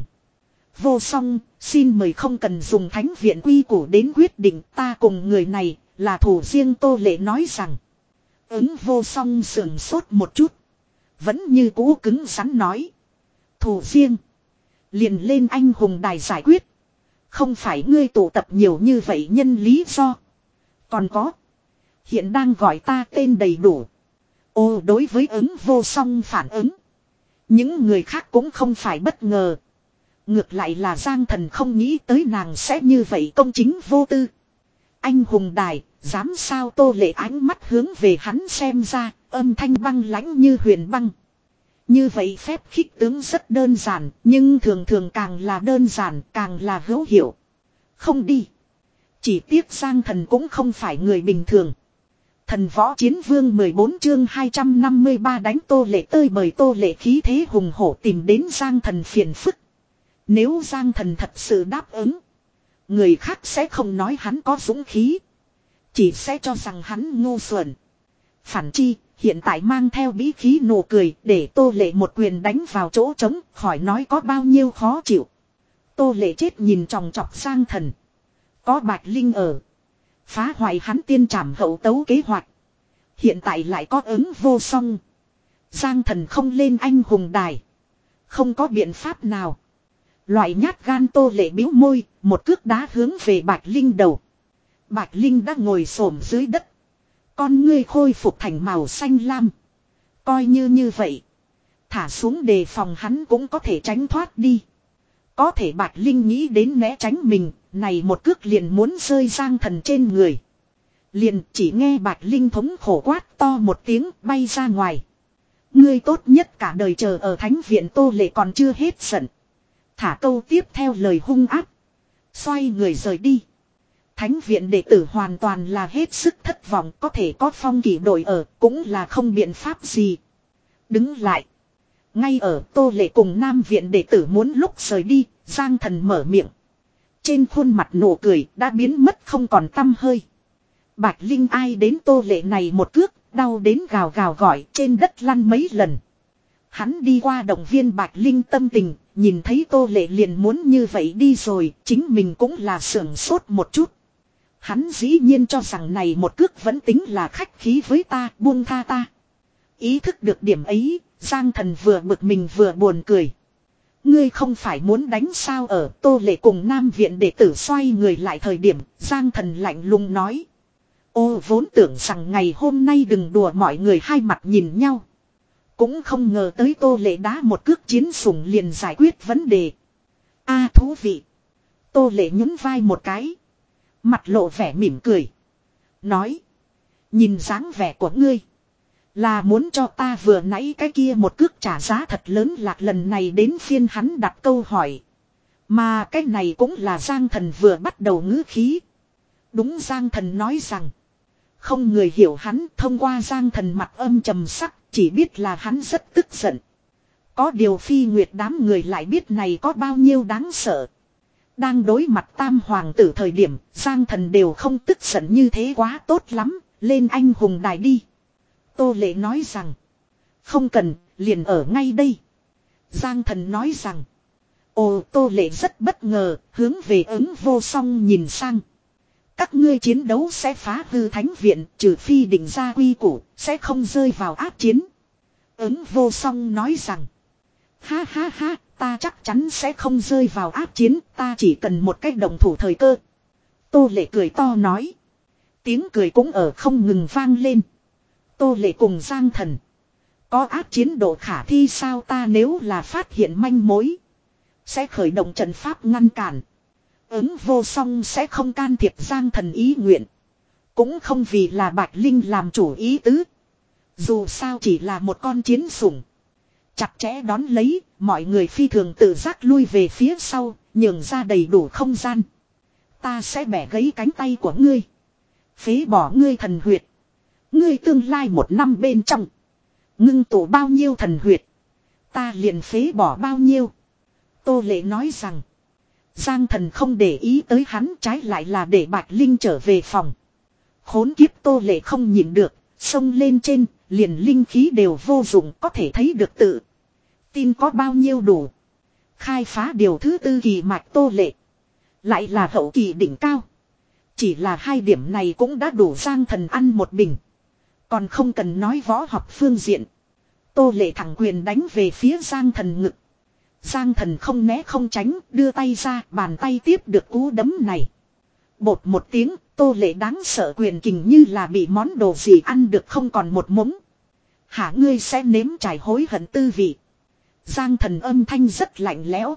S1: Vô Song, xin mời không cần dùng thánh viện quy củ đến quyết định, ta cùng người này là thủ riêng. Tô Lệ nói rằng. Ứng Vô Song sườn sốt một chút. Vẫn như cũ cứng rắn nói. Thủ riêng. Liền lên anh hùng đài giải quyết. Không phải ngươi tụ tập nhiều như vậy nhân lý do. Còn có. Hiện đang gọi ta tên đầy đủ. Ô, đối với ứng Vô Song phản ứng. Những người khác cũng không phải bất ngờ. Ngược lại là Giang Thần không nghĩ tới nàng sẽ như vậy công chính vô tư. Anh hùng đài, dám sao? Tô Lệ ánh mắt hướng về hắn xem ra, âm thanh băng lãnh như huyền băng. Như vậy phép khích tướng rất đơn giản, nhưng thường thường càng là đơn giản, càng là hữu hiệu. Không đi. Chỉ tiếc Giang Thần cũng không phải người bình thường. Thần Võ Chiến Vương mười bốn chương hai trăm năm mươi ba đánh Tô Lệ tơi bời. Tô Lệ khí thế hùng hổ tìm đến Giang Thần phiền phức. Nếu Giang Thần thật sự đáp ứng, người khác sẽ không nói hắn có dũng khí, chỉ sẽ cho rằng hắn ngu xuẩn. Phản chi, hiện tại mang theo bí khí nụ cười để Tô Lệ một quyền đánh vào chỗ trống, khỏi nói có bao nhiêu khó chịu. Tô Lệ chết nhìn chòng chọc Giang Thần. Có Bạch Linh ở, phá hoại hắn tiên trảm hậu tấu kế hoạch. Hiện tại lại có ứng Vô Song. Giang Thần không lên anh hùng đài, không có biện pháp nào. Loại nhát gan. Tô Lệ bĩu môi, một cước đá hướng về Bạch Linh đầu. Bạch Linh đã ngồi xổm dưới đất. Con ngươi khôi phục thành màu xanh lam. Coi như như vậy, thả xuống đề phòng hắn cũng có thể tránh thoát đi. Có thể Bạch Linh nghĩ đến né tránh mình, này một cước liền muốn rơi Giang Thần trên người. Liền chỉ nghe Bạch Linh thống khổ quát to một tiếng, bay ra ngoài. Ngươi tốt nhất cả đời chờ ở thánh viện. Tô Lệ còn chưa hết giận, thả câu tiếp theo lời hung ác, xoay người rời đi. Thánh viện đệ tử hoàn toàn là hết sức thất vọng, có thể có Phong Kỷ đội ở cũng là không biện pháp gì. Đứng lại. Ngay ở Tô Lệ cùng Nam viện đệ tử muốn lúc rời đi, Giang Thần mở miệng. Trên khuôn mặt nụ cười đã biến mất không còn tăm hơi. Bạch Linh ai đến Tô Lệ này một cước, đau đến gào gào gọi, trên đất lăn mấy lần. Hắn đi qua động viên Bạch Linh tâm tình, nhìn thấy Tô Lệ liền muốn như vậy đi rồi, chính mình cũng là sưởng sốt một chút. Hắn dĩ nhiên cho rằng này một cước vẫn tính là khách khí với ta, buông tha ta. Ý thức được điểm ấy, Giang Thần vừa bực mình vừa buồn cười. Ngươi không phải muốn đánh sao? Ở Tô Lệ cùng Nam viện đệ tử xoay người lại thời điểm, Giang Thần lạnh lùng nói. Ô, vốn tưởng rằng ngày hôm nay đừng đùa, mọi người hai mặt nhìn nhau. Cũng không ngờ tới Tô Lệ đá một cước chiến sủng liền giải quyết vấn đề. A, thú vị. Tô Lệ nhún vai một cái, mặt lộ vẻ mỉm cười. Nói. Nhìn dáng vẻ của ngươi, là muốn cho ta vừa nãy cái kia một cước trả giá thật lớn. Lạc lần này đến phiên hắn đặt câu hỏi. Mà cái này cũng là Giang Thần vừa bắt đầu ngữ khí. Đúng, Giang Thần nói rằng. Không người hiểu hắn, thông qua Giang Thần mặt âm trầm sắc, chỉ biết là hắn rất tức giận. Có điều Phi Nguyệt đám người lại biết này có bao nhiêu đáng sợ. Đang đối mặt Tam Hoàng tử thời điểm, Giang Thần đều không tức giận như thế, quá tốt lắm, lên anh hùng đài đi. Tô Lệ nói rằng. Không cần, liền ở ngay đây. Giang Thần nói rằng. Ồ, Tô Lệ rất bất ngờ, hướng về ứng Vô Song nhìn sang. Các ngươi chiến đấu sẽ phá hư thánh viện, trừ phi định ra quy củ, sẽ không rơi vào ác chiến. Ứng Vô Song nói rằng. Ha ha ha, ta chắc chắn sẽ không rơi vào ác chiến, ta chỉ cần một cách động thủ thời cơ. Tô Lệ cười to nói. Tiếng cười cũng ở không ngừng vang lên. Tô Lệ cùng Giang Thần. Có ác chiến độ khả thi sao? Ta nếu là phát hiện manh mối, sẽ khởi động trận pháp ngăn cản. Ứng Vô Song sẽ không can thiệp Giang Thần ý nguyện. Cũng không vì là Bạch Linh làm chủ ý tứ. Dù sao chỉ là một con chiến sủng. Chặt chẽ đón lấy, mọi người phi thường tự giác lui về phía sau, nhường ra đầy đủ không gian. Ta sẽ bẻ gãy cánh tay của ngươi, phế bỏ ngươi thần huyệt. Ngươi tương lai một năm bên trong ngưng tụ bao nhiêu thần huyệt, ta liền phế bỏ bao nhiêu. Tô Lệ nói rằng. Giang Thần không để ý tới hắn, trái lại là để Bạch Linh trở về phòng. Khốn kiếp, Tô Lệ không nhịn được, xông lên trên, liền linh khí đều vô dụng, có thể thấy được tự tin có bao nhiêu đủ. Khai phá điều thứ tư kỳ mạch Tô Lệ. Lại là hậu kỳ đỉnh cao. Chỉ là hai điểm này cũng đã đủ Giang Thần ăn một bình. Còn không cần nói võ học phương diện. Tô Lệ thẳng quyền đánh về phía Giang Thần ngực. Giang Thần không né không tránh, đưa tay ra, bàn tay tiếp được cú đấm này. Bột một tiếng, Tô Lệ đáng sợ quyền kình như là bị món đồ gì ăn được không còn một mống. Hả, ngươi sẽ nếm trải hối hận tư vị. Giang Thần âm thanh rất lạnh lẽo.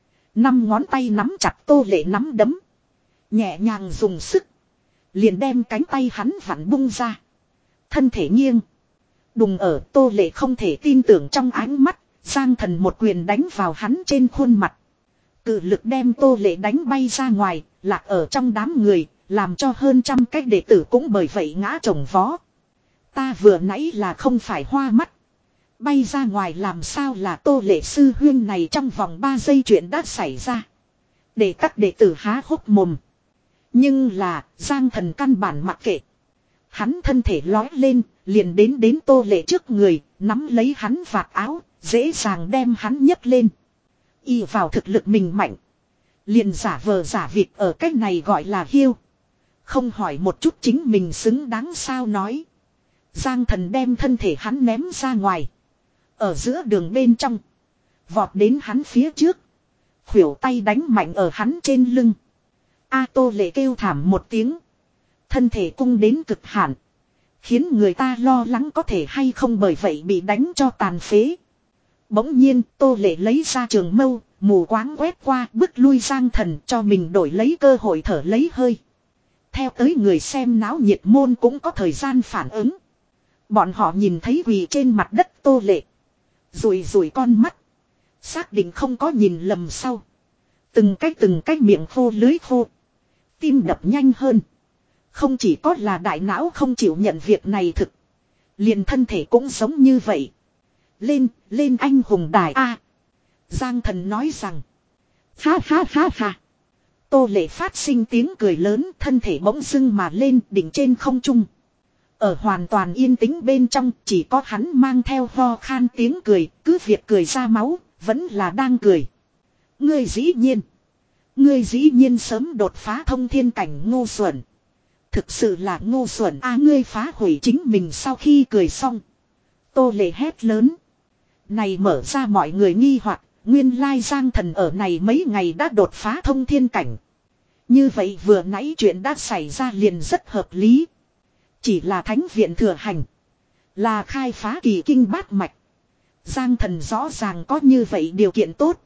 S1: Năm ngón tay nắm chặt Tô Lệ nắm đấm. Nhẹ nhàng dùng sức. Liền đem cánh tay hắn vặn bung ra. Thân thể nghiêng. Đùng ở, Tô Lệ không thể tin tưởng trong ánh mắt. Giang Thần một quyền đánh vào hắn trên khuôn mặt. Cự lực đem Tô Lệ đánh bay ra ngoài, lạc ở trong đám người, làm cho hơn trăm cái đệ tử cũng bởi vậy ngã chồng vó. Ta vừa nãy là không phải hoa mắt. Bay ra ngoài làm sao là Tô Lệ sư huyên này, trong vòng ba giây chuyện đã xảy ra. Để các đệ tử há hốc mồm. Nhưng là, Giang Thần căn bản mặc kệ. Hắn thân thể lói lên, liền đến đến Tô Lệ trước người, nắm lấy hắn vạt áo, dễ dàng đem hắn nhấc lên. Y vào thực lực mình mạnh. Liền giả vờ giả vịt ở cách này gọi là hiêu. Không hỏi một chút chính mình xứng đáng sao nói. Giang Thần đem thân thể hắn ném ra ngoài. Ở giữa đường bên trong. Vọt đến hắn phía trước. Khuỷu tay đánh mạnh ở hắn trên lưng. A Tô Lệ kêu thảm một tiếng. Thân thể cung đến cực hạn. Khiến người ta lo lắng có thể hay không bởi vậy bị đánh cho tàn phế. Bỗng nhiên Tô Lệ lấy ra trường mâu, mù quáng quét qua, bức lui Giang Thần, cho mình đổi lấy cơ hội thở lấy hơi. Theo tới người xem náo nhiệt môn cũng có thời gian phản ứng. Bọn họ nhìn thấy quỳ trên mặt đất Tô Lệ. Rùi rùi con mắt. Xác định không có nhìn lầm sau. Từng cái từng cái miệng khô lưới khô. Tim đập nhanh hơn. Không chỉ có là đại não không chịu nhận việc này thực. Liền thân thể cũng giống như vậy. Lên, lên anh hùng đài A. Giang Thần nói rằng. Ha ha ha ha. Tô Lệ phát sinh tiếng cười lớn, thân thể bỗng dưng mà lên đỉnh trên không trung. Ở hoàn toàn yên tĩnh bên trong, chỉ có hắn mang theo ho khan tiếng cười, cứ việc cười ra máu, vẫn là đang cười. Ngươi dĩ nhiên. Ngươi dĩ nhiên sớm đột phá thông thiên cảnh, ngu xuẩn. Thực sự là ngu xuẩn a, ngươi phá hủy chính mình. Sau khi cười xong, Tô Lệ hét lớn. Này mở ra mọi người nghi hoặc, nguyên lai Giang Thần ở này mấy ngày đã đột phá thông thiên cảnh. Như vậy vừa nãy chuyện đã xảy ra liền rất hợp lý. Chỉ là thánh viện thừa hành, là khai phá kỳ kinh bát mạch. Giang Thần rõ ràng có như vậy điều kiện tốt,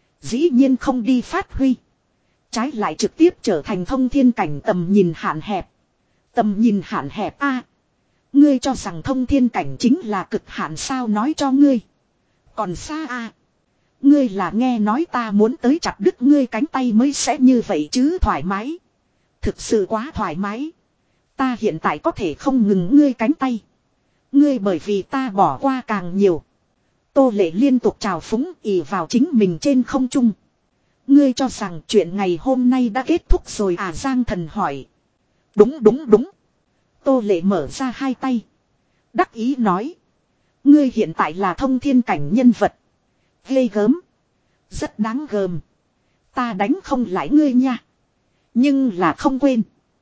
S1: dĩ nhiên không đi phát huy. Trái lại trực tiếp trở thành thông thiên cảnh, tầm nhìn hạn hẹp. Tầm nhìn hạn hẹp a, ngươi cho rằng thông thiên cảnh chính là cực hạn sao, nói cho ngươi. Còn xa a. Ngươi là nghe nói ta muốn tới chặt đứt ngươi cánh tay mới sẽ như vậy chứ, thoải mái. Thực sự quá thoải mái. Ta hiện tại có thể không ngừng ngươi cánh tay. Ngươi bởi vì ta bỏ qua càng nhiều. Tô Lệ liên tục trào phúng ỉ vào chính mình trên không trung. Ngươi cho rằng chuyện ngày hôm nay đã kết thúc rồi à, Giang Thần hỏi. Đúng đúng đúng. Tô Lệ mở ra hai tay. Đắc ý nói. Ngươi hiện tại là thông thiên cảnh nhân vật. Ghê gớm. Rất đáng gờm. Ta đánh không lại ngươi nha. Nhưng là không quên.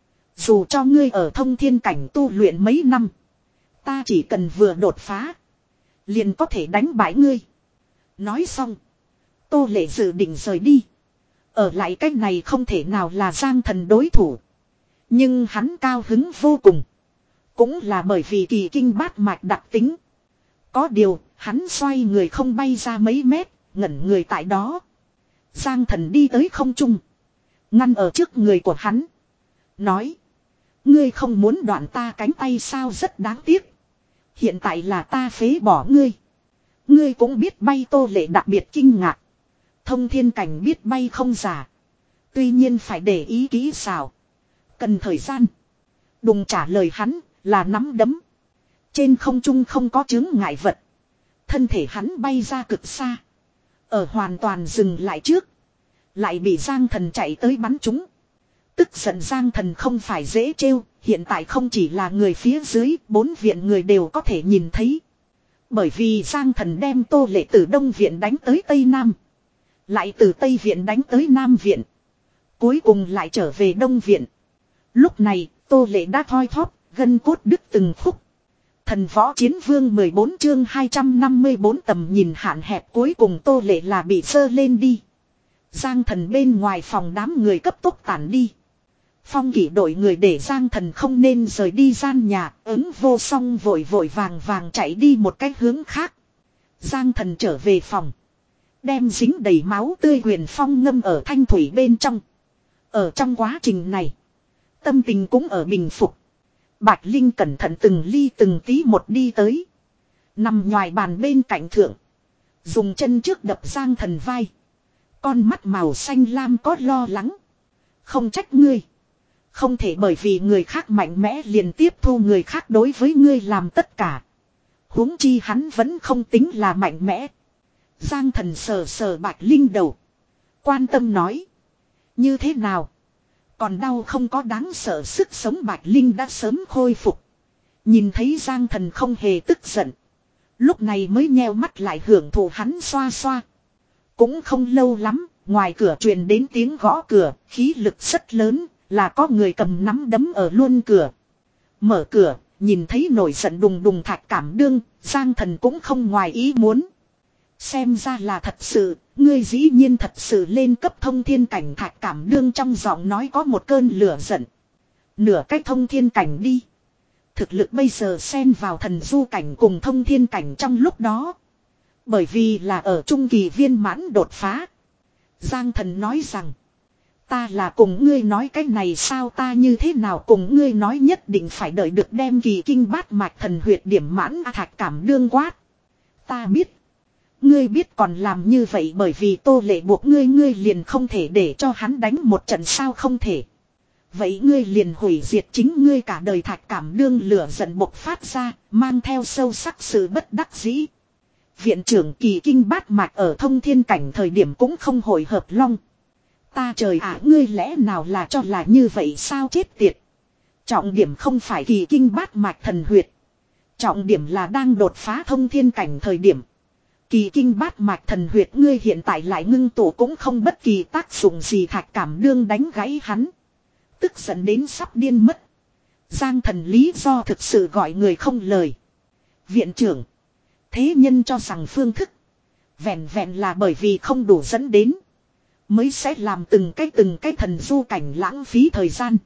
S1: Dù cho ngươi ở thông thiên cảnh tu luyện mấy năm. Ta chỉ cần vừa đột phá. Liền có thể đánh bại ngươi. Nói xong. Tô Lệ dự định rời đi. Ở lại cách này không thể nào là Giang Thần đối thủ. Nhưng hắn cao hứng vô cùng. Cũng là bởi vì kỳ kinh bát mạch đặc tính. Có điều, hắn xoay người không bay ra mấy mét, ngẩn người tại đó. Giang Thần đi tới không trung. Ngăn ở trước người của hắn. Nói. Ngươi không muốn đoạn ta cánh tay sao, rất đáng tiếc. Hiện tại là ta phế bỏ ngươi. Ngươi cũng biết bay. Tô Lệ đặc biệt kinh ngạc. Thông thiên cảnh biết bay không giả. Tuy nhiên phải để ý kỹ xảo. Cần thời gian. Đùng trả lời hắn là nắm đấm. Trên không trung không có chướng ngại vật. Thân thể hắn bay ra cực xa. Ở hoàn toàn dừng lại trước. Lại bị Giang Thần chạy tới bắn trúng. Tức giận Giang Thần không phải dễ trêu. Hiện tại không chỉ là người phía dưới. Bốn viện người đều có thể nhìn thấy. Bởi vì Giang Thần đem Tô Lệ từ Đông Viện đánh tới Tây Nam. Lại từ Tây Viện đánh tới Nam Viện. Cuối cùng lại trở về Đông Viện. Lúc này Tô Lệ đã thoi thóp. Gân cốt đứt từng khúc. Thần võ chiến vương mười bốn chương hai trăm năm mươi bốn tầm nhìn hạn hẹp cuối cùng Tô Lệ là bị sơ lên đi. Giang Thần bên ngoài phòng đám người cấp tốc tản đi. Phong kỷ đội người để Giang Thần không nên rời đi gian nhà, ứng vô song vội vội vàng vàng chạy đi một cái hướng khác. Giang Thần trở về phòng. Đem dính đầy máu tươi Huyền Phong ngâm ở thanh thủy bên trong. Ở trong quá trình này, tâm tình cũng ở bình phục. Bạch Linh cẩn thận từng ly từng tí một đi tới. Nằm ngoài bàn bên cạnh thượng. Dùng chân trước đập Giang Thần vai. Con mắt màu xanh lam có lo lắng. Không trách ngươi. Không thể bởi vì người khác mạnh mẽ liền tiếp thu người khác đối với ngươi làm tất cả. Huống chi hắn vẫn không tính là mạnh mẽ. Giang Thần sờ sờ Bạch Linh đầu. Quan tâm nói. Như thế nào? Còn đau không có đáng sợ sức sống Bạch Linh đã sớm khôi phục. Nhìn thấy Giang Thần không hề tức giận. Lúc này mới nheo mắt lại hưởng thụ hắn xoa xoa. Cũng không lâu lắm, ngoài cửa truyền đến tiếng gõ cửa, khí lực rất lớn, là có người cầm nắm đấm ở luôn cửa. Mở cửa, nhìn thấy nổi giận đùng đùng Thạch Cảm Đương, Giang Thần cũng không ngoài ý muốn. Xem ra là thật sự, ngươi dĩ nhiên thật sự lên cấp thông thiên cảnh Thạch Cảm Đương trong giọng nói có một cơn lửa giận. Nửa cách thông thiên cảnh đi. Thực lực bây giờ xen vào thần du cảnh cùng thông thiên cảnh trong lúc đó. Bởi vì là ở trung kỳ viên mãn đột phá. Giang Thần nói rằng. Ta là cùng ngươi nói cái này sao ta như thế nào cùng ngươi nói nhất định phải đợi được đem kỳ kinh bát mạch thần huyệt điểm mãn A Thạch Cảm Đương quát. Ta biết. Ngươi biết còn làm như vậy bởi vì Tô Lệ buộc ngươi ngươi liền không thể để cho hắn đánh một trận sao không thể. Vậy ngươi liền hủy diệt chính ngươi cả đời Thạch Cảm Đương lửa giận bộc phát ra, mang theo sâu sắc sự bất đắc dĩ. Viện trưởng kỳ kinh bát mạch ở thông thiên cảnh thời điểm cũng không hồi hợp long. Ta trời ạ ngươi lẽ nào là cho là như vậy sao chết tiệt. Trọng điểm không phải kỳ kinh bát mạch thần huyệt. Trọng điểm là đang đột phá thông thiên cảnh thời điểm. Kỳ kinh bát mạch thần huyệt ngươi hiện tại lại ngưng tụ cũng không bất kỳ tác dụng gì Thạch Cảm Đương đánh gãy hắn. Tức giận đến sắp điên mất. Giang Thần lý do thực sự gọi người không lời. Viện trưởng. Thế nhân cho rằng phương thức. Vẹn vẹn là bởi vì không đủ dẫn đến. Mới sẽ làm từng cái từng cái thần du cảnh lãng phí thời gian.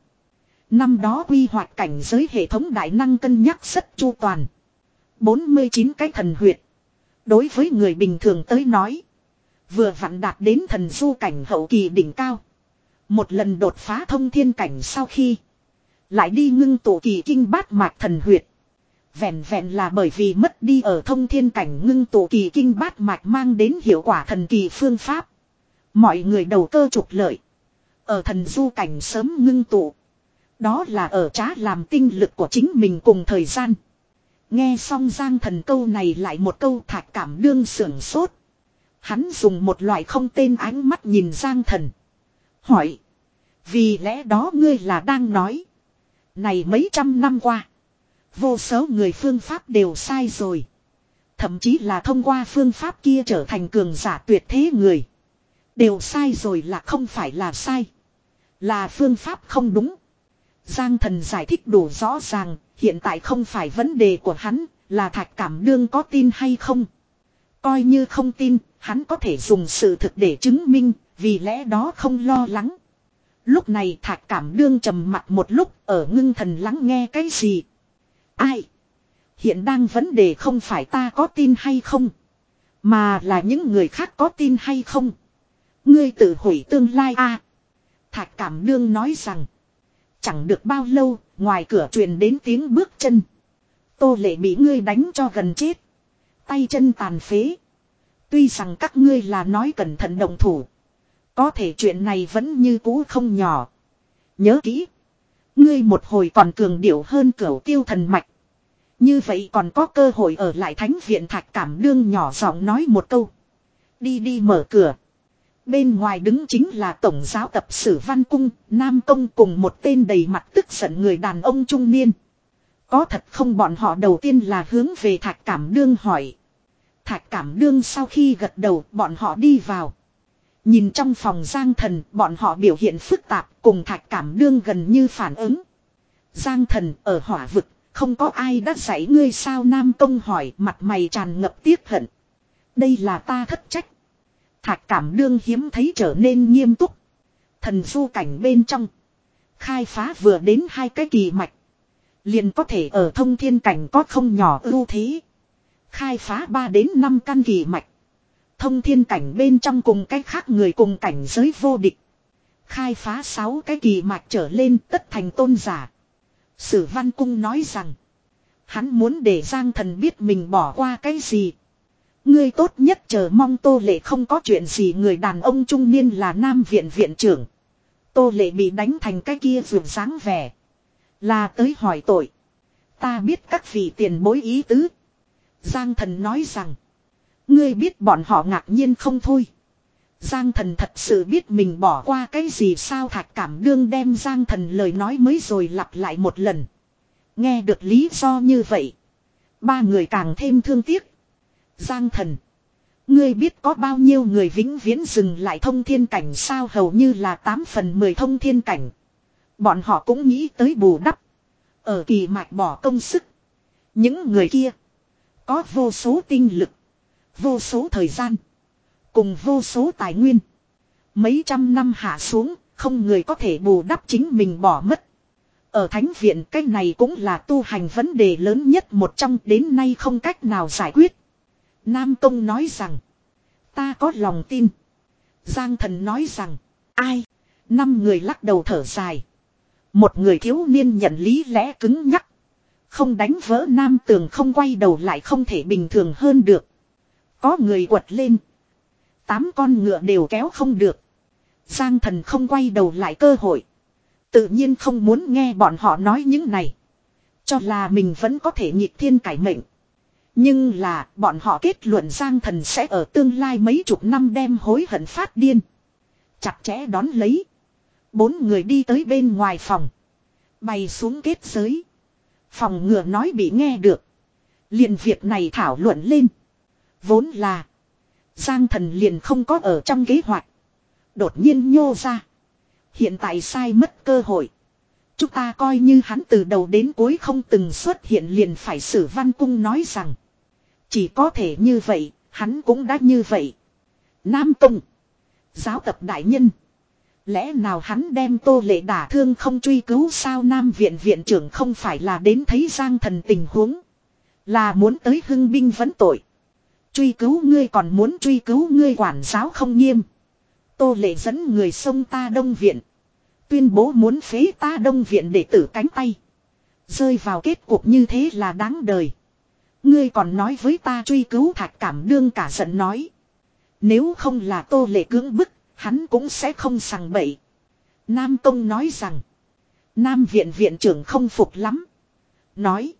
S1: Năm đó quy hoạch cảnh giới hệ thống đại năng cân nhắc rất chu toàn. bốn mươi chín cái thần huyệt. Đối với người bình thường tới nói. Vừa vặn đạt đến thần du cảnh hậu kỳ đỉnh cao. Một lần đột phá thông thiên cảnh sau khi. Lại đi ngưng tụ kỳ kinh bát mạch thần huyệt. Vẹn vẹn là bởi vì mất đi ở thông thiên cảnh ngưng tụ kỳ kinh bát mạch mang đến hiệu quả thần kỳ phương pháp. Mọi người đầu cơ trục lợi. Ở thần du cảnh sớm ngưng tụ. Đó là ở trá làm tinh lực của chính mình cùng thời gian. Nghe xong Giang Thần câu này lại một câu Thạch Cảm Đương sưởng sốt. Hắn dùng một loại không tên ánh mắt nhìn Giang Thần. Hỏi. Vì lẽ đó ngươi là đang nói. Này mấy trăm năm qua. Vô số người phương pháp đều sai rồi. Thậm chí là thông qua phương pháp kia trở thành cường giả tuyệt thế người. Đều sai rồi là không phải là sai. Là phương pháp không đúng. Giang Thần giải thích đủ rõ ràng. Hiện tại không phải vấn đề của hắn. Là Thạch Cảm Đương có tin hay không. Coi như không tin. Hắn có thể dùng sự thực để chứng minh. Vì lẽ đó không lo lắng. Lúc này Thạch Cảm Đương trầm mặt một lúc. Ở ngưng thần lắng nghe cái gì. Ai? Hiện đang vấn đề không phải ta có tin hay không. Mà là những người khác có tin hay không. Ngươi tự hủy tương lai a. À, Thạch Cảm Đương nói rằng. Chẳng được bao lâu, ngoài cửa truyền đến tiếng bước chân. Tô Lệ bị ngươi đánh cho gần chết. Tay chân tàn phế. Tuy rằng các ngươi là nói cẩn thận động thủ. Có thể chuyện này vẫn như cũ không nhỏ. Nhớ kỹ. Ngươi một hồi còn cường điệu hơn Cửu Tiêu Thần Mạch. Như vậy còn có cơ hội ở lại thánh viện. Thạch Cảm Đương nhỏ giọng nói một câu. Đi đi mở cửa. Bên ngoài đứng chính là tổng giáo tập Sử Văn Cung, Nam Công cùng một tên đầy mặt tức giận người đàn ông trung niên. Có thật không, bọn họ đầu tiên là hướng về Thạch Cảm Đương hỏi. Thạch Cảm Đương sau khi gật đầu, bọn họ đi vào. Nhìn trong phòng Giang Thần, bọn họ biểu hiện phức tạp, cùng Thạch Cảm Đương gần như phản ứng. Giang Thần, ở hỏa vực, không có ai đã dạy ngươi sao? Nam Công hỏi, mặt mày tràn ngập tiếc hận. Đây là ta thất trách. Thạch Cảm Đương hiếm thấy trở nên nghiêm túc. Thần du cảnh bên trong, khai phá vừa đến hai cái kỳ mạch, liền có thể ở thông thiên cảnh có không nhỏ ưu thế. Khai phá ba đến năm căn kỳ mạch, thông thiên cảnh bên trong cùng cách khác người cùng cảnh giới vô địch. Khai phá sáu cái kỳ mạch trở lên tất thành tôn giả. Sử Văn Cung nói rằng, hắn muốn để Giang Thần biết mình bỏ qua cái gì. Ngươi tốt nhất chờ mong Tô Lệ không có chuyện gì. Người đàn ông trung niên là Nam Viện viện trưởng. Tô Lệ bị đánh thành cái kia vượt dáng vẻ, là tới hỏi tội. Ta biết các vị tiền bối ý tứ. Giang Thần nói rằng, ngươi biết bọn họ ngạc nhiên không thôi. Giang Thần thật sự biết mình bỏ qua cái gì sao? Thạch Cảm Đương đem Giang Thần lời nói mới rồi lặp lại một lần. Nghe được lý do như vậy, ba người càng thêm thương tiếc. Giang Thần, ngươi biết có bao nhiêu người vĩnh viễn dừng lại thông thiên cảnh sao? Hầu như là tám phần mười thông thiên cảnh. Bọn họ cũng nghĩ tới bù đắp, ở kỳ mạch bỏ công sức. Những người kia có vô số tinh lực, vô số thời gian, cùng vô số tài nguyên. Mấy trăm năm hạ xuống, không người có thể bù đắp chính mình bỏ mất. Ở Thánh Viện, cái này cũng là tu hành vấn đề lớn nhất một trong, đến nay không cách nào giải quyết. Nam Công nói rằng, ta có lòng tin. Giang Thần nói rằng, ai? Năm người lắc đầu thở dài. Một người thiếu niên nhận lý lẽ cứng nhắc, không đánh vỡ Nam Tường không quay đầu lại không thể bình thường hơn được. Có người quật lên, tám con ngựa đều kéo không được. Giang Thần không quay đầu lại cơ hội, tự nhiên không muốn nghe bọn họ nói những này, cho là mình vẫn có thể nghịch thiên cải mệnh. Nhưng là bọn họ kết luận Giang Thần sẽ ở tương lai mấy chục năm đem hối hận phát điên. Chặt chẽ đón lấy, bốn người đi tới bên ngoài phòng, bày xuống kết giới, phòng ngừa nói bị nghe được. Liền việc này thảo luận lên. Vốn là Giang Thần liền không có ở trong kế hoạch, đột nhiên nhô ra. Hiện tại sai mất cơ hội, chúng ta coi như hắn từ đầu đến cuối không từng xuất hiện liền phải. Sử Văn Cung nói rằng, chỉ có thể như vậy, hắn cũng đã như vậy. Nam Công, giáo tập đại nhân, lẽ nào hắn đem Tô Lệ đả thương không truy cứu sao? Nam Viện viện trưởng không phải là đến thấy Giang Thần tình huống, là muốn tới hưng binh vấn tội. Truy cứu ngươi còn muốn truy cứu ngươi quản giáo không nghiêm. Tô Lệ dẫn người xông ta Đông Viện, tuyên bố muốn phế ta Đông Viện đệ tử cánh tay, rơi vào kết cục như thế là đáng đời. Ngươi còn nói với ta truy cứu? Thạch Cảm Đương cả giận nói, nếu không là Tô Lệ cưỡng bức, hắn cũng sẽ không sằng bậy. Nam Công nói rằng, Nam Viện viện trưởng không phục lắm, nói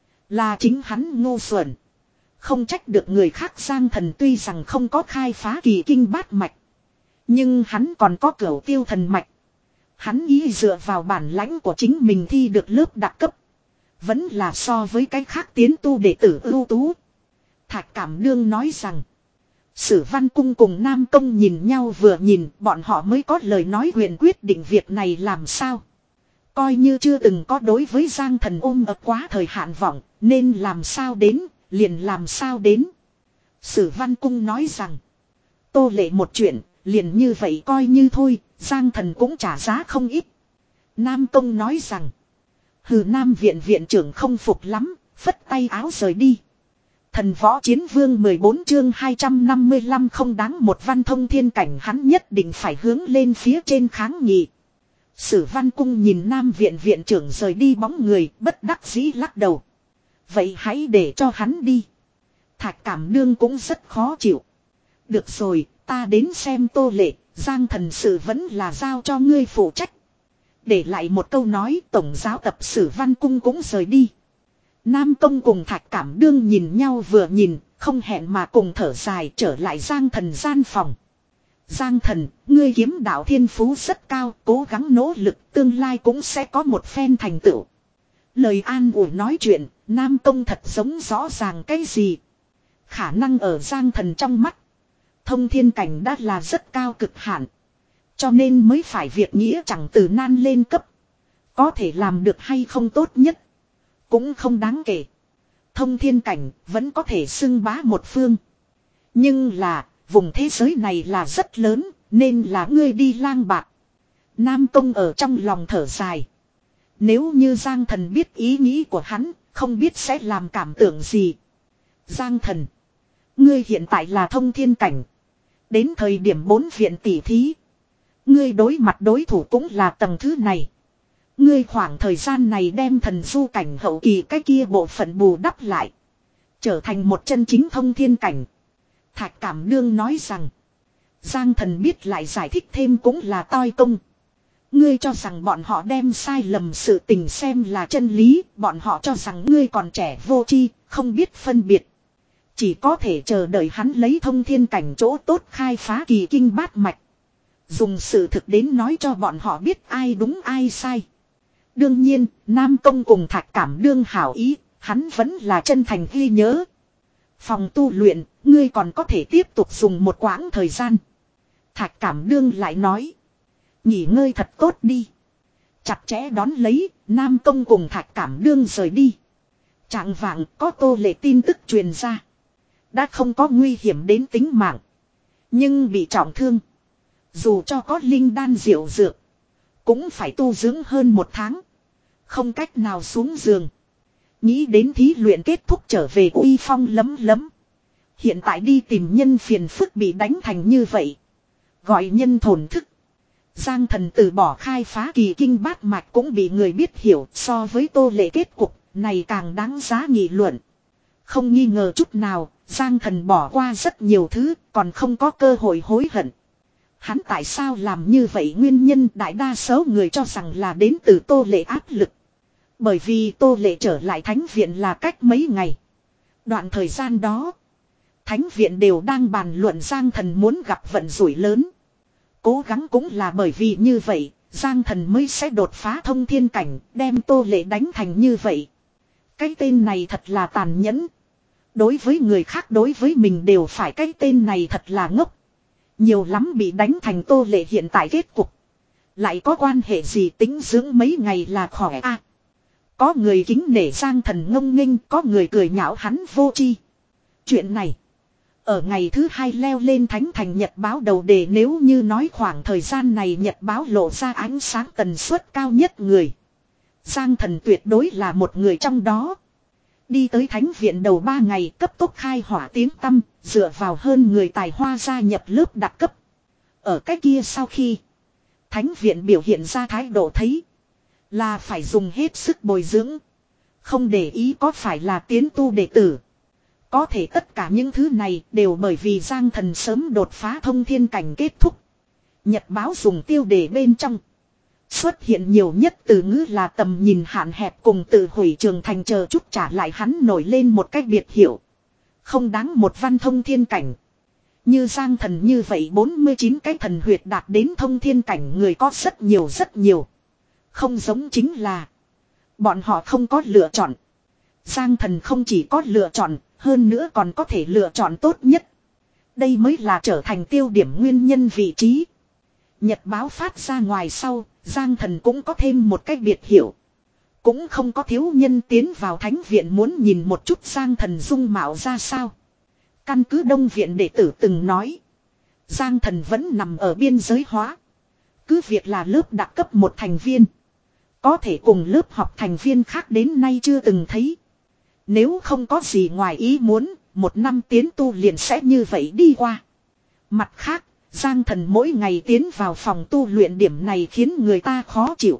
S1: là chính hắn ngu xuẩn, không trách được người khác. Giang Thần tuy rằng không có khai phá kỳ kinh bát mạch, nhưng hắn còn có Cửu Tiêu thần mạch. Hắn ý dựa vào bản lãnh của chính mình thi được lớp đặc cấp, vẫn là so với cái khác tiến tu đệ tử ưu tú. Thạch Cảm Đương nói rằng, Sử Văn Cung cùng Nam Công nhìn nhau vừa nhìn, bọn họ mới có lời nói quyền quyết định việc này làm sao. Coi như chưa từng có đối với Giang Thần ôm ấp quá thời hạn vọng, nên làm sao đến, liền làm sao đến. Sử Văn Cung nói rằng, Tô Lệ một chuyện, liền như vậy coi như thôi, Giang Thần cũng trả giá không ít. Nam Công nói rằng, hừ. Nam Viện viện trưởng không phục lắm, phất tay áo rời đi. Thần Võ Chiến Vương mười bốn chương hai trăm năm mươi lăm không đáng một văn thông thiên cảnh, hắn nhất định phải hướng lên phía trên kháng nghị. Sử Văn Cung nhìn Nam Viện viện trưởng rời đi bóng người, bất đắc dĩ lắc đầu. Vậy hãy để cho hắn đi. Thạch Cảm Đương cũng rất khó chịu. Được rồi, ta đến xem Tô Lệ, Giang Thần sự vẫn là giao cho ngươi phụ trách. Để lại một câu nói, tổng giáo tập Sử Văn Cung cũng rời đi. Nam Công cùng Thạch Cảm Đương nhìn nhau vừa nhìn, không hẹn mà cùng thở dài trở lại Giang Thần gian phòng. Giang Thần, ngươi kiếm đạo thiên phú rất cao, cố gắng nỗ lực, tương lai cũng sẽ có một phen thành tựu. Lời an ủi nói chuyện, Nam Tông thật giống rõ ràng cái gì. Khả năng ở Giang Thần trong mắt. Thông thiên cảnh đã là rất cao cực hạn. Cho nên mới phải việc nghĩa chẳng từ nan lên cấp. Có thể làm được hay không tốt nhất. Cũng không đáng kể. Thông thiên cảnh vẫn có thể xưng bá một phương. Nhưng là, vùng thế giới này là rất lớn, nên là ngươi đi lang bạc. Nam Tông ở trong lòng thở dài. Nếu như Giang Thần biết ý nghĩ của hắn, không biết sẽ làm cảm tưởng gì. Giang Thần, ngươi hiện tại là thông thiên cảnh. Đến thời điểm bốn viện tỷ thí. Ngươi đối mặt đối thủ cũng là tầng thứ này. Ngươi khoảng thời gian này đem thần du cảnh hậu kỳ cái kia bộ phận bù đắp lại. Trở thành một chân chính thông thiên cảnh. Thạch Cảm Đương nói rằng. Giang Thần biết lại giải thích thêm cũng là toi công. Ngươi cho rằng bọn họ đem sai lầm sự tình xem là chân lý. Bọn họ cho rằng ngươi còn trẻ vô tri, không biết phân biệt. Chỉ có thể chờ đợi hắn lấy thông thiên cảnh chỗ tốt khai phá kỳ kinh bát mạch. Dùng sự thực đến nói cho bọn họ biết ai đúng ai sai. Đương nhiên, Nam Tông cùng Thạch Cảm Đương hảo ý, hắn vẫn là chân thành ghi nhớ. Phòng tu luyện, ngươi còn có thể tiếp tục dùng một quãng thời gian. Thạch Cảm Đương lại nói. Nghỉ ngơi thật tốt đi. Chặt chẽ đón lấy, Nam Tông cùng Thạch Cảm Đương rời đi. Trạng vạng có Tô Lệ tin tức truyền ra. Đã không có nguy hiểm đến tính mạng. Nhưng bị trọng thương. Dù cho có linh đan diệu dược. Cũng phải tu dưỡng hơn một tháng. Không cách nào xuống giường. Nghĩ đến thí luyện kết thúc trở về uy phong lấm lấm. Hiện tại đi tìm nhân phiền phức bị đánh thành như vậy. Gọi nhân thổn thức. Giang Thần từ bỏ khai phá kỳ kinh bát mạch cũng bị người biết hiểu. So với Tô Lệ kết cục này càng đáng giá nghị luận. Không nghi ngờ chút nào, Giang Thần bỏ qua rất nhiều thứ, còn không có cơ hội hối hận. Hắn tại sao làm như vậy nguyên nhân đại đa số người cho rằng là đến từ Tô Lệ áp lực. Bởi vì Tô Lệ trở lại thánh viện là cách mấy ngày. Đoạn thời gian đó, thánh viện đều đang bàn luận Giang Thần muốn gặp vận rủi lớn. Cố gắng cũng là bởi vì như vậy, Giang Thần mới sẽ đột phá thông thiên cảnh, đem Tô Lệ đánh thành như vậy. Cái tên này thật là tàn nhẫn. Đối với người khác đối với mình đều phải cái tên này thật là ngốc. Nhiều lắm bị đánh thành Tô Lệ hiện tại kết cục. Lại có quan hệ gì tính dưỡng mấy ngày là khỏe a? À, có người kính nể Giang Thần ngông nghênh, có người cười nhạo hắn vô tri. Chuyện này, ở ngày thứ hai leo lên Thánh Thành Nhật báo đầu đề, nếu như nói khoảng thời gian này Nhật báo lộ ra ánh sáng tần suất cao nhất người. Giang Thần tuyệt đối là một người trong đó. Đi tới thánh viện đầu ba ngày cấp tốc khai hỏa tiếng tăm, dựa vào hơn người tài hoa gia nhập lớp đặc cấp. Ở cái kia sau khi thánh viện biểu hiện ra thái độ thấy là phải dùng hết sức bồi dưỡng. Không để ý có phải là tiến tu đệ tử. Có thể tất cả những thứ này đều bởi vì Giang Thần sớm đột phá thông thiên cảnh kết thúc. Nhật báo dùng tiêu đề bên trong xuất hiện nhiều nhất từ ngữ là tầm nhìn hạn hẹp cùng tự hủy trường thành, chờ chút trả lại hắn nổi lên một cách biệt hiệu. Không đáng một văn thông thiên cảnh. Như Giang Thần như vậy bốn mươi chín cái thần huyệt đạt đến thông thiên cảnh người có rất nhiều rất nhiều. Không giống chính là bọn họ không có lựa chọn. Giang Thần không chỉ có lựa chọn, hơn nữa còn có thể lựa chọn tốt nhất. Đây mới là trở thành tiêu điểm nguyên nhân vị trí. Nhật báo phát ra ngoài sau, Giang Thần cũng có thêm một cách biệt hiệu. Cũng không có thiếu nhân tiến vào thánh viện muốn nhìn một chút Giang Thần dung mạo ra sao. Căn cứ Đông viện đệ tử từng nói, Giang Thần vẫn nằm ở biên giới hóa. Cứ việc là lớp đặc cấp một thành viên, có thể cùng lớp học thành viên khác đến nay chưa từng thấy. Nếu không có gì ngoài ý muốn, một năm tiến tu liền sẽ như vậy đi qua. Mặt khác, Giang Thần mỗi ngày tiến vào phòng tu luyện, điểm này khiến người ta khó chịu.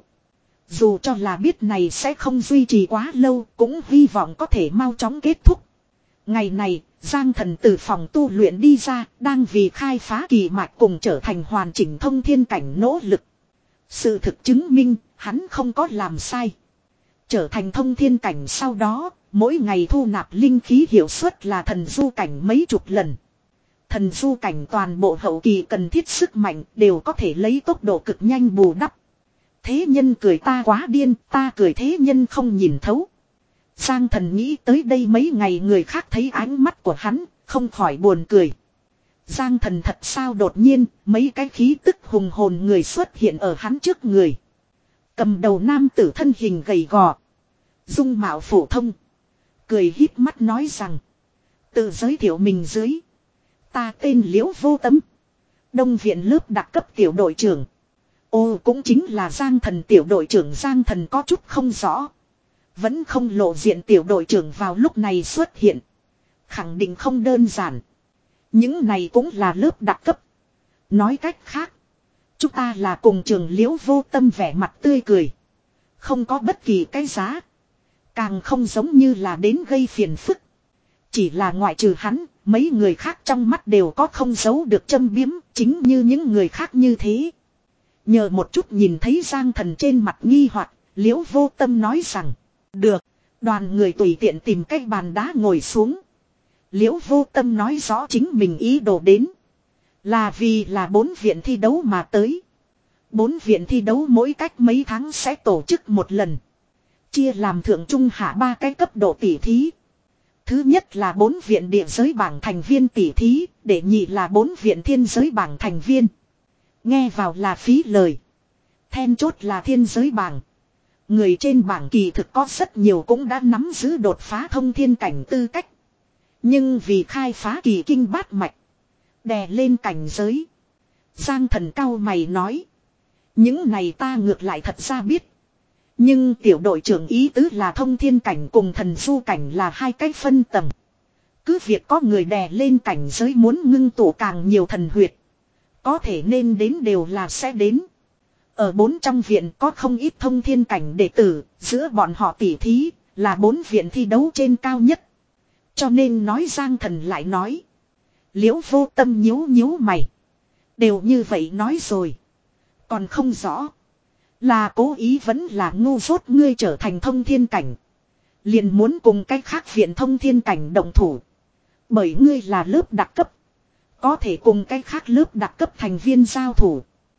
S1: Dù cho là biết này sẽ không duy trì quá lâu, cũng hy vọng có thể mau chóng kết thúc. Ngày này, Giang Thần từ phòng tu luyện đi ra, đang vì khai phá kỳ mạch cùng trở thành hoàn chỉnh thông thiên cảnh nỗ lực. Sự thực chứng minh, hắn không có làm sai. Trở thành thông thiên cảnh sau đó, Mỗi ngày thu nạp linh khí hiệu suất là thần du cảnh mấy chục lần. Thần du cảnh toàn bộ hậu kỳ cần thiết sức mạnh đều có thể lấy tốc độ cực nhanh bù đắp. Thế nhân cười ta quá điên, ta cười thế nhân không nhìn thấu. Giang Thần nghĩ tới đây mấy ngày người khác thấy ánh mắt của hắn, không khỏi buồn cười. Giang Thần thật sao đột nhiên, mấy cái khí tức hùng hồn người xuất hiện ở hắn trước người. Cầm đầu nam tử thân hình gầy gò, dung mạo phổ thông, cười híp mắt nói rằng: tự giới thiệu mình dưới. Ta tên Liễu Vô Tâm, Đông viện lớp đặc cấp tiểu đội trưởng. Ô, cũng chính là Giang Thần tiểu đội trưởng. Giang Thần có chút không rõ. Vẫn không lộ diện tiểu đội trưởng vào lúc này xuất hiện, khẳng định không đơn giản. Những này cũng là lớp đặc cấp. Nói cách khác, chúng ta là cùng trường. Liễu Vô Tâm vẻ mặt tươi cười, không có bất kỳ cái giá, càng không giống như là đến gây phiền phức. Chỉ là ngoại trừ hắn, mấy người khác trong mắt đều có không giấu được châm biếm, chính như những người khác như thế. Nhờ một chút nhìn thấy Giang Thần trên mặt nghi hoặc, Liễu Vô Tâm nói rằng: được. Đoàn người tùy tiện tìm cái bàn đá ngồi xuống. Liễu Vô Tâm nói rõ chính mình ý đồ đến, là vì là bốn viện thi đấu mà tới. Bốn viện thi đấu mỗi cách mấy tháng sẽ tổ chức một lần, chia làm thượng trung hạ ba cái cấp độ tỷ thí. Thứ nhất là bốn viện địa giới bảng thành viên tỷ thí, đệ nhị là bốn viện thiên giới bảng thành viên. Nghe vào là phí lời. Then chốt là thiên giới bảng. Người trên bảng kỳ thực có rất nhiều cũng đã nắm giữ đột phá thông thiên cảnh tư cách. Nhưng vì khai phá kỳ kinh bát mạch, đè lên cảnh giới. Giang Thần cau mày nói: những này ta ngược lại thật ra biết. Nhưng tiểu đội trưởng ý tứ là thông thiên cảnh cùng thần du cảnh là hai cái phân tầng. Cứ việc có người đè lên cảnh giới muốn ngưng tụ càng nhiều thần huyệt, có thể nên đến đều là sẽ đến. Ở bốn trong viện có không ít thông thiên cảnh đệ tử, giữa bọn họ tỉ thí, là bốn viện thi đấu trên cao nhất. Cho nên nói Giang Thần lại nói. Liễu Vô Tâm nhíu nhíu mày. Đều như vậy nói rồi, còn không rõ là cố ý vẫn là ngu dốt. Ngươi trở thành thông thiên cảnh, liền muốn cùng cách khác viện thông thiên cảnh động thủ. Bởi ngươi là lớp đặc cấp, có thể cùng cách khác lớp đặc cấp thành viên giao thủ.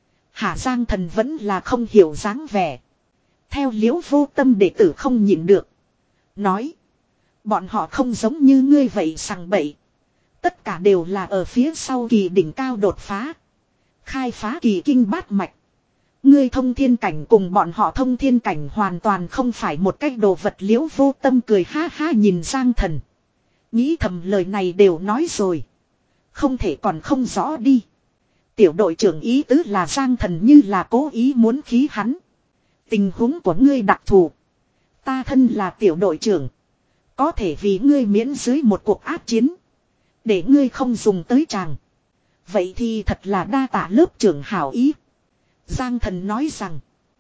S1: Hạ Giang Thần vẫn là không hiểu dáng vẻ. Theo Liễu Vô Tâm đệ tử không nhịn được, nói: bọn họ không giống như ngươi vậy sằng bậy. Tất cả đều là ở phía sau kỳ đỉnh cao đột phá, khai phá kỳ kinh bát mạch. Ngươi thông thiên cảnh cùng bọn họ thông thiên cảnh hoàn toàn không phải một cách đồ vật. Liễu Vô Tâm cười ha ha nhìn Giang Thần, nghĩ thầm lời này đều nói rồi, không thể còn không rõ đi. Tiểu đội trưởng ý tứ là Giang Thần như là cố ý muốn khí hắn. Tình huống của ngươi đặc thù, ta thân là tiểu đội trưởng, có thể vì ngươi miễn dưới một cuộc áp chiến, để ngươi không dùng tới tràng. Vậy thì thật là đa tạ lớp trưởng hảo ý. Giang Thần nói rằng: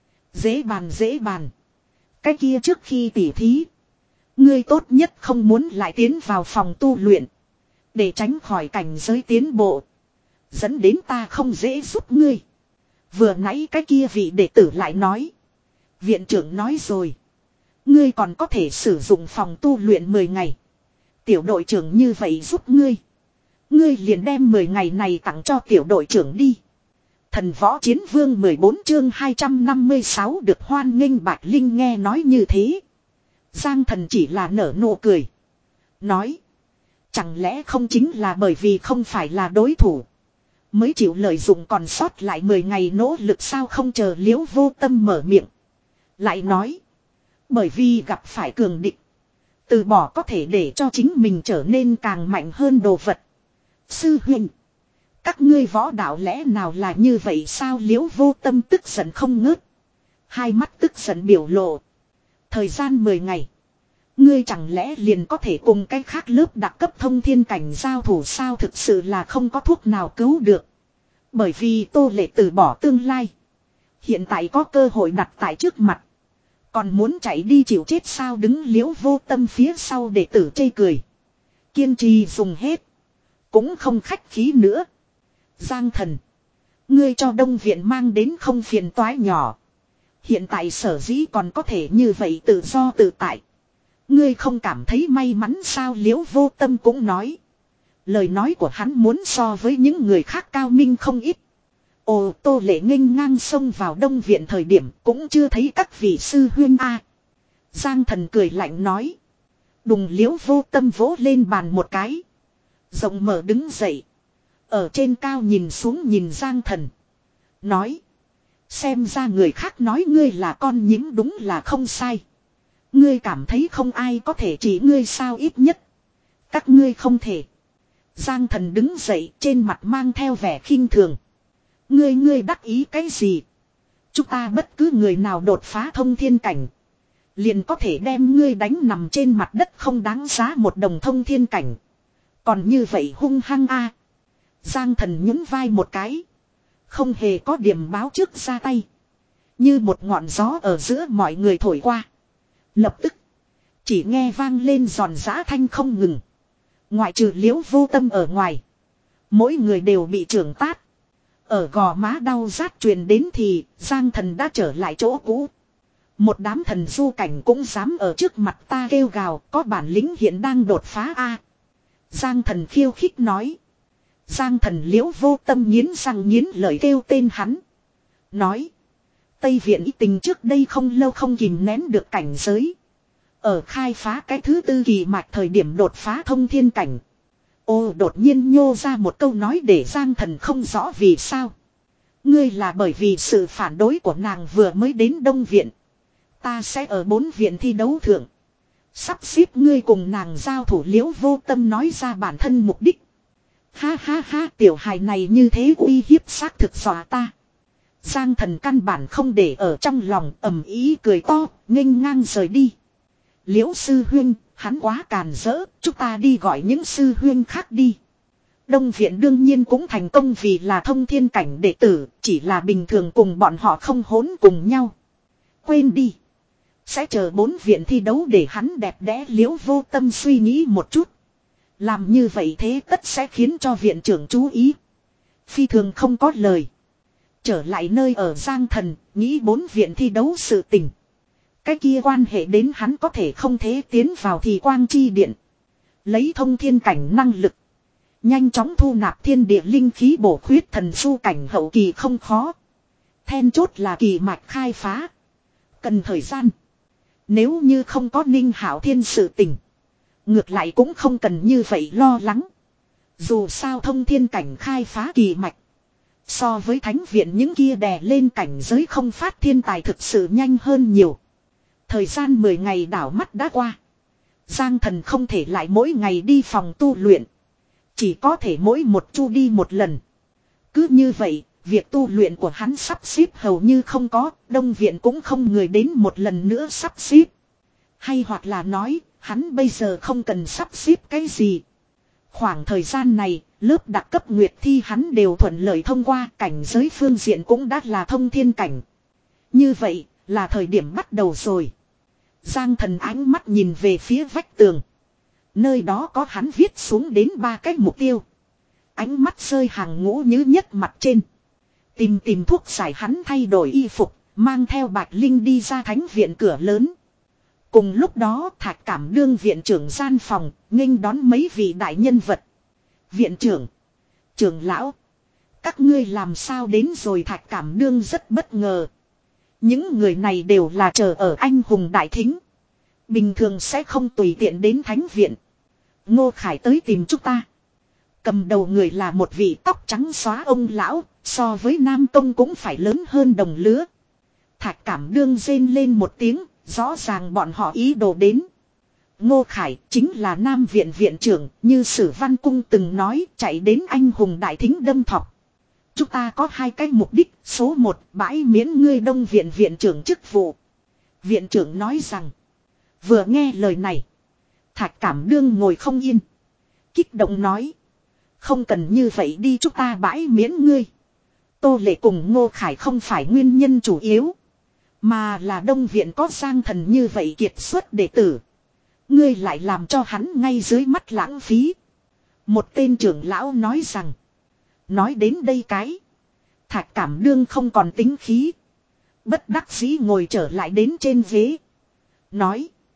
S1: dễ bàn dễ bàn. Cái kia trước khi tỉ thí, ngươi tốt nhất không muốn lại tiến vào phòng tu luyện, để tránh khỏi cảnh giới tiến bộ, dẫn đến ta không dễ giúp ngươi. Vừa nãy cái kia vị đệ tử lại nói: viện trưởng nói rồi, ngươi còn có thể sử dụng phòng tu luyện mười ngày. Tiểu đội trưởng như vậy giúp ngươi, ngươi liền đem mười ngày này tặng cho tiểu đội trưởng đi. Thần Võ Chiến Vương mười bốn chương hai trăm năm mươi sáu được hoan nghênh. Bạch Linh nghe nói như thế, Giang Thần chỉ là nở nụ cười, nói: chẳng lẽ không chính là bởi vì không phải là đối thủ mới chịu lợi dụng còn sót lại mười ngày nỗ lực sao? Không chờ Liễu Vô Tâm mở miệng, lại nói: bởi vì gặp phải cường địch, từ bỏ có thể để cho chính mình trở nên càng mạnh hơn đồ vật. Sư huynh, các ngươi võ đạo lẽ nào là như vậy sao? Liễu Vô Tâm tức giận không ngớt, hai mắt tức giận biểu lộ. Thời gian mười ngày, ngươi chẳng lẽ liền có thể cùng cái khác lớp đặc cấp thông thiên cảnh giao thủ sao? Thực sự là không có thuốc nào cứu được. Bởi vì Tô Lệ từ bỏ tương lai, hiện tại có cơ hội đặt tại trước mặt, còn muốn chạy đi chịu chết sao? Đứng Liễu Vô Tâm phía sau đệ tử chê cười, kiên trì dùng hết, cũng không khách khí nữa. Giang Thần, ngươi cho Đông viện mang đến không phiền toái nhỏ. Hiện tại sở dĩ còn có thể như vậy tự do tự tại, Ngươi không cảm thấy may mắn sao? Liễu Vô Tâm cũng nói. Lời nói của hắn muốn so với những người khác cao minh không ít. Ồ, Tô Lệ nghênh ngang xông vào Đông Viện thời điểm cũng chưa thấy các vị sư huyên a. Giang Thần cười lạnh nói. Đùng, Liễu Vô Tâm vỗ lên bàn một cái. Rộng mở đứng dậy. Ở trên cao nhìn xuống nhìn Giang Thần. Nói. Xem ra người khác nói ngươi là con nhím đúng là không sai. Ngươi cảm thấy không ai có thể chỉ ngươi sao? Ít nhất các ngươi không thể. Giang Thần đứng dậy, trên mặt mang theo vẻ khinh thường. Ngươi ngươi đắc ý cái gì? Chúng ta bất cứ người nào đột phá thông thiên cảnh, liền có thể đem ngươi đánh nằm trên mặt đất, không đáng giá một đồng thông thiên cảnh. Còn như vậy hung hăng a. Giang Thần nhún vai một cái. Không hề có điểm báo trước ra tay. Như một ngọn gió ở giữa mọi người thổi qua. Lập tức chỉ nghe vang lên giòn giã thanh không ngừng. Ngoại trừ Liễu Vô Tâm ở ngoài, mỗi người đều bị trưởng tát. Ở gò má đau rát truyền đến thì Giang Thần đã trở lại chỗ cũ. Một đám thần du cảnh cũng dám ở trước mặt ta kêu gào, có bản lĩnh hiện đang đột phá a. Giang Thần khiêu khích nói. Giang Thần Liễu Vô Tâm nghiến răng nghiến lợi kêu tên hắn. Nói. Tây Viện ý tình trước đây không lâu không kìm nén được cảnh giới. Ở khai phá cái thứ tư kỳ mạch thời điểm đột phá thông thiên cảnh. Ô, đột nhiên nhô ra một câu nói để Giang Thần không rõ vì sao. Ngươi là bởi vì sự phản đối của nàng vừa mới đến Đông Viện. Ta sẽ ở bốn viện thi đấu thượng sắp xếp ngươi cùng nàng giao thủ. Liễu Vô Tâm nói ra bản thân mục đích. Ha ha ha, tiểu hài này như thế uy hiếp xác thực dọa ta. Giang Thần căn bản không để ở trong lòng, ầm ý cười to, nghênh ngang rời đi. Liễu sư huyên, hắn quá càn rỡ, chúng ta đi gọi những sư huyên khác đi. Đông Viện đương nhiên cũng thành công vì là thông thiên cảnh đệ tử, chỉ là bình thường cùng bọn họ không hỗn cùng nhau. Quên đi. Sẽ chờ bốn viện thi đấu để hắn đẹp đẽ. Liễu Vô Tâm suy nghĩ một chút. Làm như vậy thế tất sẽ khiến cho viện trưởng chú ý. Phi thường không có lời. Trở lại nơi ở Giang Thần, nghĩ bốn viện thi đấu sự tình. Cái kia quan hệ đến hắn có thể không thể tiến vào thì quang chi điện. Lấy thông thiên cảnh năng lực. Nhanh chóng thu nạp thiên địa linh khí bổ khuyết thần su cảnh hậu kỳ không khó. Then chốt là kỳ mạch khai phá. Cần thời gian. Nếu như không có Ninh Hạo Thiên sự tình, ngược lại cũng không cần như vậy lo lắng. Dù sao thông thiên cảnh khai phá kỳ mạch, so với thánh viện những kia đè lên cảnh giới không phát thiên tài thực sự nhanh hơn nhiều. Thời gian mười ngày đảo mắt đã qua. Giang Thần không thể lại mỗi ngày đi phòng tu luyện. Chỉ có thể mỗi một chu đi một lần. Cứ như vậy, việc tu luyện của hắn sắp xếp hầu như không có, Đông Viện cũng không người đến một lần nữa sắp xếp. Hay hoặc là nói, hắn bây giờ không cần sắp xếp cái gì. Khoảng thời gian này, lớp đặc cấp nguyệt thi hắn đều thuận lợi thông qua, cảnh giới phương diện cũng đã là thông thiên cảnh. Như vậy, là thời điểm bắt đầu rồi. Giang Thần ánh mắt nhìn về phía vách tường. Nơi đó có hắn viết xuống đến ba cái mục tiêu. Ánh mắt rơi hàng ngũ như nhất mặt trên. Tìm tìm thuốc giải, hắn thay đổi y phục, mang theo Bạch Linh đi ra thánh viện cửa lớn. Cùng lúc đó Thạch Cảm đương viện trưởng gian phòng, nghênh đón mấy vị đại nhân vật. Viện trưởng, trưởng lão, các ngươi làm sao đến rồi? Thạch Cảm đương rất bất ngờ. Những người này đều là chờ ở Anh Hùng Đại Thính. Bình thường sẽ không tùy tiện đến thánh viện. Ngô Khải tới tìm chúng ta. Cầm đầu người là một vị tóc trắng xóa ông lão, so với Nam Tông cũng phải lớn hơn đồng lứa. Thạch Cảm đương rên lên một tiếng, rõ ràng bọn họ ý đồ đến. Ngô Khải chính là Nam Viện viện trưởng, như Sử Văn Cung từng nói, chạy đến Anh Hùng Đại Thính đâm thọc. Chúng ta có hai cái mục đích, số một, bãi miễn ngươi Đông Viện viện trưởng chức vụ. Viện trưởng nói rằng, vừa nghe lời này, Thạch Cảm đương ngồi không yên. Kích động nói, không cần như vậy đi, chúng ta bãi miễn ngươi. Tô Lệ cùng Ngô Khải không phải nguyên nhân chủ yếu, mà là Đông Viện có Giang Thần như vậy kiệt xuất đệ tử. Ngươi lại làm cho hắn ngay dưới mắt lãng phí. Một tên trưởng lão nói rằng. Nói đến đây cái, Thạch Cảm đương không còn tính khí. Bất đắc dĩ ngồi trở lại đến trên ghế. Nói,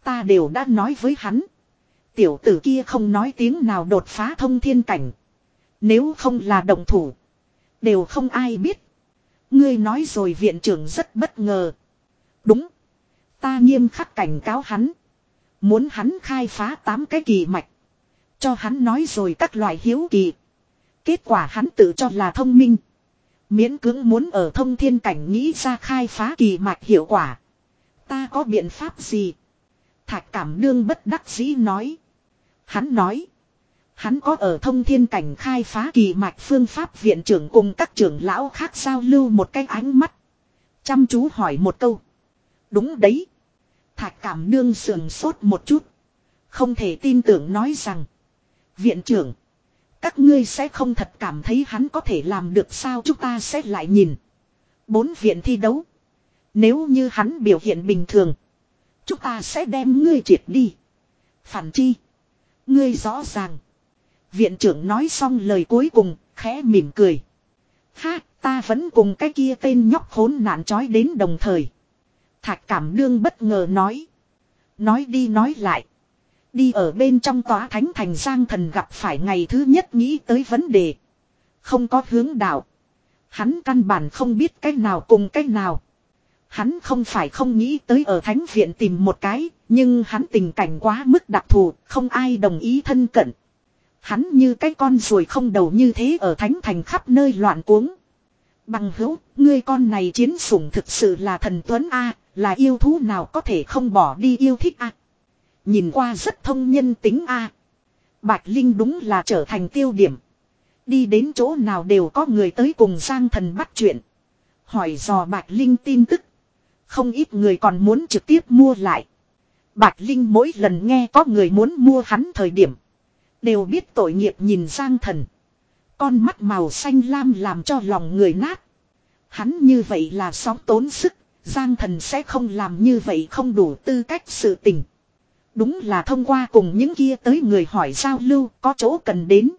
S1: Ta đều đã nói với hắn. Tiểu tử kia không nói tiếng nào đột phá thông thiên cảnh. Nếu không là động thủ. Đều không ai biết. Ngươi nói rồi viện trưởng rất bất ngờ. Đúng. Ta nghiêm khắc cảnh cáo hắn. Muốn hắn khai phá tám cái kỳ mạch. Cho hắn nói rồi các loại hiếu kỳ. Kết quả hắn tự cho là thông minh. Miễn cưỡng muốn ở thông thiên cảnh nghĩ ra khai phá kỳ mạch hiệu quả. Ta có biện pháp gì? Thạch Cảm Đương bất đắc dĩ nói. Hắn nói. Hắn có ở thông thiên cảnh khai phá kỳ mạch phương pháp, viện trưởng cùng các trưởng lão khác giao lưu một cái ánh mắt. Chăm chú hỏi một câu. Đúng đấy. Thạch Cảm Đương sườn sốt một chút. Không thể tin tưởng nói rằng. Viện trưởng. Các ngươi sẽ không thật cảm thấy hắn có thể làm được sao? Chúng ta sẽ lại nhìn. Bốn viện thi đấu. Nếu như hắn biểu hiện bình thường. Chúng ta sẽ đem ngươi triệt đi. Phản chi. Ngươi rõ ràng. Viện trưởng nói xong lời cuối cùng, khẽ mỉm cười. Ha, ta vẫn cùng cái kia tên nhóc khốn nạn chói đến đồng thời. Thạch Cảm Đương bất ngờ nói. Nói đi nói lại. Đi ở bên trong tòa thánh thành Giang Thần gặp phải ngày thứ nhất nghĩ tới vấn đề. Không có hướng đạo. Hắn căn bản không biết cách nào cùng cách nào. Hắn không phải không nghĩ tới ở thánh viện tìm một cái, nhưng hắn tình cảnh quá mức đặc thù, không ai đồng ý thân cận. Hắn như cái con ruồi không đầu như thế ở thánh thành khắp nơi loạn cuống. Bằng hữu, ngươi con này chiến sủng thực sự là thần tuấn A, là yêu thú nào có thể không bỏ đi yêu thích A. Nhìn qua rất thông nhân tính A. Bạch Linh đúng là trở thành tiêu điểm. Đi đến chỗ nào đều có người tới cùng Giang Thần bắt chuyện. Hỏi dò Bạch Linh tin tức. Không ít người còn muốn trực tiếp mua lại. Bạch Linh mỗi lần nghe có người muốn mua hắn thời điểm. Đều biết tội nghiệp nhìn Giang Thần. Con mắt màu xanh lam làm cho lòng người nát. Hắn như vậy là sóng tốn sức. Giang Thần sẽ không làm như vậy, không đủ tư cách sự tình. Đúng là thông qua cùng những kia tới người hỏi giao lưu có chỗ cần đến.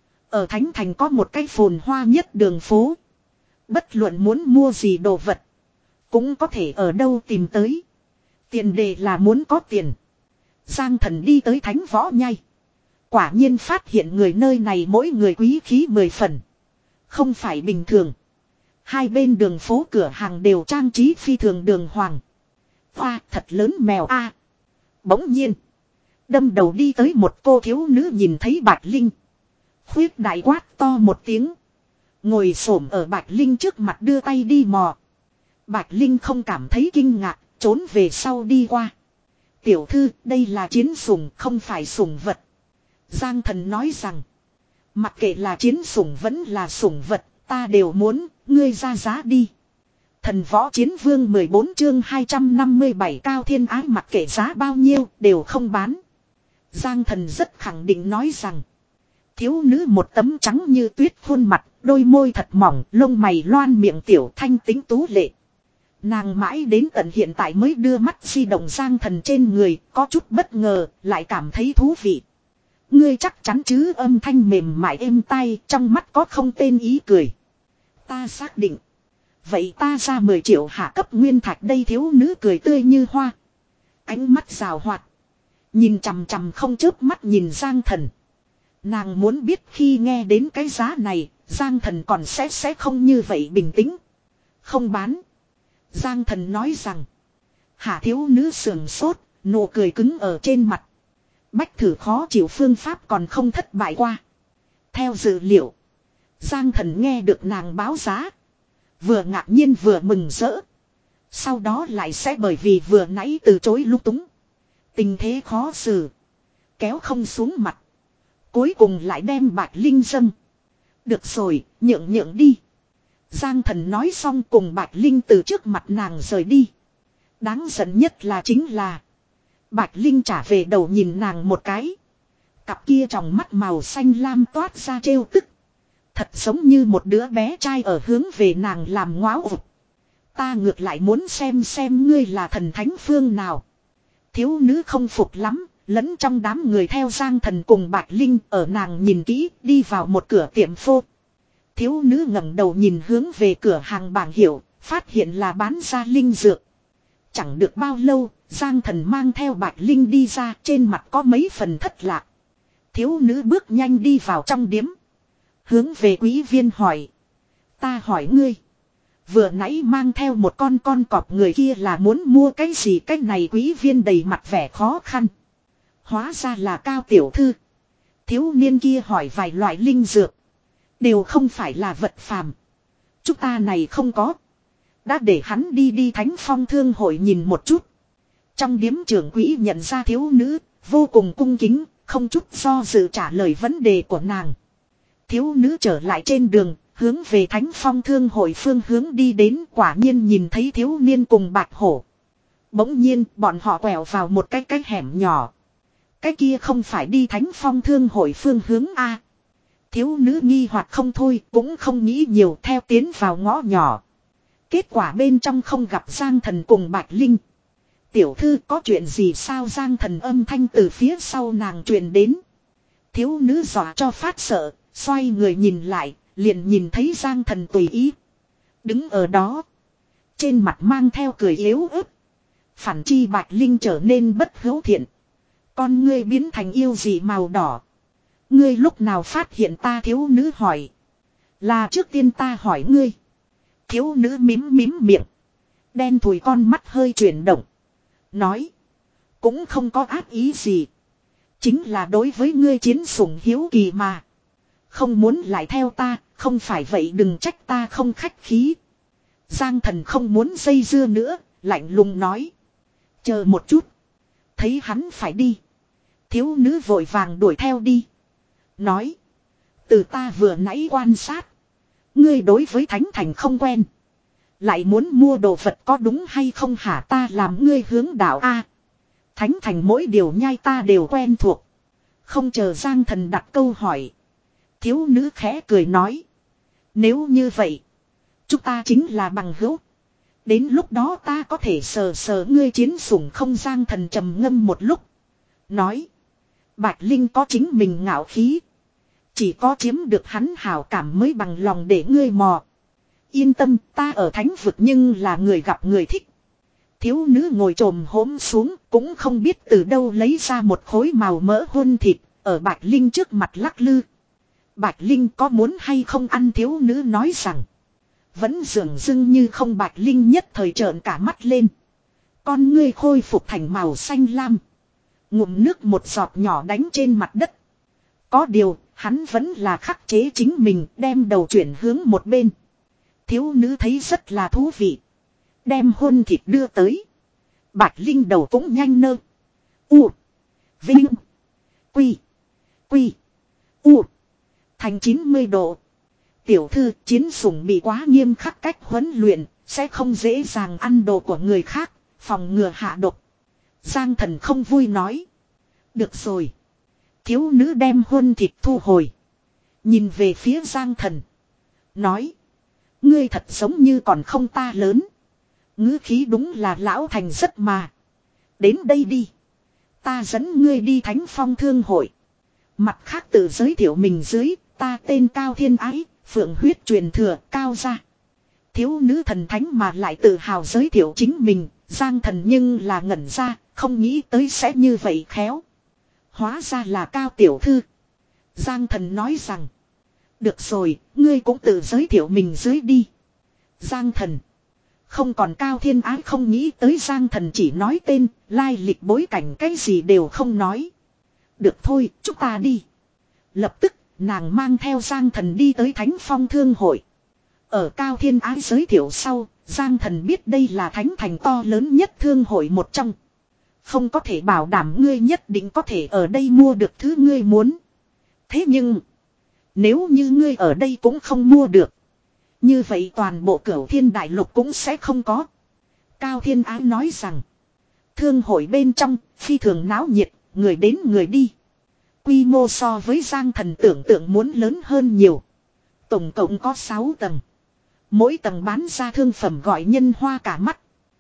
S1: Ở Thánh Thành có một cái phồn hoa nhất đường phố. Bất luận muốn mua gì đồ vật. Cũng có thể ở đâu tìm tới. Tiền đề là muốn có tiền. Giang Thần đi tới Thánh Võ Nhai. Quả nhiên phát hiện người nơi này mỗi người quý khí mười phần. Không phải bình thường. Hai bên đường phố cửa hàng đều trang trí phi thường đường hoàng. Hoa thật lớn mèo a. Bỗng nhiên. Đâm đầu đi tới một cô thiếu nữ nhìn thấy Bạch Linh. Khuyết đại quát to một tiếng. Ngồi xổm ở Bạch Linh trước mặt đưa tay đi mò. Bạch Linh không cảm thấy kinh ngạc, trốn về sau đi qua. Tiểu thư, đây là chiến sủng, không phải sủng vật. Giang Thần nói rằng. Mặc kệ là chiến sủng vẫn là sủng vật, ta đều muốn, ngươi ra giá đi. Thần Võ Chiến Vương mười bốn chương hai trăm năm mươi bảy Cao Thiên Ái mặc kệ giá bao nhiêu, đều không bán. Giang Thần rất khẳng định nói rằng. Thiếu nữ một tấm trắng như tuyết khuôn mặt, đôi môi thật mỏng, lông mày loan miệng tiểu thanh tính tú lệ. Nàng mãi đến tận hiện tại mới đưa mắt di động Giang Thần trên người, có chút bất ngờ, lại cảm thấy thú vị. Ngươi chắc chắn chứ? Âm thanh mềm mại êm tai, trong mắt có không tên ý cười. Ta xác định. Vậy ta ra mười triệu hạ cấp nguyên thạch đây. Thiếu nữ cười tươi như hoa. Ánh mắt rào hoạt. Nhìn chằm chằm không chớp mắt nhìn Giang Thần. Nàng muốn biết khi nghe đến cái giá này, Giang Thần còn sẽ sẽ không như vậy bình tĩnh. Không bán. Giang Thần nói rằng. Hạ thiếu nữ sườn sốt, nụ cười cứng ở trên mặt. Bách thử khó chịu phương pháp còn không thất bại qua. Theo dự liệu. Giang Thần nghe được nàng báo giá. Vừa ngạc nhiên vừa mừng rỡ. Sau đó lại sẽ bởi vì vừa nãy từ chối lúc túng. Tình thế khó xử. Kéo không xuống mặt. Cuối cùng lại đem Bạch Linh dâng. Được rồi, nhượng nhượng đi. Giang Thần nói xong cùng Bạch Linh từ trước mặt nàng rời đi. Đáng giận nhất là chính là. Bạch Linh trả về đầu nhìn nàng một cái. Cặp kia tròng mắt màu xanh lam toát ra trêu tức. Thật giống như một đứa bé trai ở hướng về nàng làm ngoáo ụt. Ta ngược lại muốn xem xem ngươi là thần thánh phương nào. Thiếu nữ không phục lắm, lẫn trong đám người theo Giang Thần cùng Bạch Linh ở nàng nhìn kỹ đi vào một cửa tiệm phô. Thiếu nữ ngẩng đầu nhìn hướng về cửa hàng bảng hiệu, phát hiện là bán ra linh dược. Chẳng được bao lâu, Giang Thần mang theo Bạch Linh đi ra, trên mặt có mấy phần thất lạc. Thiếu nữ bước nhanh đi vào trong điếm. Hướng về quý viên hỏi. Ta hỏi ngươi. Vừa nãy mang theo một con con cọp người kia là muốn mua cái gì? Cái này quý viên đầy mặt vẻ khó khăn. Hóa ra là Cao tiểu thư. Thiếu niên kia hỏi vài loại linh dược. Đều không phải là vật phàm. Chúng ta này không có. Đã để hắn đi đi Thánh Phong Thương hội nhìn một chút. Trong điếm trưởng quỹ nhận ra thiếu nữ, vô cùng cung kính, không chút do dự trả lời vấn đề của nàng. Thiếu nữ trở lại trên đường, hướng về Thánh Phong Thương hội phương hướng đi đến, quả nhiên nhìn thấy thiếu niên cùng Bạch Hổ. Bỗng nhiên bọn họ quẹo vào một cái cái hẻm nhỏ. Cái kia không phải đi Thánh Phong Thương hội phương hướng A. Thiếu nữ nghi hoặc không thôi, cũng không nghĩ nhiều, theo tiến vào ngõ nhỏ. Kết quả bên trong không gặp Giang Thần cùng Bạch Linh. Tiểu thư có chuyện gì sao? Giang Thần âm thanh từ phía sau nàng truyền đến. Thiếu nữ dọa cho phát sợ, xoay người nhìn lại, liền nhìn thấy Giang Thần tùy ý. Đứng ở đó. Trên mặt mang theo cười yếu ớt. Phản chi Bạch Linh trở nên bất hữu thiện. Con ngươi biến thành yêu dị màu đỏ. Ngươi lúc nào phát hiện ta? Thiếu nữ hỏi. Là trước tiên ta hỏi ngươi. Thiếu nữ mím mím miệng. Đen thùi con mắt hơi chuyển động. Nói. Cũng không có ác ý gì. Chính là đối với ngươi chiến sủng hiếu kỳ mà. Không muốn lại theo ta. Không phải vậy đừng trách ta không khách khí. Giang Thần không muốn dây dưa nữa. Lạnh lùng nói. Chờ một chút. Thấy hắn phải đi. Thiếu nữ vội vàng đuổi theo đi. Nói. Từ ta vừa nãy quan sát. Ngươi đối với Thánh Thành không quen. Lại muốn mua đồ vật có đúng hay không hả? Ta làm ngươi hướng đạo A. Thánh Thành mỗi điều nhai ta đều quen thuộc. Không chờ Giang Thần đặt câu hỏi. Thiếu nữ khẽ cười nói. Nếu như vậy. Chúng ta chính là bằng hữu. Đến lúc đó ta có thể sờ sờ ngươi chiến sủng không? Giang Thần trầm ngâm một lúc. Nói. Bạch Linh có chính mình ngạo khí. Chỉ có chiếm được hắn hảo cảm mới bằng lòng để ngươi mò. Yên tâm, ta ở thánh vực nhưng là người gặp người thích. Thiếu nữ ngồi trồm hốm xuống, cũng không biết từ đâu lấy ra một khối màu mỡ hôn thịt, ở Bạch Linh trước mặt lắc lư. Bạch Linh có muốn hay không ăn? Thiếu nữ nói rằng. Vẫn dường dưng như không. Bạch Linh nhất thời trợn cả mắt lên. Con ngươi khôi phục thành màu xanh lam. Ngụm nước một giọt nhỏ đánh trên mặt đất. Có điều, hắn vẫn là khắc chế chính mình, đem đầu chuyển hướng một bên. Thiếu nữ thấy rất là thú vị. Đem hôn thịt đưa tới. Bạch Linh đầu cũng nhanh nơ. U. Vinh. Quy. Quy. U. Thành chín mươi độ. Tiểu thư, chiến sủng bị quá nghiêm khắc cách huấn luyện, sẽ không dễ dàng ăn đồ của người khác, phòng ngừa hạ độc. Giang Thần không vui nói. Được rồi. Thiếu nữ đem hôn thịt thu hồi. Nhìn về phía Giang Thần. Nói. Ngươi thật giống như còn không ta lớn. Ngữ khí đúng là lão thành rất mà. Đến đây đi. Ta dẫn ngươi đi Thánh Phong Thương hội. Mặt khác tự giới thiệu mình dưới. Ta tên Cao Thiên Ái. Phượng huyết truyền thừa Cao gia. Thiếu nữ thần thánh mà lại tự hào giới thiệu chính mình. Giang Thần nhưng là ngẩn ra. Không nghĩ tới sẽ như vậy khéo. Hóa ra là Cao tiểu thư. Giang Thần nói rằng. Được rồi, ngươi cũng tự giới thiệu mình dưới đi. Giang Thần. Không còn Cao Thiên Ái không nghĩ tới Giang Thần chỉ nói tên, lai lịch bối cảnh cái gì đều không nói. Được thôi, chúng ta đi. Lập tức, nàng mang theo Giang Thần đi tới Thánh Phong Thương hội. Ở Cao Thiên Ái giới thiệu sau, Giang Thần biết đây là Thánh Thành to lớn nhất thương hội một trong. Không có thể bảo đảm ngươi nhất định có thể ở đây mua được thứ ngươi muốn. Thế nhưng, nếu như ngươi ở đây cũng không mua được, như vậy toàn bộ Cửu Thiên Đại Lục cũng sẽ không có. Cao Thiên Ái nói rằng, thương hội bên trong phi thường náo nhiệt, người đến người đi. Quy mô so với Giang Thần tưởng tượng muốn lớn hơn nhiều. Tổng cộng có sáu tầng. Mỗi tầng bán ra thương phẩm gọi nhân hoa cả mắt.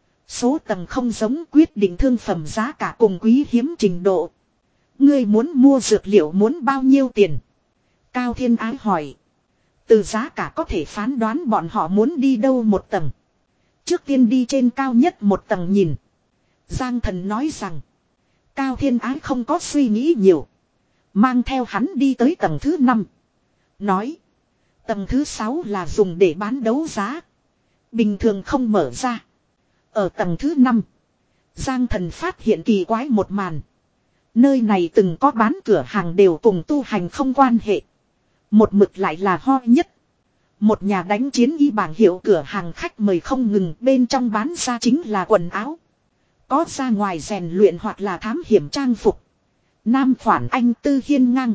S1: Số tầng không giống, quyết định thương phẩm giá cả cùng quý hiếm trình độ. Ngươi muốn mua dược liệu muốn bao nhiêu tiền? Cao Thiên Ái hỏi. Từ giá cả có thể phán đoán bọn họ muốn đi đâu một tầng. Trước tiên đi trên cao nhất một tầng nhìn. Giang Thần nói rằng. Cao Thiên Ái không có suy nghĩ nhiều. Mang theo hắn đi tới tầng thứ năm. Nói. Tầng thứ sáu là dùng để bán đấu giá. Bình thường không mở ra. Ở tầng thứ năm. Giang Thần phát hiện kỳ quái một màn. Nơi này từng có bán cửa hàng đều cùng tu hành không quan hệ. Một mực lại là ho nhất. Một nhà đánh chiến y bảng hiệu cửa hàng khách mời không ngừng, bên trong bán ra chính là quần áo. Có ra ngoài rèn luyện hoặc là thám hiểm trang phục. Nam khoản anh tư hiên ngang.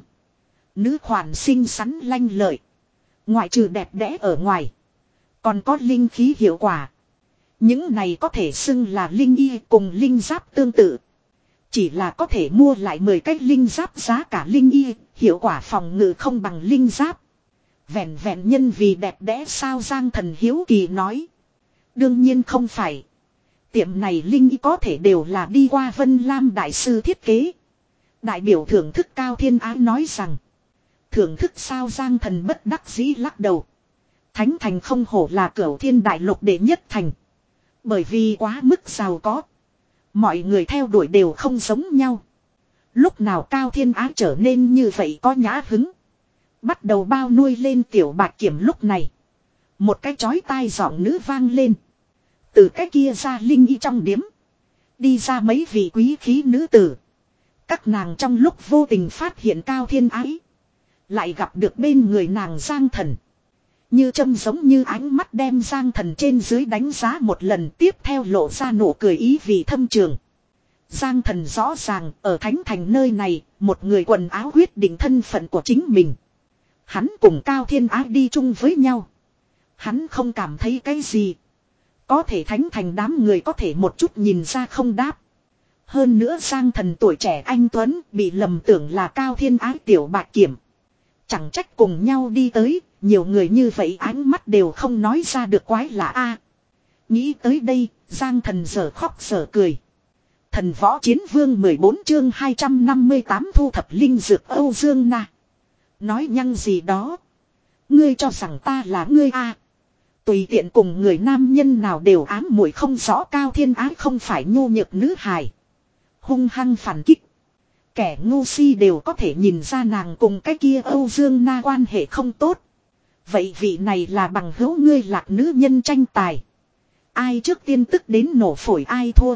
S1: Nữ khoản xinh xắn lanh lợi. Ngoại trừ đẹp đẽ ở ngoài. Còn có linh khí hiệu quả. Những này có thể xưng là linh y cùng linh giáp tương tự. Chỉ là có thể mua lại mười cái linh giáp giá cả linh y, hiệu quả phòng ngự không bằng linh giáp. Vẹn vẹn nhân vì đẹp đẽ sao? Giang Thần hiếu kỳ nói. Đương nhiên không phải. Tiệm này linh y có thể đều là đi qua Vân Lam đại sư thiết kế. Đại biểu thưởng thức Cao Thiên Ái nói rằng. Thưởng thức sao? Giang Thần bất đắc dĩ lắc đầu. Thánh thành không hổ là cửu thiên đại lục đệ nhất thành. Bởi vì quá mức giàu có. Mọi người theo đuổi đều không giống nhau. Lúc nào Cao Thiên Ái trở nên như vậy có nhã hứng. Bắt đầu bao nuôi lên tiểu bạch kiểm lúc này. Một cái chói tai giọng nữ vang lên. Từ cái kia ra linh y trong điếm. Đi ra mấy vị quý khí nữ tử. Các nàng trong lúc vô tình phát hiện Cao Thiên Ái. Lại gặp được bên người nàng Giang Thần. Như châm giống như ánh mắt đem Giang Thần trên dưới đánh giá một lần, tiếp theo lộ ra nụ cười ý vị thâm trường. Giang Thần rõ ràng ở Thánh Thành nơi này, một người quần áo quyết định thân phận của chính mình. Hắn cùng Cao Thiên Ái đi chung với nhau. Hắn không cảm thấy cái gì. Có thể Thánh Thành đám người có thể một chút nhìn ra không đáp. Hơn nữa Giang Thần tuổi trẻ anh tuấn bị lầm tưởng là Cao Thiên Ái tiểu bạch kiểm. Chẳng trách cùng nhau đi tới, nhiều người như vậy ánh mắt đều không nói ra được quái lạ a. Nghĩ tới đây, Giang Thần giờ khóc giờ cười. Thần Võ Chiến Vương mười bốn chương hai trăm năm mươi tám thu thập linh dược Âu Dương Na. Nói nhăng gì đó. Ngươi cho rằng ta là ngươi a? Tùy tiện cùng người nam nhân nào đều ám muội không rõ. Cao Thiên Ái không phải nhu nhược nữ hài. Hung hăng phản kích. Kẻ ngu si đều có thể nhìn ra nàng cùng cái kia Âu Dương Na quan hệ không tốt. Vậy vị này là bằng hữu ngươi lạc nữ nhân tranh tài. Ai trước tiên tức đến nổ phổi ai thua.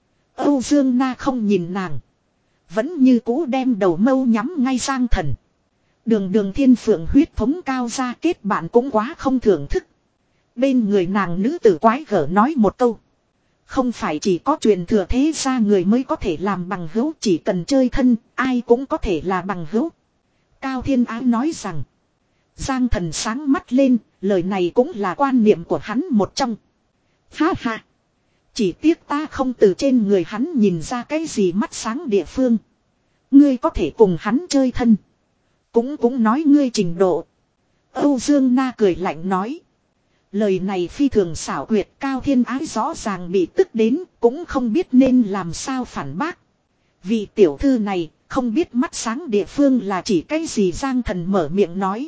S1: Âu Dương Na không nhìn nàng. Vẫn như cũ đem đầu mâu nhắm ngay Giang Thần. Đường đường thiên phượng huyết thống cao ra kết bạn cũng quá không thưởng thức. Bên người nàng nữ tử quái gở nói một câu. Không phải chỉ có truyền thừa thế gia người mới có thể làm bằng hữu, chỉ cần chơi thân, ai cũng có thể là bằng hữu. Cao Thiên Ái nói rằng. Giang Thần sáng mắt lên, lời này cũng là quan niệm của hắn một trong. Ha ha. Chỉ tiếc ta không từ trên người hắn nhìn ra cái gì mắt sáng địa phương. Ngươi có thể cùng hắn chơi thân. Cũng cũng nói ngươi trình độ. Âu Dương Na cười lạnh nói. Lời này phi thường xảo quyệt. Cao Thiên Ái rõ ràng bị tức đến, cũng không biết nên làm sao phản bác. Vị tiểu thư này không biết mắt sáng địa phương là chỉ cái gì. Giang Thần mở miệng nói.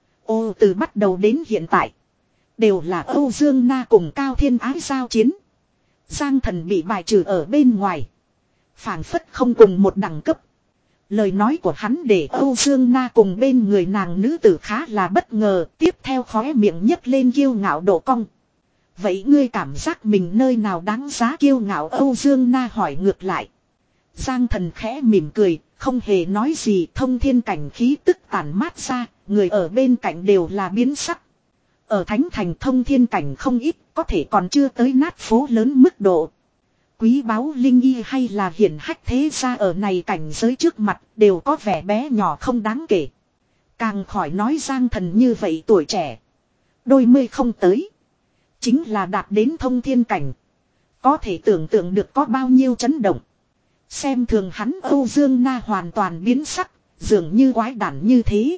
S1: Ô, từ bắt đầu đến hiện tại đều là Âu Dương Na cùng Cao Thiên Ái giao chiến. Giang Thần bị bài trừ ở bên ngoài, phảng phất không cùng một đẳng cấp. Lời nói của hắn để Âu Dương Na cùng bên người nàng nữ tử khá là bất ngờ. Tiếp theo khóe miệng nhấc lên kiêu ngạo độ cong. Vậy ngươi cảm giác mình nơi nào đáng giá kiêu ngạo? Âu Dương Na hỏi ngược lại. Giang Thần khẽ mỉm cười, không hề nói gì. Thông thiên cảnh khí tức tản mát ra, người ở bên cạnh đều là biến sắc. Ở Thánh Thành thông thiên cảnh không ít, có thể còn chưa tới nát phố lớn mức độ. Quý báu linh y hay là hiển hách thế gia ở này cảnh giới trước mặt đều có vẻ bé nhỏ không đáng kể. Càng khỏi nói Giang Thần như vậy tuổi trẻ. Đôi mươi không tới. Chính là đạt đến thông thiên cảnh. Có thể tưởng tượng được có bao nhiêu chấn động. Xem thường hắn Âu Dương Na hoàn toàn biến sắc, dường như quái đản như thế.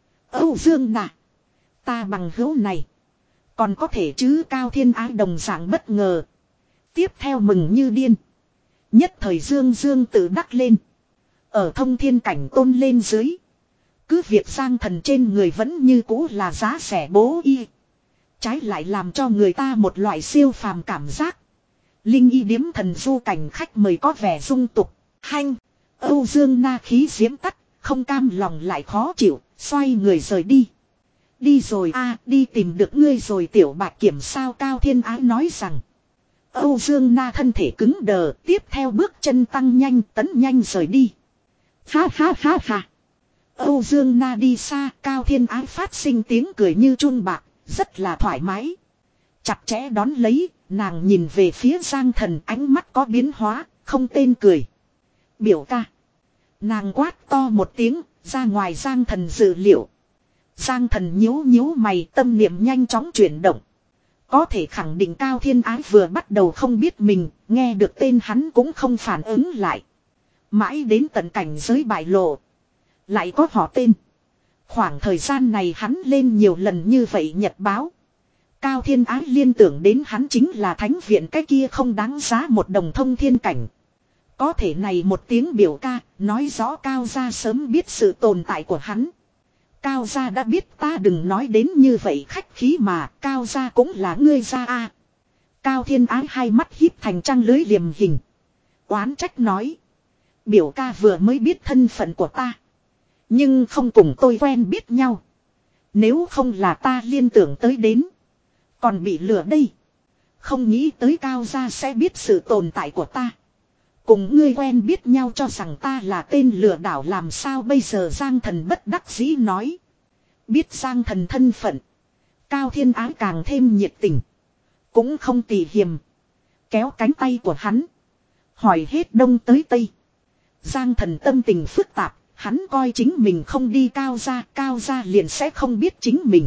S1: Âu Dương Na. Ta bằng hữu này. Còn có thể chứ? Cao Thiên Ái đồng dạng bất ngờ. Tiếp theo mừng như điên. Nhất thời dương dương tự đắc lên. Ở thông thiên cảnh tôn lên dưới. Cứ việc Giang Thần trên người vẫn như cũ là giá rẻ bố y. Trái lại làm cho người ta một loại siêu phàm cảm giác. Linh y điếm thần du cảnh khách mời có vẻ dung tục. Hanh. Âu Dương Na khí diễm tắt. Không cam lòng lại khó chịu. Xoay người rời đi. Đi rồi a đi tìm được ngươi rồi tiểu bạch kiểm sao Cao Thiên Ái nói rằng. Âu Dương Na thân thể cứng đờ. Tiếp theo bước chân tăng nhanh tấn nhanh rời đi. Ha ha ha ha. Âu Dương Na đi xa. Cao Thiên Ái phát sinh tiếng cười như chun bạc. Rất là thoải mái. Chặt chẽ đón lấy. Nàng nhìn về phía Giang Thần ánh mắt có biến hóa. Không tên cười. Biểu ca. Nàng quát to một tiếng. Ra ngoài Giang Thần dự liệu. Giang Thần nhíu nhíu mày tâm niệm nhanh chóng chuyển động. Có thể khẳng định Cao Thiên Ái vừa bắt đầu không biết mình. Nghe được tên hắn cũng không phản ứng lại. Mãi đến tận cảnh giới bại lộ. Lại có họ tên. Khoảng thời gian này hắn lên nhiều lần như vậy nhật báo. Cao Thiên Ái liên tưởng đến hắn chính là thánh viện cái kia không đáng giá một đồng thông thiên cảnh. Có thể này một tiếng biểu ca, nói rõ Cao gia sớm biết sự tồn tại của hắn. Cao gia đã biết ta đừng nói đến như vậy khách khí mà, Cao gia cũng là ngươi gia a. Cao Thiên Ái hai mắt híp thành trăng lưới liềm hình. Oán trách nói. Biểu ca vừa mới biết thân phận của ta. Nhưng không cùng tôi quen biết nhau. Nếu không là ta liên tưởng tới đến. Còn bị lừa đây. Không nghĩ tới Cao gia sẽ biết sự tồn tại của ta. Cùng ngươi quen biết nhau cho rằng ta là tên lừa đảo làm sao bây giờ Giang Thần bất đắc dĩ nói. Biết Giang Thần thân phận. Cao Thiên Ái càng thêm nhiệt tình. Cũng không tỉ hiềm. Kéo cánh tay của hắn. Hỏi hết đông tới tây. Giang Thần tâm tình phức tạp. Hắn coi chính mình không đi Cao gia. Cao gia liền sẽ không biết chính mình.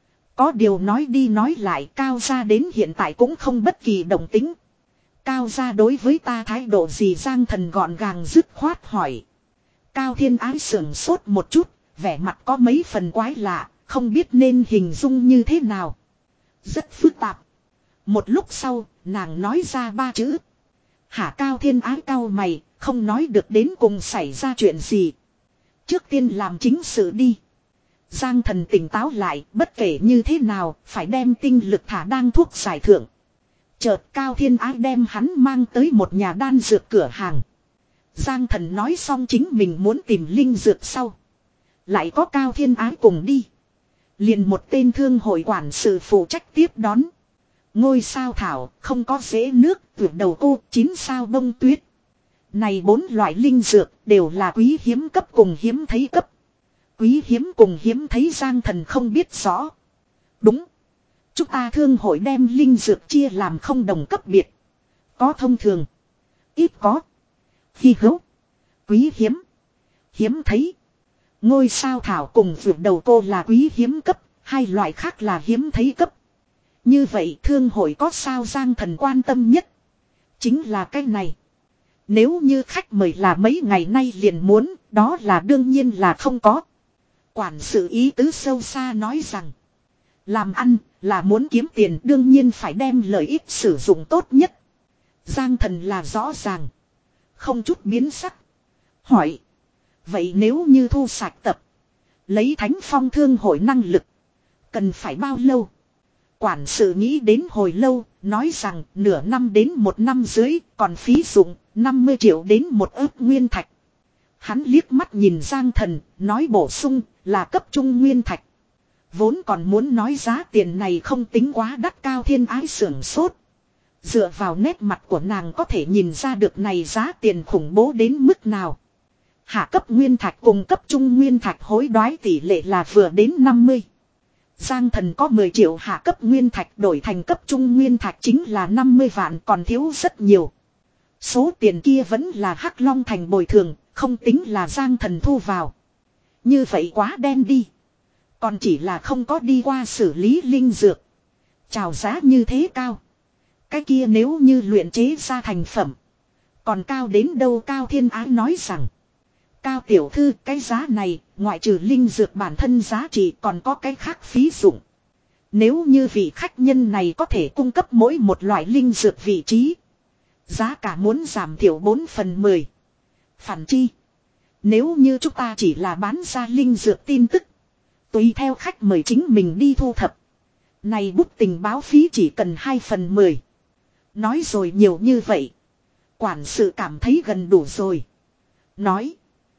S1: Có điều nói đi nói lại Cao gia đến hiện tại cũng không bất kỳ động tính. Cao gia đối với ta thái độ gì Giang Thần gọn gàng dứt khoát hỏi. Cao Thiên Ái sưởng sốt một chút, vẻ mặt có mấy phần quái lạ, không biết nên hình dung như thế nào. Rất phức tạp. Một lúc sau, nàng nói ra ba chữ. Hả Cao Thiên Ái cau mày, không nói được đến cùng xảy ra chuyện gì. Trước tiên làm chính sự đi. Giang Thần tỉnh táo lại, bất kể như thế nào, phải đem tinh lực thả đang thuốc giải thưởng. Chợt Cao Thiên Ái đem hắn mang tới một nhà đan dược cửa hàng. Giang Thần nói xong chính mình muốn tìm linh dược sau. Lại có Cao Thiên Ái cùng đi. Liền một tên thương hội quản sự phụ trách tiếp đón. Ngôi sao thảo, không có rễ nước, tuyệt đầu cô, chín sao bông tuyết. Này bốn loại linh dược đều là quý hiếm cấp cùng hiếm thấy cấp. Quý hiếm cùng hiếm thấy Giang Thần không biết rõ. Đúng. Chúng ta thương hội đem linh dược chia làm không đồng cấp biệt. Có thông thường. Ít có. Hy hữu. Quý hiếm. Hiếm thấy. Ngôi sao thảo cùng vượt đầu cô là quý hiếm cấp. Hai loại khác là hiếm thấy cấp. Như vậy thương hội có sao Giang Thần quan tâm nhất. Chính là cái này. Nếu như khách mời là mấy ngày nay liền muốn. Đó là đương nhiên là không có. Quản sự ý tứ sâu xa nói rằng. Làm ăn là muốn kiếm tiền đương nhiên phải đem lợi ích sử dụng tốt nhất. Giang Thần là rõ ràng. Không chút biến sắc. Hỏi. Vậy nếu như thu sạch tập. Lấy Thánh Phong thương hội năng lực. Cần phải bao lâu? Quản sự nghĩ đến hồi lâu. Nói rằng nửa năm đến một năm dưới. Còn phí dụng năm mươi triệu đến một ức nguyên thạch. Hắn liếc mắt nhìn Giang Thần. Nói bổ sung là cấp trung nguyên thạch. Vốn còn muốn nói giá tiền này không tính quá đắt Cao Thiên Ái sưởng sốt. Dựa vào nét mặt của nàng có thể nhìn ra được này giá tiền khủng bố đến mức nào. Hạ cấp nguyên thạch cùng cấp trung nguyên thạch hối đoái tỷ lệ là vừa đến năm mươi. Giang Thần có mười triệu hạ cấp nguyên thạch đổi thành cấp trung nguyên thạch chính là năm mươi vạn còn thiếu rất nhiều. Số tiền kia vẫn là Hắc Long Thành bồi thường, không tính là Giang Thần thu vào. Như vậy quá đen đi. Còn chỉ là không có đi qua xử lý linh dược. Chào giá như thế cao. Cái kia nếu như luyện chế ra thành phẩm. Còn cao đến đâu Cao Thiên Ái nói rằng. Cao tiểu thư cái giá này ngoại trừ linh dược bản thân giá trị còn có cái khác phí dụng. Nếu như vị khách nhân này có thể cung cấp mỗi một loại linh dược vị trí. Giá cả muốn giảm thiểu bốn phần mười. Phản chi. Nếu như chúng ta chỉ là bán ra linh dược tin tức. Tùy theo khách mời chính mình đi thu thập. Này bút tình báo phí chỉ cần hai phần mười. Nói rồi nhiều như vậy. Quản sự cảm thấy gần đủ rồi. Nói.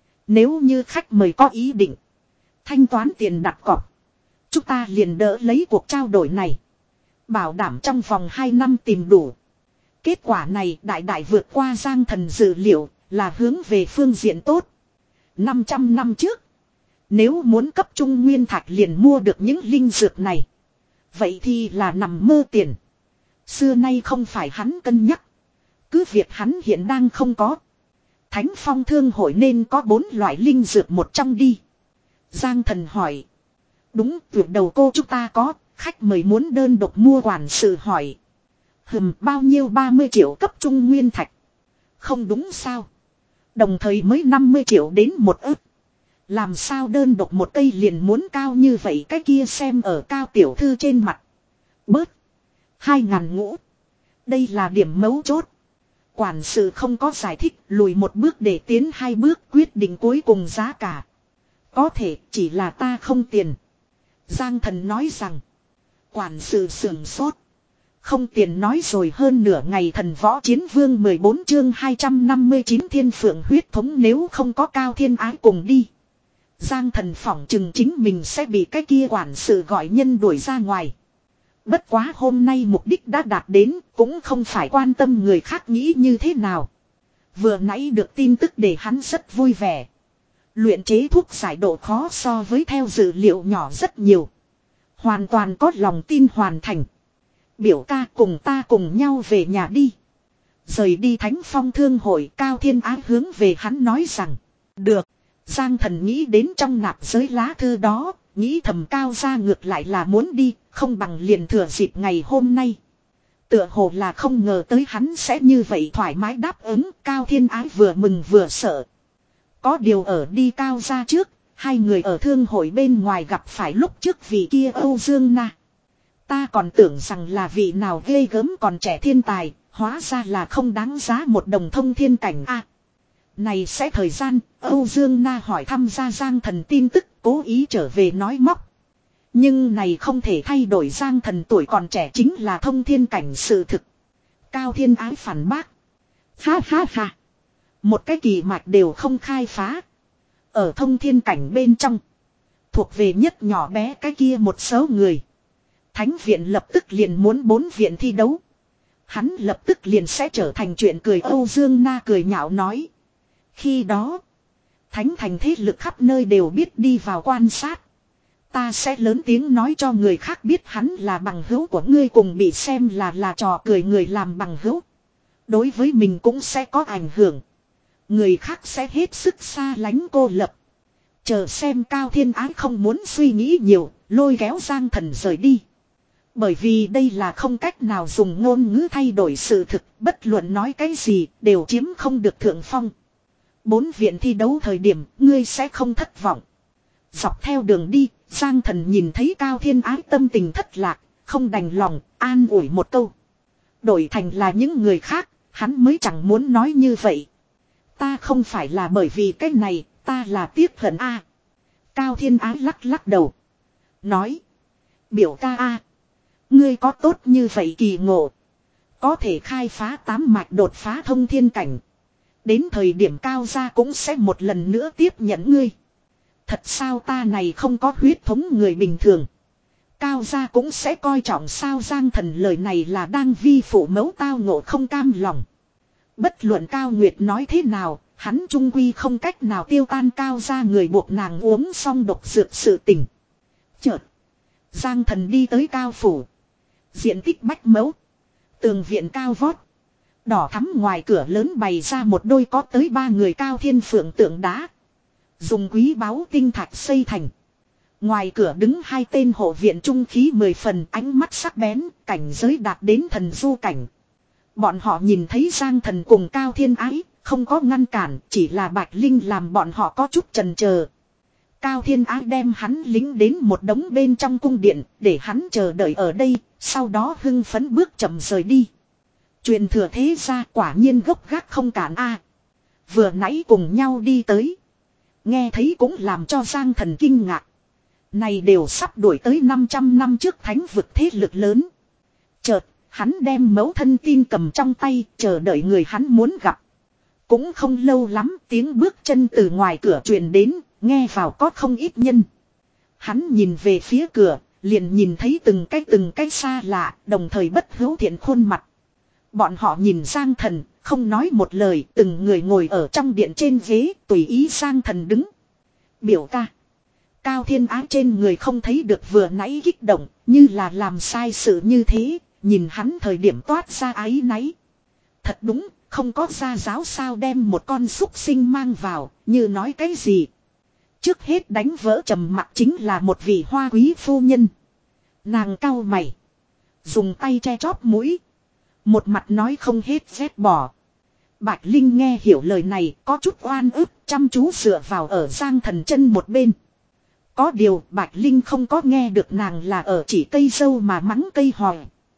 S1: Nếu như khách mời có ý định. Thanh toán tiền đặt cọc. Chúng ta liền đỡ lấy cuộc trao đổi này. Bảo đảm trong vòng hai năm tìm đủ. Kết quả này đại đại vượt qua Giang Thần dự liệu. Là hướng về phương diện tốt. năm trăm năm trước. Nếu muốn cấp trung nguyên thạch liền mua được những linh dược này. Vậy thì là nằm mơ tiền. Xưa nay không phải hắn cân nhắc. Cứ việc hắn hiện đang không có. Thánh Phong Thương hội nên có bốn loại linh dược một trong đi. Giang Thần hỏi. Đúng, tuyệt đầu cô chúng ta có, khách mời muốn đơn độc mua. Quản sự hỏi. Hừm, bao nhiêu? Ba mươi triệu cấp trung nguyên thạch. Không đúng sao? Đồng thời mới năm mươi triệu đến một ức. Làm sao đơn độc một cây liền muốn cao như vậy? Cái kia xem ở Cao tiểu thư trên mặt. Bớt. Hai ngàn ngũ. Đây là điểm mấu chốt. Quản sự không có giải thích, lùi một bước để tiến hai bước, quyết định cuối cùng giá cả. Có thể chỉ là ta không tiền. Giang Thần nói rằng. Quản sự sườn sốt. Không tiền nói rồi hơn nửa ngày. Thần võ chiến vương mười bốn chương hai trăm năm mươi chín thiên phượng huyết thống. Nếu không có Cao Thiên Ái cùng đi, Giang Thần phỏng chừng chính mình sẽ bị cái kia quản sự gọi nhân đuổi ra ngoài. Bất quá hôm nay mục đích đã đạt đến, cũng không phải quan tâm người khác nghĩ như thế nào. Vừa nãy được tin tức để hắn rất vui vẻ. Luyện chế thuốc giải độ khó so với theo dự liệu nhỏ rất nhiều. Hoàn toàn có lòng tin hoàn thành. Biểu ca cùng ta cùng nhau về nhà đi. Rời đi Thánh Phong Thương hội, Cao Thiên Ái hướng về hắn nói rằng. Được. Giang Thần nghĩ đến trong nạp giới lá thư đó. Nghĩ thầm Cao ra ngược lại là muốn đi. Không bằng liền thừa dịp ngày hôm nay. Tựa hồ là không ngờ tới hắn sẽ như vậy thoải mái đáp ứng. Cao Thiên Ái vừa mừng vừa sợ. Có điều ở đi Cao ra trước. Hai người ở thương hội bên ngoài gặp phải lúc trước vị kia Âu Dương Na. Ta còn tưởng rằng là vị nào ghê gớm còn trẻ thiên tài. Hóa ra là không đáng giá một đồng thông thiên cảnh a. À, này sẽ thời gian. Âu Dương Na hỏi thăm ra Giang Thần tin tức. Cố ý trở về nói móc. Nhưng này không thể thay đổi Giang Thần tuổi còn trẻ chính là thông thiên cảnh sự thực. Cao Thiên Ái phản bác. Ha ha ha. Một cái kỳ mạch đều không khai phá. Ở thông thiên cảnh bên trong. Thuộc về nhất nhỏ bé cái kia một số người. Thánh viện lập tức liền muốn bốn viện thi đấu. Hắn lập tức liền sẽ trở thành chuyện cười. Âu Dương Na cười nhạo nói. Khi đó. Thánh thành thế lực khắp nơi đều biết đi vào quan sát. Ta sẽ lớn tiếng nói cho người khác biết hắn là bằng hữu của ngươi, cùng bị xem là là trò cười người làm bằng hữu. Đối với mình cũng sẽ có ảnh hưởng. Người khác sẽ hết sức xa lánh cô lập. Chờ xem. Cao Thiên Ái không muốn suy nghĩ nhiều, lôi kéo Giang Thần rời đi. Bởi vì đây là không cách nào dùng ngôn ngữ thay đổi sự thực, bất luận nói cái gì đều chiếm không được thượng phong. Bốn viện thi đấu thời điểm, ngươi sẽ không thất vọng. Dọc theo đường đi, Giang Thần nhìn thấy Cao Thiên Ái tâm tình thất lạc, không đành lòng, an ủi một câu. Đổi thành là những người khác, hắn mới chẳng muốn nói như vậy. Ta không phải là bởi vì cái này, ta là tiếc hận a. Cao Thiên Ái lắc lắc đầu. Nói. Biểu ca a. Ngươi có tốt như vậy kỳ ngộ. Có thể khai phá tám mạch đột phá thông thiên cảnh. Đến thời điểm Cao gia cũng sẽ một lần nữa tiếp nhận ngươi. Thật sao? Ta này không có huyết thống người bình thường. Cao gia cũng sẽ coi trọng sao? Giang Thần lời này là đang vi phụ mẫu tao ngộ không cam lòng. Bất luận Cao Nguyệt nói thế nào, hắn trung quy không cách nào tiêu tan Cao gia người buộc nàng uống xong độc dược sự tình. Chợt, Giang Thần đi tới Cao phủ. Diện tích bách mẫu, tường viện cao vót, đỏ thắm, ngoài cửa lớn bày ra một đôi có tới ba người cao thiên phượng tượng đá, dùng quý báu tinh thạch xây thành. Ngoài cửa đứng hai tên hộ viện trung khí mười phần, ánh mắt sắc bén, cảnh giới đạt đến thần du cảnh. Bọn họ nhìn thấy Giang Thần cùng Cao Thiên Ái, không có ngăn cản, chỉ là Bạch Linh làm bọn họ có chút chần chờ. Cao Thiên Ái đem hắn lính đến một đống bên trong cung điện, để hắn chờ đợi ở đây, sau đó hưng phấn bước chậm rời đi. Truyền thừa thế gia quả nhiên gốc gác không cản a. Vừa nãy cùng nhau đi tới. Nghe thấy cũng làm cho Giang Thần kinh ngạc. Này đều sắp đuổi tới năm trăm năm trước thánh vực thế lực lớn. Chợt, Hắn đem mẫu thân tin cầm trong tay, chờ đợi người hắn muốn gặp. Cũng không lâu lắm, tiếng bước chân từ ngoài cửa truyền đến, nghe vào có không ít nhân. Hắn nhìn về phía cửa, liền nhìn thấy từng cái từng cái xa lạ, đồng thời bất hữu thiện khuôn mặt. Bọn họ nhìn Giang Thần, không nói một lời, từng người ngồi ở trong điện trên ghế, tùy ý Giang Thần đứng. Biểu ca. Cao Thiên Á trên người không thấy được vừa nãy kích động, như là làm sai sự như thế, nhìn hắn thời điểm toát ra áy náy. Thật đúng, không có gia giáo sao đem một con súc sinh mang vào, như nói cái gì. Trước hết đánh vỡ trầm mặc chính là một vị hoa quý phu nhân. Nàng cau mày, dùng tay che chóp mũi, một mặt nói không hết ghét bỏ. Bạch Linh nghe hiểu lời này, có chút oan ức, chăm chú dựa vào ở Giang Thần chân một bên. Có điều Bạch Linh không có nghe được nàng là ở chỉ cây dâu mà mắng cây hòe.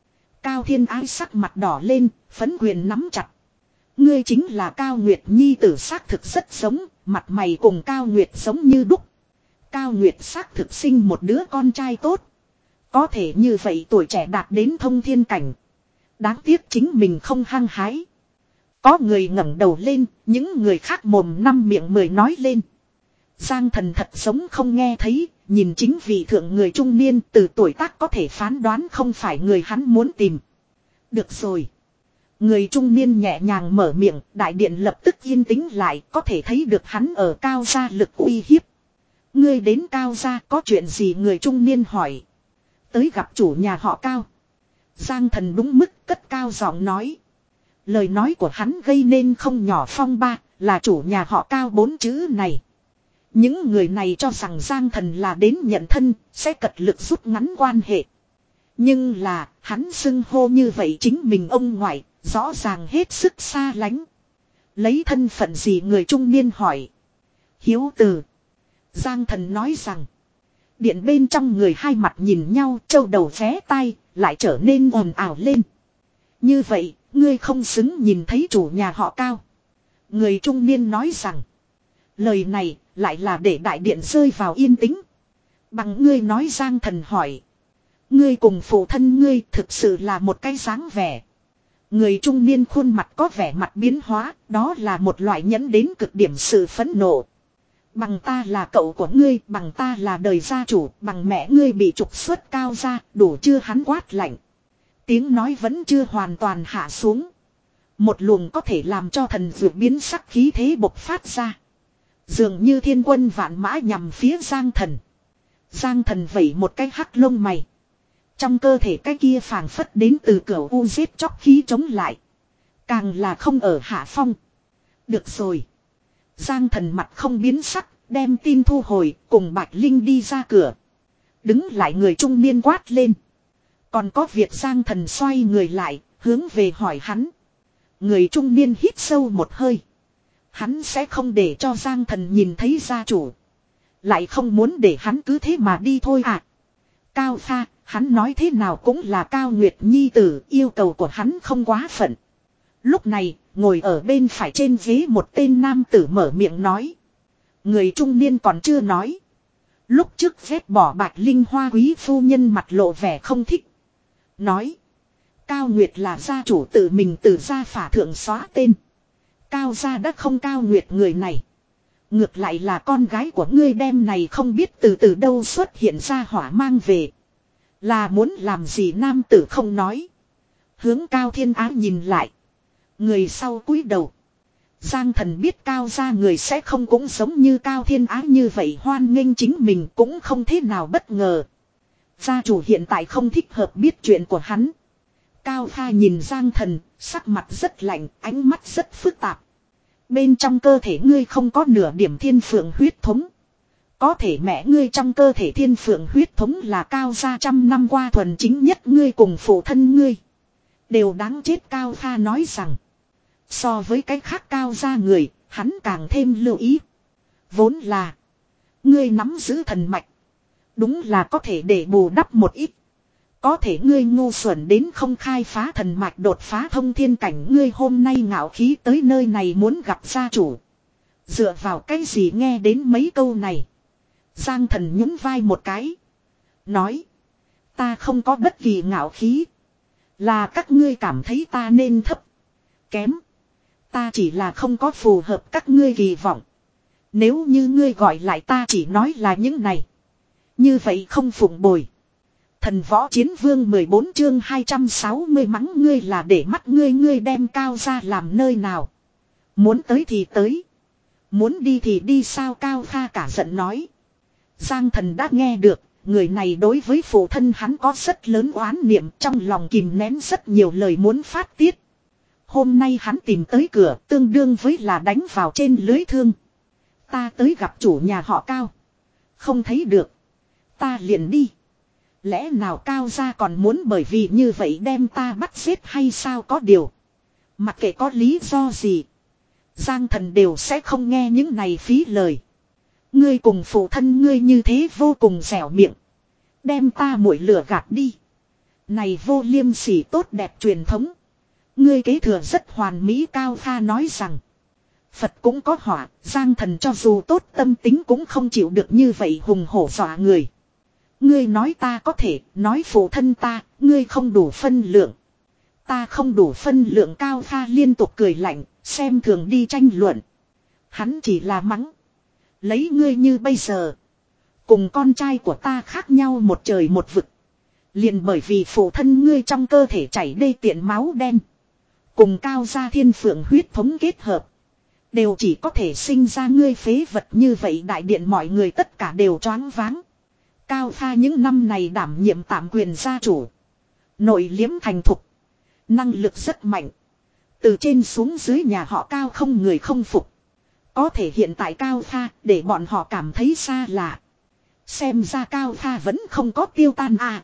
S1: Cao Thiên Ái sắc mặt đỏ lên, phấn quyền nắm chặt. Ngươi chính là Cao Nguyệt nhi tử, xác thực rất giống, mặt mày cùng Cao Nguyệt giống như đúc. Cao Nguyệt xác thực sinh một đứa con trai tốt. Có thể như vậy tuổi trẻ đạt đến thông thiên cảnh. Đáng tiếc chính mình không hăng hái. Có người ngẩng đầu lên, những người khác mồm năm miệng mười nói lên. Giang Thần thật giống không nghe thấy, nhìn chính vị thượng người trung niên từ tuổi tác có thể phán đoán không phải người hắn muốn tìm. Được rồi. Người trung niên nhẹ nhàng mở miệng, đại điện lập tức yên tĩnh lại, có thể thấy được hắn ở Cao gia lực uy hiếp. Ngươi đến Cao gia có chuyện gì? Người trung niên hỏi. Tới gặp chủ nhà họ Cao. Giang Thần đúng mức cất cao giọng nói. Lời nói của hắn gây nên không nhỏ phong ba, là chủ nhà họ Cao bốn chữ này. Những người này cho rằng Giang Thần là đến nhận thân, sẽ cật lực rút ngắn quan hệ. Nhưng là, hắn xưng hô như vậy chính mình ông ngoại, rõ ràng hết sức xa lánh. Lấy thân phận gì? Người trung niên hỏi. Hiếu từ. Giang Thần nói rằng. Điện bên trong người hai mặt nhìn nhau, châu đầu vé tai, lại trở nên ồn ào lên. Như vậy, ngươi không xứng nhìn thấy chủ nhà họ Cao. Người trung niên nói rằng. Lời này, lại là để đại điện rơi vào yên tĩnh. Bằng ngươi nói. Giang Thần hỏi. Ngươi cùng phụ thân ngươi thực sự là một cái dáng vẻ. Người trung niên khuôn mặt có vẻ mặt biến hóa, đó là một loại nhẫn đến cực điểm sự phẫn nộ. Bằng ta là cậu của ngươi, bằng ta là đời gia chủ, bằng mẹ ngươi bị trục xuất Cao gia, đủ chưa? Hắn quát lạnh. Tiếng nói vẫn chưa hoàn toàn hạ xuống. Một luồng có thể làm cho thần dược biến sắc khí thế bộc phát ra. Dường như thiên quân vạn mã nhằm phía Giang Thần. Giang Thần vẩy một cái hắc lông mày. Trong cơ thể cái kia phảng phất đến từ cửa u giết chóc khí chống lại. Càng là không ở hạ phong. Được rồi. Giang Thần mặt không biến sắc, đem tin thu hồi, cùng Bạch Linh đi ra cửa. Đứng lại người trung niên quát lên. Còn có việc? Giang Thần xoay người lại, hướng về hỏi hắn. Người trung niên hít sâu một hơi. Hắn sẽ không để cho Giang Thần nhìn thấy gia chủ. Lại không muốn để hắn cứ thế mà đi thôi à. Cao Pha, hắn nói thế nào cũng là Cao Nguyệt nhi tử, yêu cầu của hắn không quá phận. Lúc này, ngồi ở bên phải trên ghế một tên nam tử mở miệng nói. Người trung niên còn chưa nói. Lúc trước ghét bỏ Bạch Linh hoa quý phu nhân mặt lộ vẻ không thích. Nói. Cao Nguyệt là gia chủ tự mình từ gia phả thượng xóa tên. Cao gia đã không Cao Nguyệt người này. Ngược lại là con gái của ngươi đem này không biết từ từ đâu xuất hiện ra hỏa mang về. Là muốn làm gì? Nam tử không nói. Hướng Cao Thiên Á nhìn lại. Người sau cúi đầu. Giang Thần biết Cao gia người sẽ không cũng giống như Cao Thiên Á như vậy hoan nghênh chính mình, cũng không thế nào bất ngờ. Gia chủ hiện tại không thích hợp biết chuyện của hắn. Cao Pha nhìn Giang Thần, sắc mặt rất lạnh, ánh mắt rất phức tạp. Bên trong cơ thể ngươi không có nửa điểm thiên phượng huyết thống. Có thể mẹ ngươi trong cơ thể thiên phượng huyết thống là Cao gia trăm năm qua thuần chính nhất, ngươi cùng phụ thân ngươi đều đáng chết. Cao Pha nói rằng. So với cái khác Cao gia người, hắn càng thêm lưu ý. Vốn là ngươi nắm giữ thần mạch, đúng là có thể để bù đắp một ít. Có thể ngươi ngu xuẩn đến không khai phá thần mạch đột phá thông thiên cảnh. Ngươi hôm nay ngạo khí tới nơi này muốn gặp gia chủ. Dựa vào cái gì? Nghe đến mấy câu này, Giang Thần nhún vai một cái. Nói. Ta không có bất kỳ ngạo khí. Là các ngươi cảm thấy ta nên thấp. Kém. Ta chỉ là không có phù hợp các ngươi kỳ vọng. Nếu như ngươi gọi lại ta chỉ nói là những này. Như vậy không phụng bồi. Thần võ chiến vương mười bốn chương hai trăm sáu mươi mắng ngươi là để mắt ngươi ngươi đem Cao ra làm nơi nào. Muốn tới thì tới. Muốn đi thì đi sao Cao Kha cả giận nói. Giang Thần đã nghe được. Người này đối với phụ thân hắn có rất lớn oán niệm, trong lòng kìm nén rất nhiều lời muốn phát tiết. Hôm nay hắn tìm tới cửa tương đương với là đánh vào trên lưới thương. Ta tới gặp chủ nhà họ Cao. Không thấy được. Ta liền đi. Lẽ nào Cao gia còn muốn bởi vì như vậy đem ta bắt giết hay sao có điều. Mặc kệ có lý do gì. Giang Thần đều sẽ không nghe những này phí lời. Ngươi cùng phụ thân ngươi như thế vô cùng dẻo miệng. Đem ta muội lửa gạt đi. Này vô liêm sỉ tốt đẹp truyền thống. Ngươi kế thừa rất hoàn mỹ. Cao Kha nói rằng. Phật cũng có họa. Giang Thần cho dù tốt tâm tính cũng không chịu được như vậy hùng hổ dọa người. Ngươi nói ta có thể. Nói phụ thân ta. Ngươi không đủ phân lượng. Ta không đủ phân lượng. Cao Kha liên tục cười lạnh. Xem thường đi tranh luận. Hắn chỉ là mắng. Lấy ngươi như bây giờ. Cùng con trai của ta khác nhau một trời một vực. Liền bởi vì phụ thân ngươi trong cơ thể chảy đê tiện máu đen. Cùng Cao gia thiên phượng huyết thống kết hợp. Đều chỉ có thể sinh ra ngươi phế vật như vậy. Đại điện mọi người tất cả đều choáng váng. Cao Kha những năm này đảm nhiệm tạm quyền gia chủ. Nội liếm thành thục. Năng lực rất mạnh. Từ trên xuống dưới nhà họ Cao không người không phục. Có thể hiện tại Cao Kha để bọn họ cảm thấy xa lạ. Xem ra Cao Kha vẫn không có tiêu tan à.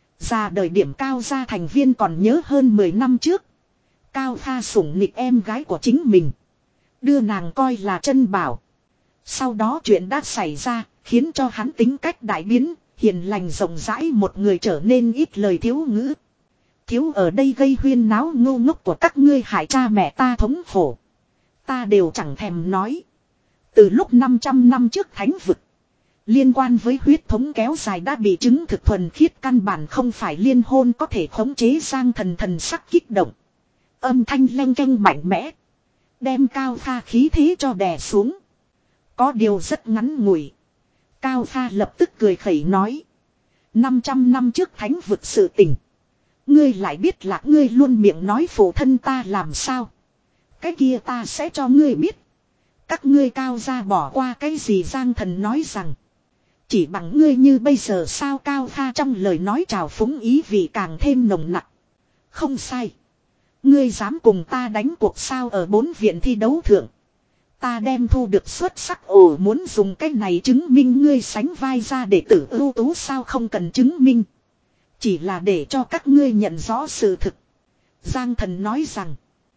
S1: Ra đời điểm Cao gia thành viên còn nhớ hơn mười năm trước. Cao Kha sủng nịch em gái của chính mình. Đưa nàng coi là chân bảo. Sau đó chuyện đã xảy ra khiến cho hắn tính cách đại biến. Hiền lành rộng rãi một người trở nên ít lời thiếu ngữ. Thiếu ở đây gây huyên náo ngu ngốc của các ngươi hại cha mẹ ta thống khổ. Ta đều chẳng thèm nói. Từ lúc năm trăm năm trước thánh vực. Liên quan với huyết thống kéo dài đã bị chứng thực thuần khiết căn bản không phải liên hôn có thể khống chế. Giang Thần thần sắc kích động. Âm thanh leng keng mạnh mẽ. Đem Cao Kha khí thế cho đè xuống. Có điều rất ngắn ngủi. Cao Kha lập tức cười khẩy nói. năm trăm năm trước thánh vực sự tình. Ngươi lại biết là ngươi luôn miệng nói phụ thân ta làm sao. Cái kia ta sẽ cho ngươi biết. Các ngươi Cao gia bỏ qua cái gì. Giang Thần nói rằng. Chỉ bằng ngươi như bây giờ sao. Cao Kha trong lời nói trào phúng ý vị càng thêm nồng nặc. Không sai. Ngươi dám cùng ta đánh cuộc sao. Ở bốn viện thi đấu thượng. Ta đem thu được xuất sắc. Ồ, muốn dùng cái này chứng minh ngươi sánh vai ra để tử ưu tú sao. Không cần chứng minh. Chỉ là để cho các ngươi nhận rõ sự thực. Giang Thần nói rằng.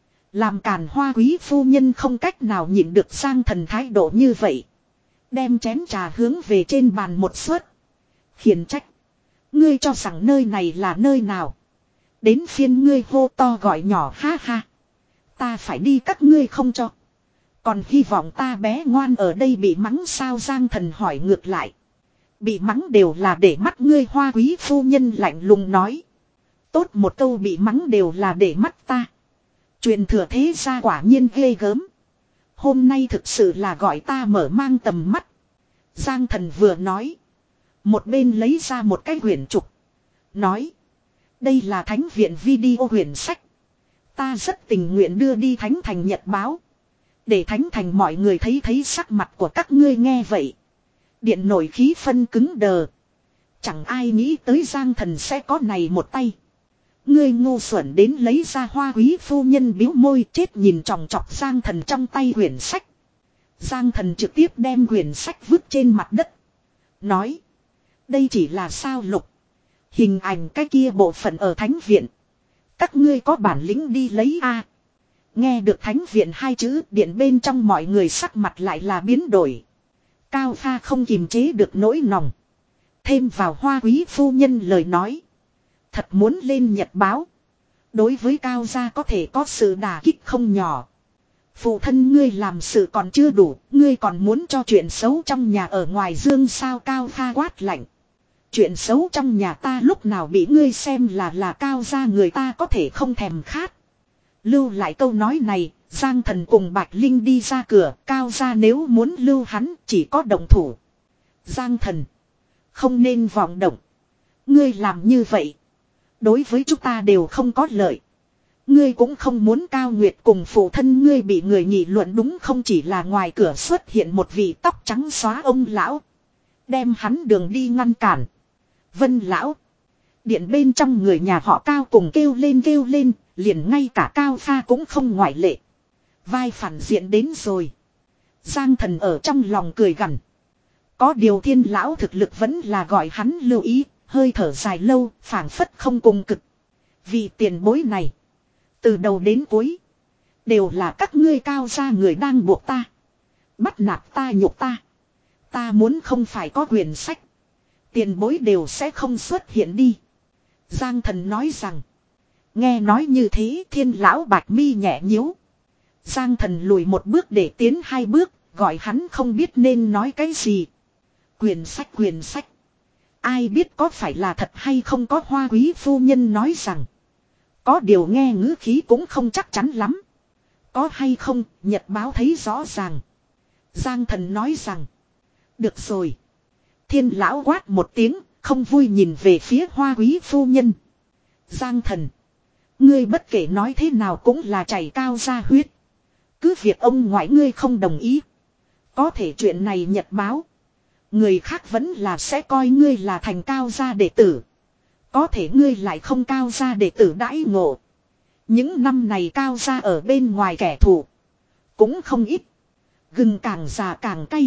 S1: Làm Càn Hoa quý phu nhân không cách nào nhịn được Giang Thần thái độ như vậy. Đem chén trà hướng về trên bàn một suất. Khiển trách. Ngươi cho rằng nơi này là nơi nào. Đến phiên ngươi hô to gọi nhỏ ha ha. Ta phải đi các ngươi không cho. Còn hy vọng ta bé ngoan ở đây bị mắng sao. Giang Thần hỏi ngược lại. Bị mắng đều là để mắt ngươi. Hoa quý phu nhân lạnh lùng nói. Tốt một câu bị mắng đều là để mắt ta. Truyền thừa thế gia quả nhiên ghê gớm. Hôm nay thực sự là gọi ta mở mang tầm mắt. Giang Thần vừa nói. Một bên lấy ra một cái quyển trục. Nói. Đây là thánh viện video quyển sách. Ta rất tình nguyện đưa đi thánh thành nhật báo. Để thánh thành mọi người thấy thấy sắc mặt của các ngươi. Nghe vậy. Điện nổi khí phân cứng đờ. Chẳng ai nghĩ tới Giang Thần sẽ có này một tay. Ngươi ngu xuẩn đến lấy ra. Hoa quý phu nhân biếu môi chết nhìn tròng trọc Giang Thần trong tay quyển sách. Giang Thần trực tiếp đem quyển sách vứt trên mặt đất. Nói. Đây chỉ là sao lục. Hình ảnh cái kia bộ phận ở thánh viện. Các ngươi có bản lĩnh đi lấy a. Nghe được thánh viện hai chữ điện bên trong mọi người sắc mặt lại là biến đổi. Cao Kha không kiềm chế được nỗi lòng. Thêm vào hoa quý phu nhân lời nói. Thật muốn lên nhật báo. Đối với Cao gia có thể có sự đả kích không nhỏ. Phụ thân ngươi làm sự còn chưa đủ. Ngươi còn muốn cho chuyện xấu trong nhà ở ngoài dương sao. Cao Kha quát lạnh. Chuyện xấu trong nhà ta lúc nào bị ngươi xem là là Cao gia người ta có thể không thèm khát. Lưu lại câu nói này, Giang Thần cùng Bạch Linh đi ra cửa, Cao gia nếu muốn lưu hắn chỉ có động thủ. Giang Thần, không nên vọng động. Ngươi làm như vậy, đối với chúng ta đều không có lợi. Ngươi cũng không muốn Cao Nguyệt cùng phụ thân ngươi bị người nghị luận đúng không? Chỉ là ngoài cửa xuất hiện một vị tóc trắng xóa ông lão. Đem hắn đường đi ngăn cản. Vân lão. Điện bên trong người nhà họ Cao cùng kêu lên kêu lên, liền ngay cả Cao Pha cũng không ngoại lệ. Vai phản diện đến rồi. Giang Thần ở trong lòng cười gằn. Có điều Thiên lão thực lực vẫn là gọi hắn lưu ý, hơi thở dài lâu, phảng phất không cùng cực. Vì tiền bối này, từ đầu đến cuối, đều là các ngươi Cao gia người đang buộc ta. Bắt nạt ta nhục ta. Ta muốn không phải có quyền sách, tiền bối đều sẽ không xuất hiện đi. Giang Thần nói rằng. Nghe nói như thế Thiên lão bạch mi nhẹ nhíu. Giang Thần lùi một bước để tiến hai bước, gọi hắn không biết nên nói cái gì. Quyền sách quyền sách. Ai biết có phải là thật hay không? Có Hoa quý phu nhân nói rằng. Có điều nghe ngữ khí cũng không chắc chắn lắm. Có hay không, nhật báo thấy rõ ràng. Giang Thần nói rằng. Được rồi. Thiên lão quát một tiếng, không vui nhìn về phía Hoa quý phu nhân. Giang Thần, ngươi bất kể nói thế nào cũng là chảy Cao gia huyết. Cứ việc ông ngoại ngươi không đồng ý, có thể chuyện này nhật báo, người khác vẫn là sẽ coi ngươi là thành Cao gia đệ tử. Có thể ngươi lại không Cao gia đệ tử đãi ngộ. Những năm này Cao gia ở bên ngoài kẻ thù cũng không ít. Gừng càng già càng cay.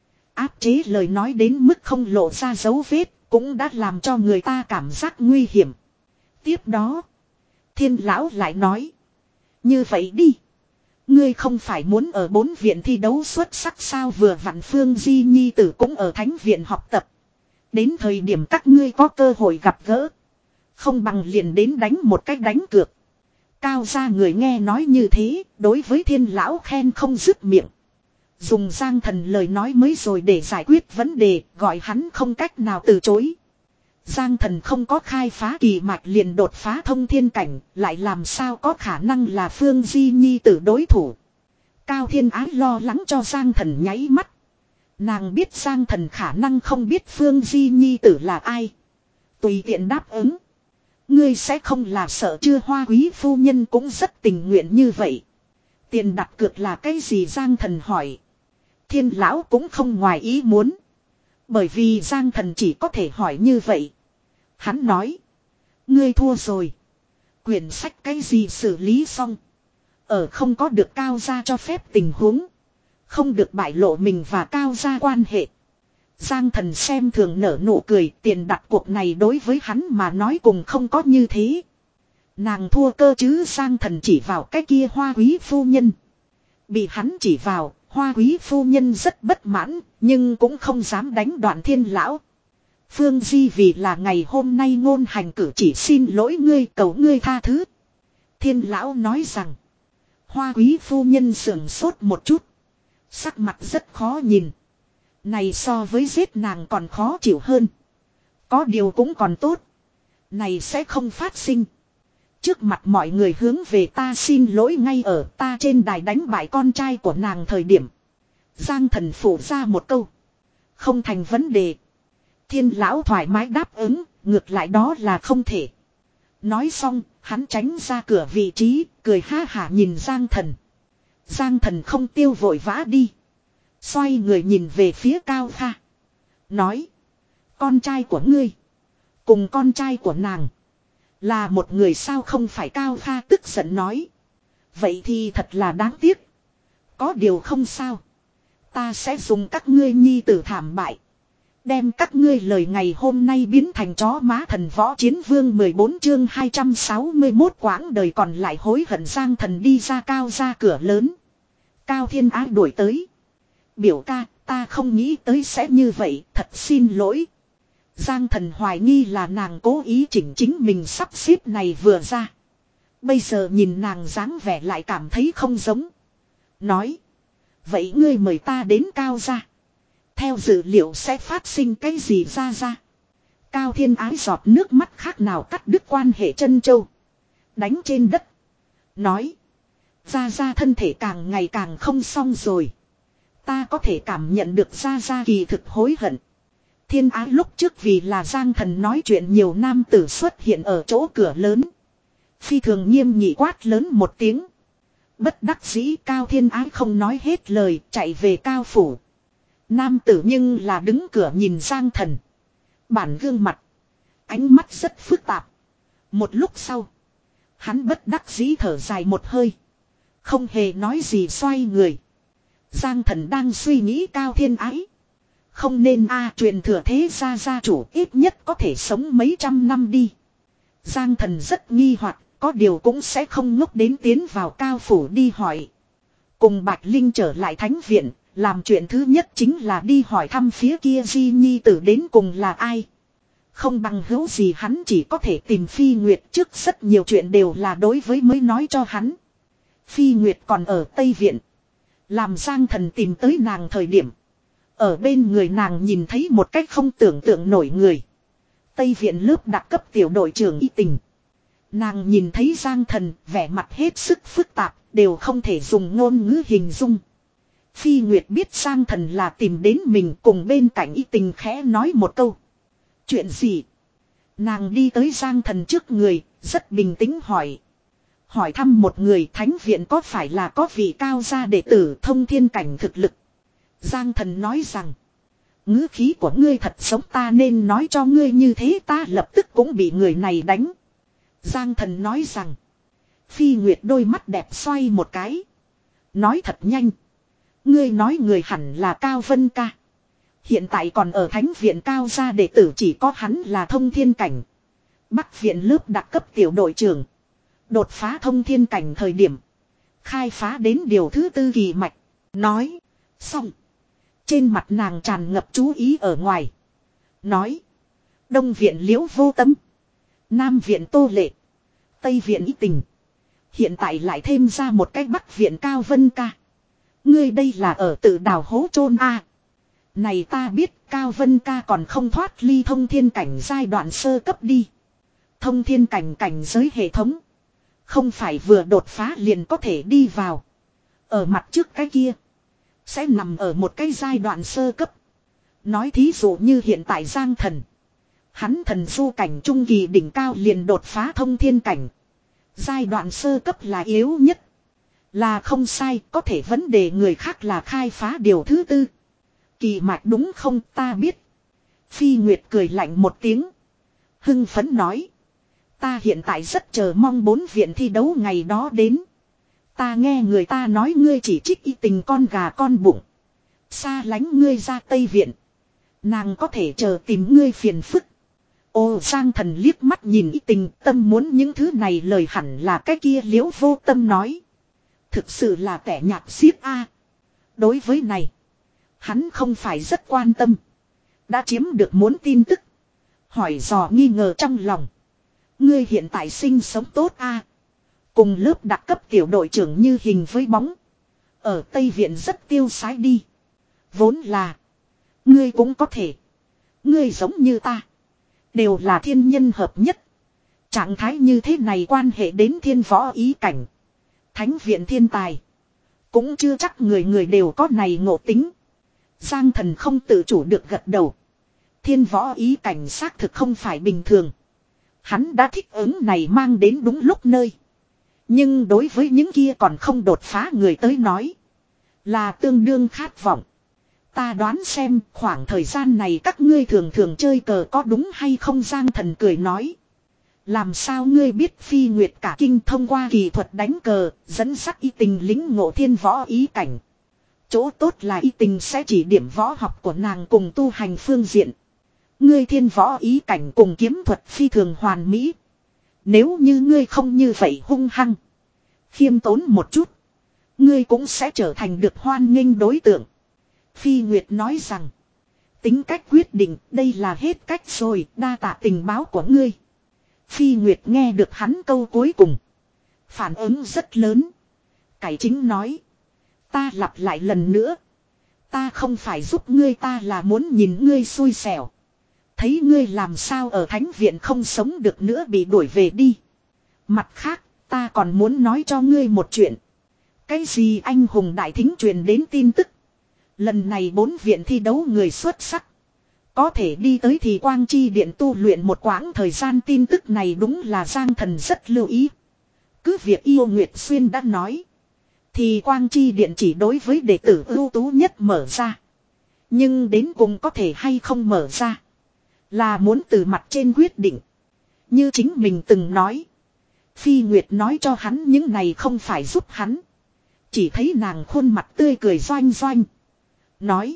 S1: Áp chế lời nói đến mức không lộ ra dấu vết, cũng đã làm cho người ta cảm giác nguy hiểm. Tiếp đó, Thiên lão lại nói. Như vậy đi. Ngươi không phải muốn ở bốn viện thi đấu xuất sắc sao? Vừa vặn Phương Di nhi tử cũng ở thánh viện học tập. Đến thời điểm các ngươi có cơ hội gặp gỡ, không bằng liền đến đánh một cách đánh cược. Cao gia người nghe nói như thế, đối với Thiên lão khen không dứt miệng. Dùng Giang Thần lời nói mới rồi để giải quyết vấn đề, gọi hắn không cách nào từ chối. Giang Thần không có khai phá kỳ mạch liền đột phá thông thiên cảnh, lại làm sao có khả năng là Phương Di nhi tử đối thủ. Cao Thiên Ái lo lắng cho Giang Thần nháy mắt. Nàng biết Giang Thần khả năng không biết Phương Di nhi tử là ai. Tùy tiện đáp ứng. Ngươi sẽ không là sợ chưa? Hoa quý phu nhân cũng rất tình nguyện như vậy. Tiền đặt cược là cái gì? Giang Thần hỏi. Thiên lão cũng không ngoài ý muốn. Bởi vì Giang Thần chỉ có thể hỏi như vậy. Hắn nói. Ngươi thua rồi. Quyển sách cái gì xử lý xong. Ở không có được Cao gia cho phép tình huống, không được bại lộ mình và Cao gia quan hệ. Giang Thần xem thường nở nụ cười. Tiền đặt cuộc này đối với hắn mà nói cùng không có như thế. Nàng thua cơ chứ? Giang Thần chỉ vào cái kia Hoa quý phu nhân. Bị hắn chỉ vào, Hoa quý phu nhân rất bất mãn, nhưng cũng không dám đánh đoạn Thiên lão. Phương Di vì là ngày hôm nay ngôn hành cử chỉ xin lỗi ngươi, cầu ngươi tha thứ. Thiên lão nói rằng. Hoa quý phu nhân sườn sốt một chút, sắc mặt rất khó nhìn. Này so với giết nàng còn khó chịu hơn. Có điều cũng còn tốt, này sẽ không phát sinh. Trước mặt mọi người hướng về ta xin lỗi ngay ở ta trên đài đánh bại con trai của nàng thời điểm. Giang Thần phủ ra một câu. Không thành vấn đề. Thiên lão thoải mái đáp ứng, ngược lại đó là không thể. Nói xong, hắn tránh ra cửa vị trí, cười ha hả nhìn Giang Thần. Giang Thần không tiêu vội vã đi. Xoay người nhìn về phía Cao Kha. Nói. Con trai của ngươi cùng con trai của nàng là một người sao? Không phải. Cao Kha tức giận nói. Vậy thì thật là đáng tiếc. Có điều không sao. Ta sẽ dùng các ngươi nhi tử thảm bại, đem các ngươi lời ngày hôm nay biến thành chó má. Thần võ chiến vương mười bốn chương hai trăm sáu mươi mốt quãng đời còn lại hối hận. Giang Thần đi ra Cao ra cửa lớn. Cao Thiên Ái đuổi tới. Biểu ca, ta không nghĩ tới sẽ như vậy, thật xin lỗi. Giang Thần hoài nghi là nàng cố ý chỉnh chính mình sắp xếp này vừa ra. Bây giờ nhìn nàng dáng vẻ lại cảm thấy không giống. Nói. Vậy ngươi mời ta đến Cao ra, theo dự liệu sẽ phát sinh cái gì ra ra? Cao Thiên Ái giọt nước mắt khác nào cắt đứt quan hệ chân châu. Đánh trên đất. Nói. Gia Gia thân thể càng ngày càng không xong rồi. Ta có thể cảm nhận được Gia Gia kỳ thực hối hận. Thiên Ái lúc trước vì là Giang Thần nói chuyện nhiều nam tử xuất hiện ở chỗ cửa lớn. Phi thường nghiêm nghị quát lớn một tiếng. Bất đắc dĩ Cao Thiên Ái không nói hết lời chạy về Cao phủ. Nam tử nhưng là đứng cửa nhìn Giang Thần. Bản gương mặt. Ánh mắt rất phức tạp. Một lúc sau. Hắn bất đắc dĩ thở dài một hơi. Không hề nói gì xoay người. Giang Thần đang suy nghĩ Cao Thiên Ái. Không nên a truyền thừa thế gia gia chủ ít nhất có thể sống mấy trăm năm đi. Giang Thần rất nghi hoặc, có điều cũng sẽ không ngốc đến tiến vào Cao phủ đi hỏi. Cùng Bạch Linh trở lại thánh viện, làm chuyện thứ nhất chính là đi hỏi thăm phía kia Di Nhi tử đến cùng là ai. Không bằng hữu gì hắn chỉ có thể tìm Phi Nguyệt, trước rất nhiều chuyện đều là đối với mới nói cho hắn. Phi Nguyệt còn ở Tây Viện. Làm Giang Thần tìm tới nàng thời điểm. Ở bên người nàng nhìn thấy một cách không tưởng tượng nổi người. Tây Viện lớp đặc cấp tiểu đội trưởng Y Tình. Nàng nhìn thấy Giang Thần vẻ mặt hết sức phức tạp, đều không thể dùng ngôn ngữ hình dung. Phi Nguyệt biết Giang Thần là tìm đến mình, cùng bên cạnh Y Tình khẽ nói một câu. Chuyện gì? Nàng đi tới Giang Thần trước người, rất bình tĩnh hỏi. Hỏi thăm một người thánh viện có phải là có vị cao gia đệ tử thông thiên cảnh thực lực. Giang Thần nói rằng. Ngữ khí của ngươi thật sống, ta nên nói cho ngươi như thế, ta lập tức cũng bị người này đánh. Giang Thần nói rằng. Phi Nguyệt đôi mắt đẹp xoay một cái. Nói thật nhanh. Ngươi nói người hẳn là Cao Vân Ca. Hiện tại còn ở thánh viện cao gia đệ tử chỉ có hắn là thông thiên cảnh. Bắc viện lớp đặc cấp tiểu đội trưởng. Đột phá thông thiên cảnh thời điểm. Khai phá đến điều thứ tư kỳ mạch. Nói. Xong. Trên mặt nàng tràn ngập chú ý ở ngoài. Nói. Đông viện Liễu Vô Tâm. Nam viện Tô Lệ. Tây viện Y Tình. Hiện tại lại thêm ra một cái Bắc viện Cao Vân Ca. Ngươi đây là ở tự đào hố chôn a. Này ta biết Cao Vân Ca còn không thoát ly thông thiên cảnh giai đoạn sơ cấp đi. Thông thiên cảnh cảnh giới hệ thống. Không phải vừa đột phá liền có thể đi vào. Ở mặt trước cái kia. Sẽ nằm ở một cái giai đoạn sơ cấp. Nói thí dụ như hiện tại Giang Thần. Hắn thần du cảnh trung kỳ đỉnh cao liền đột phá thông thiên cảnh. Giai đoạn sơ cấp là yếu nhất. Là không sai, có thể vấn đề người khác là khai phá điều thứ tư. Kỳ mạch đúng không, ta biết. Phi Nguyệt cười lạnh một tiếng. Hưng phấn nói. Ta hiện tại rất chờ mong bốn viện thi đấu ngày đó đến. Ta nghe người ta nói ngươi chỉ trích Y Tình con gà con bụng. Xa lánh ngươi ra Tây Viện. Nàng có thể chờ tìm ngươi phiền phức. Ô Giang Thần liếc mắt nhìn Y Tình, tâm muốn những thứ này lời hẳn là cái kia Liễu Vô Tâm nói. Thực sự là tẻ nhạt xiết a. Đối với này. Hắn không phải rất quan tâm. Đã chiếm được muốn tin tức. Hỏi dò nghi ngờ trong lòng. Ngươi hiện tại sinh sống tốt a. Cùng lớp đặc cấp tiểu đội trưởng như hình với bóng. Ở Tây Viện rất tiêu sái đi. Vốn là. Ngươi cũng có thể. Ngươi giống như ta. Đều là thiên nhân hợp nhất. Trạng thái như thế này quan hệ đến thiên võ ý cảnh. Thánh viện thiên tài. Cũng chưa chắc người người đều có này ngộ tính. Giang Thần không tự chủ được gật đầu. Thiên võ ý cảnh xác thực không phải bình thường. Hắn đã thích ứng này mang đến đúng lúc nơi. Nhưng đối với những kia còn không đột phá người tới nói. Là tương đương khát vọng. Ta đoán xem khoảng thời gian này các ngươi thường thường chơi cờ có đúng hay không, Giang Thần cười nói. Làm sao ngươi biết Phi Nguyệt cả kinh thông qua kỳ thuật đánh cờ, dẫn sắc Y Tình lính ngộ thiên võ ý cảnh. Chỗ tốt là Y Tình sẽ chỉ điểm võ học của nàng cùng tu hành phương diện. Ngươi thiên võ ý cảnh cùng kiếm thuật phi thường hoàn mỹ. Nếu như ngươi không như vậy hung hăng, khiêm tốn một chút, ngươi cũng sẽ trở thành được hoan nghênh đối tượng. Phi Nguyệt nói rằng, tính cách quyết định, đây là hết cách rồi, đa tạ tình báo của ngươi. Phi Nguyệt nghe được hắn câu cuối cùng. Phản ứng rất lớn. Cải chính nói. Ta lặp lại lần nữa. Ta không phải giúp ngươi, ta là muốn nhìn ngươi xui xẻo. Thấy ngươi làm sao ở thánh viện không sống được nữa bị đuổi về đi. Mặt khác, ta còn muốn nói cho ngươi một chuyện. Cái gì anh hùng đại thính truyền đến tin tức. Lần này bốn viện thi đấu người xuất sắc. Có thể đi tới thì Quang Chi Điện tu luyện một quãng thời gian, tin tức này đúng là Giang Thần rất lưu ý. Cứ việc Yêu Nguyệt Xuyên đã nói. Thì Quang Chi Điện chỉ đối với đệ tử ưu tú nhất mở ra. Nhưng đến cùng có thể hay không mở ra. Là muốn từ mặt trên quyết định. Như chính mình từng nói. Phi Nguyệt nói cho hắn những này không phải giúp hắn. Chỉ thấy nàng khuôn mặt tươi cười doanh doanh. Nói.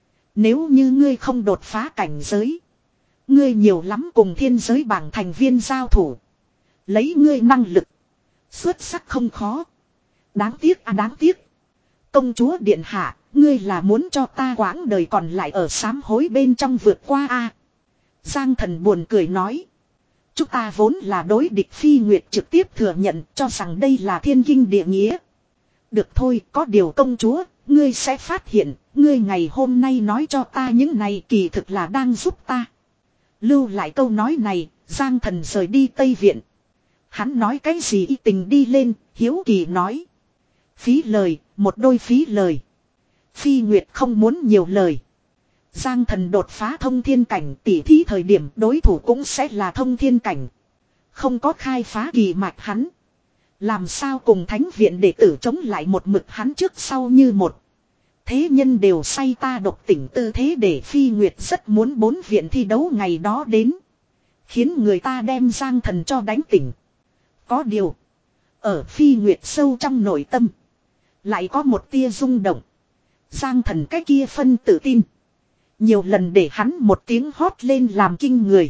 S1: Nếu như ngươi không đột phá cảnh giới. Ngươi nhiều lắm cùng thiên giới bảng thành viên giao thủ. Lấy ngươi năng lực. Xuất sắc không khó. Đáng tiếc à đáng tiếc. Công chúa điện hạ. Ngươi là muốn cho ta quãng đời còn lại ở sám hối bên trong vượt qua a à? Giang Thần buồn cười nói. Chúng ta vốn là đối địch. Phi Nguyệt trực tiếp thừa nhận cho rằng đây là thiên kinh địa nghĩa. Được thôi, có điều công chúa, ngươi sẽ phát hiện, ngươi ngày hôm nay nói cho ta những này kỳ thực là đang giúp ta. Lưu lại câu nói này, Giang Thần rời đi Tây Viện. Hắn nói cái gì y tình đi lên, hiếu kỳ nói. Phí lời, một đôi phí lời. Phi Nguyệt không muốn nhiều lời. Giang Thần đột phá thông thiên cảnh, tỉ thí thời điểm đối thủ cũng sẽ là thông thiên cảnh. Không có khai phá kỳ mạch hắn. Làm sao cùng thánh viện đệ tử chống lại một mực hắn trước sau như một. Thế nhân đều say ta độc tỉnh tư thế để Phi Nguyệt rất muốn bốn viện thi đấu ngày đó đến. Khiến người ta đem Giang Thần cho đánh tỉnh. Có điều. Ở Phi Nguyệt sâu trong nội tâm. Lại có một tia rung động. Giang Thần cái kia phân tự tin. Nhiều lần để hắn một tiếng hót lên làm kinh người.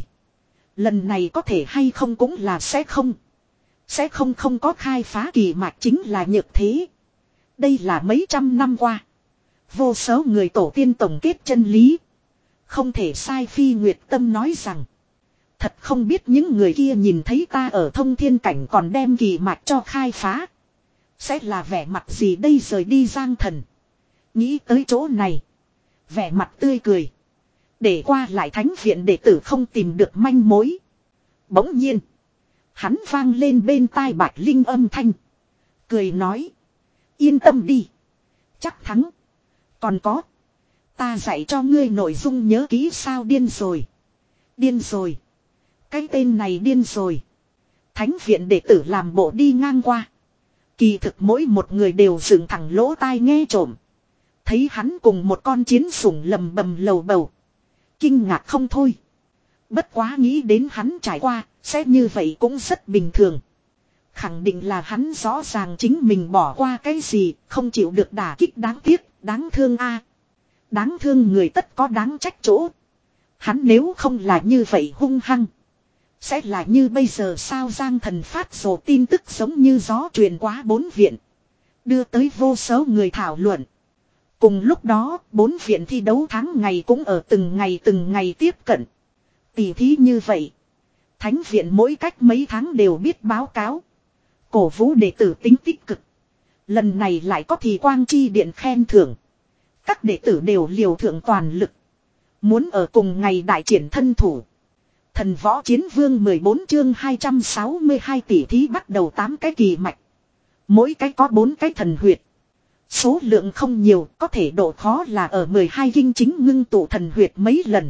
S1: Lần này có thể hay không cũng là sẽ không. Sẽ không không có khai phá kỳ mạch chính là nhược thế. Đây là mấy trăm năm qua. Vô số người tổ tiên tổng kết chân lý. Không thể sai. Phi Nguyệt Tâm nói rằng. Thật không biết những người kia nhìn thấy ta ở thông thiên cảnh còn đem kỳ mạch cho khai phá. Sẽ là vẻ mặt gì đây rời đi Giang Thần. Nghĩ tới chỗ này. Vẻ mặt tươi cười. Để qua lại thánh viện đệ tử không tìm được manh mối. Bỗng nhiên. Hắn vang lên bên tai Bạch Linh âm thanh. Cười nói. Yên tâm đi. Chắc thắng. Còn có. Ta dạy cho ngươi nội dung nhớ kỹ sao điên rồi. Điên rồi. Cái tên này điên rồi. Thánh viện đệ tử làm bộ đi ngang qua. Kỳ thực mỗi một người đều dựng thẳng lỗ tai nghe trộm. Thấy hắn cùng một con chiến sủng lầm bầm lầu bầu. Kinh ngạc không thôi. Bất quá nghĩ đến hắn trải qua. Sẽ như vậy cũng rất bình thường. Khẳng định là hắn rõ ràng chính mình bỏ qua cái gì. Không chịu được đả kích đáng tiếc. Đáng thương a. Đáng thương người tất có đáng trách chỗ. Hắn nếu không là như vậy hung hăng. Sẽ là như bây giờ sao. Giang Thần phát rồ tin tức giống như gió truyền quá bốn viện. Đưa tới vô số người thảo luận. Cùng lúc đó bốn viện thi đấu tháng ngày cũng ở từng ngày từng ngày tiếp cận. Tỷ thí như vậy. Thánh viện mỗi cách mấy tháng đều biết báo cáo. Cổ vũ đệ tử tính tích cực. Lần này lại có thì Quang Chi Điện khen thưởng. Các đệ tử đều liều thượng toàn lực. Muốn ở cùng ngày đại triển thân thủ. Thần võ chiến vương mười bốn chương hai trăm sáu mươi hai tỷ thí bắt đầu tám cái kỳ mạch. Mỗi cái có bốn cái thần huyệt. Số lượng không nhiều, có thể độ khó là ở mười hai kinh chính ngưng tụ thần huyệt mấy lần.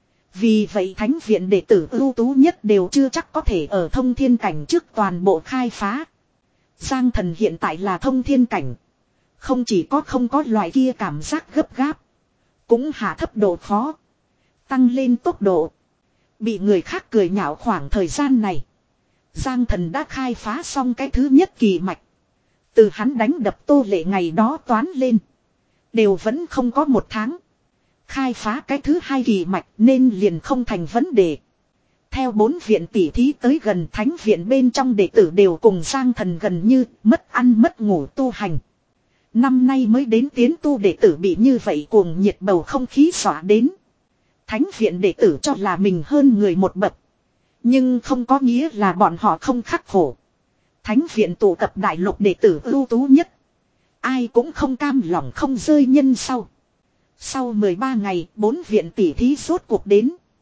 S1: Vì vậy thánh viện đệ tử ưu tú nhất đều chưa chắc có thể ở thông thiên cảnh trước toàn bộ khai phá. Giang Thần hiện tại là thông thiên cảnh. Không chỉ có không có loại kia cảm giác gấp gáp. Cũng hạ thấp độ khó. Tăng lên tốc độ. Bị người khác cười nhạo khoảng thời gian này. Giang Thần đã khai phá xong cái thứ nhất kỳ mạch. Từ hắn đánh đập Tô Lệ ngày đó toán lên. Đều vẫn không có một tháng. Khai phá cái thứ hai kỳ mạch nên liền không thành vấn đề. Theo bốn viện tỷ thí tới gần thánh viện bên trong đệ tử đều cùng Giang Thần gần như mất ăn mất ngủ tu hành. Năm nay mới đến tiến tu đệ tử bị như vậy cuồng nhiệt bầu không khí xỏa đến. Thánh viện đệ tử cho là mình hơn người một bậc. Nhưng không có nghĩa là bọn họ không khắc khổ. Thánh viện tụ tập đại lục đệ tử ưu tú nhất. Ai cũng không cam lòng không rơi nhân sau. Sau mười ba ngày, bốn viện tỷ thí rốt cuộc đến.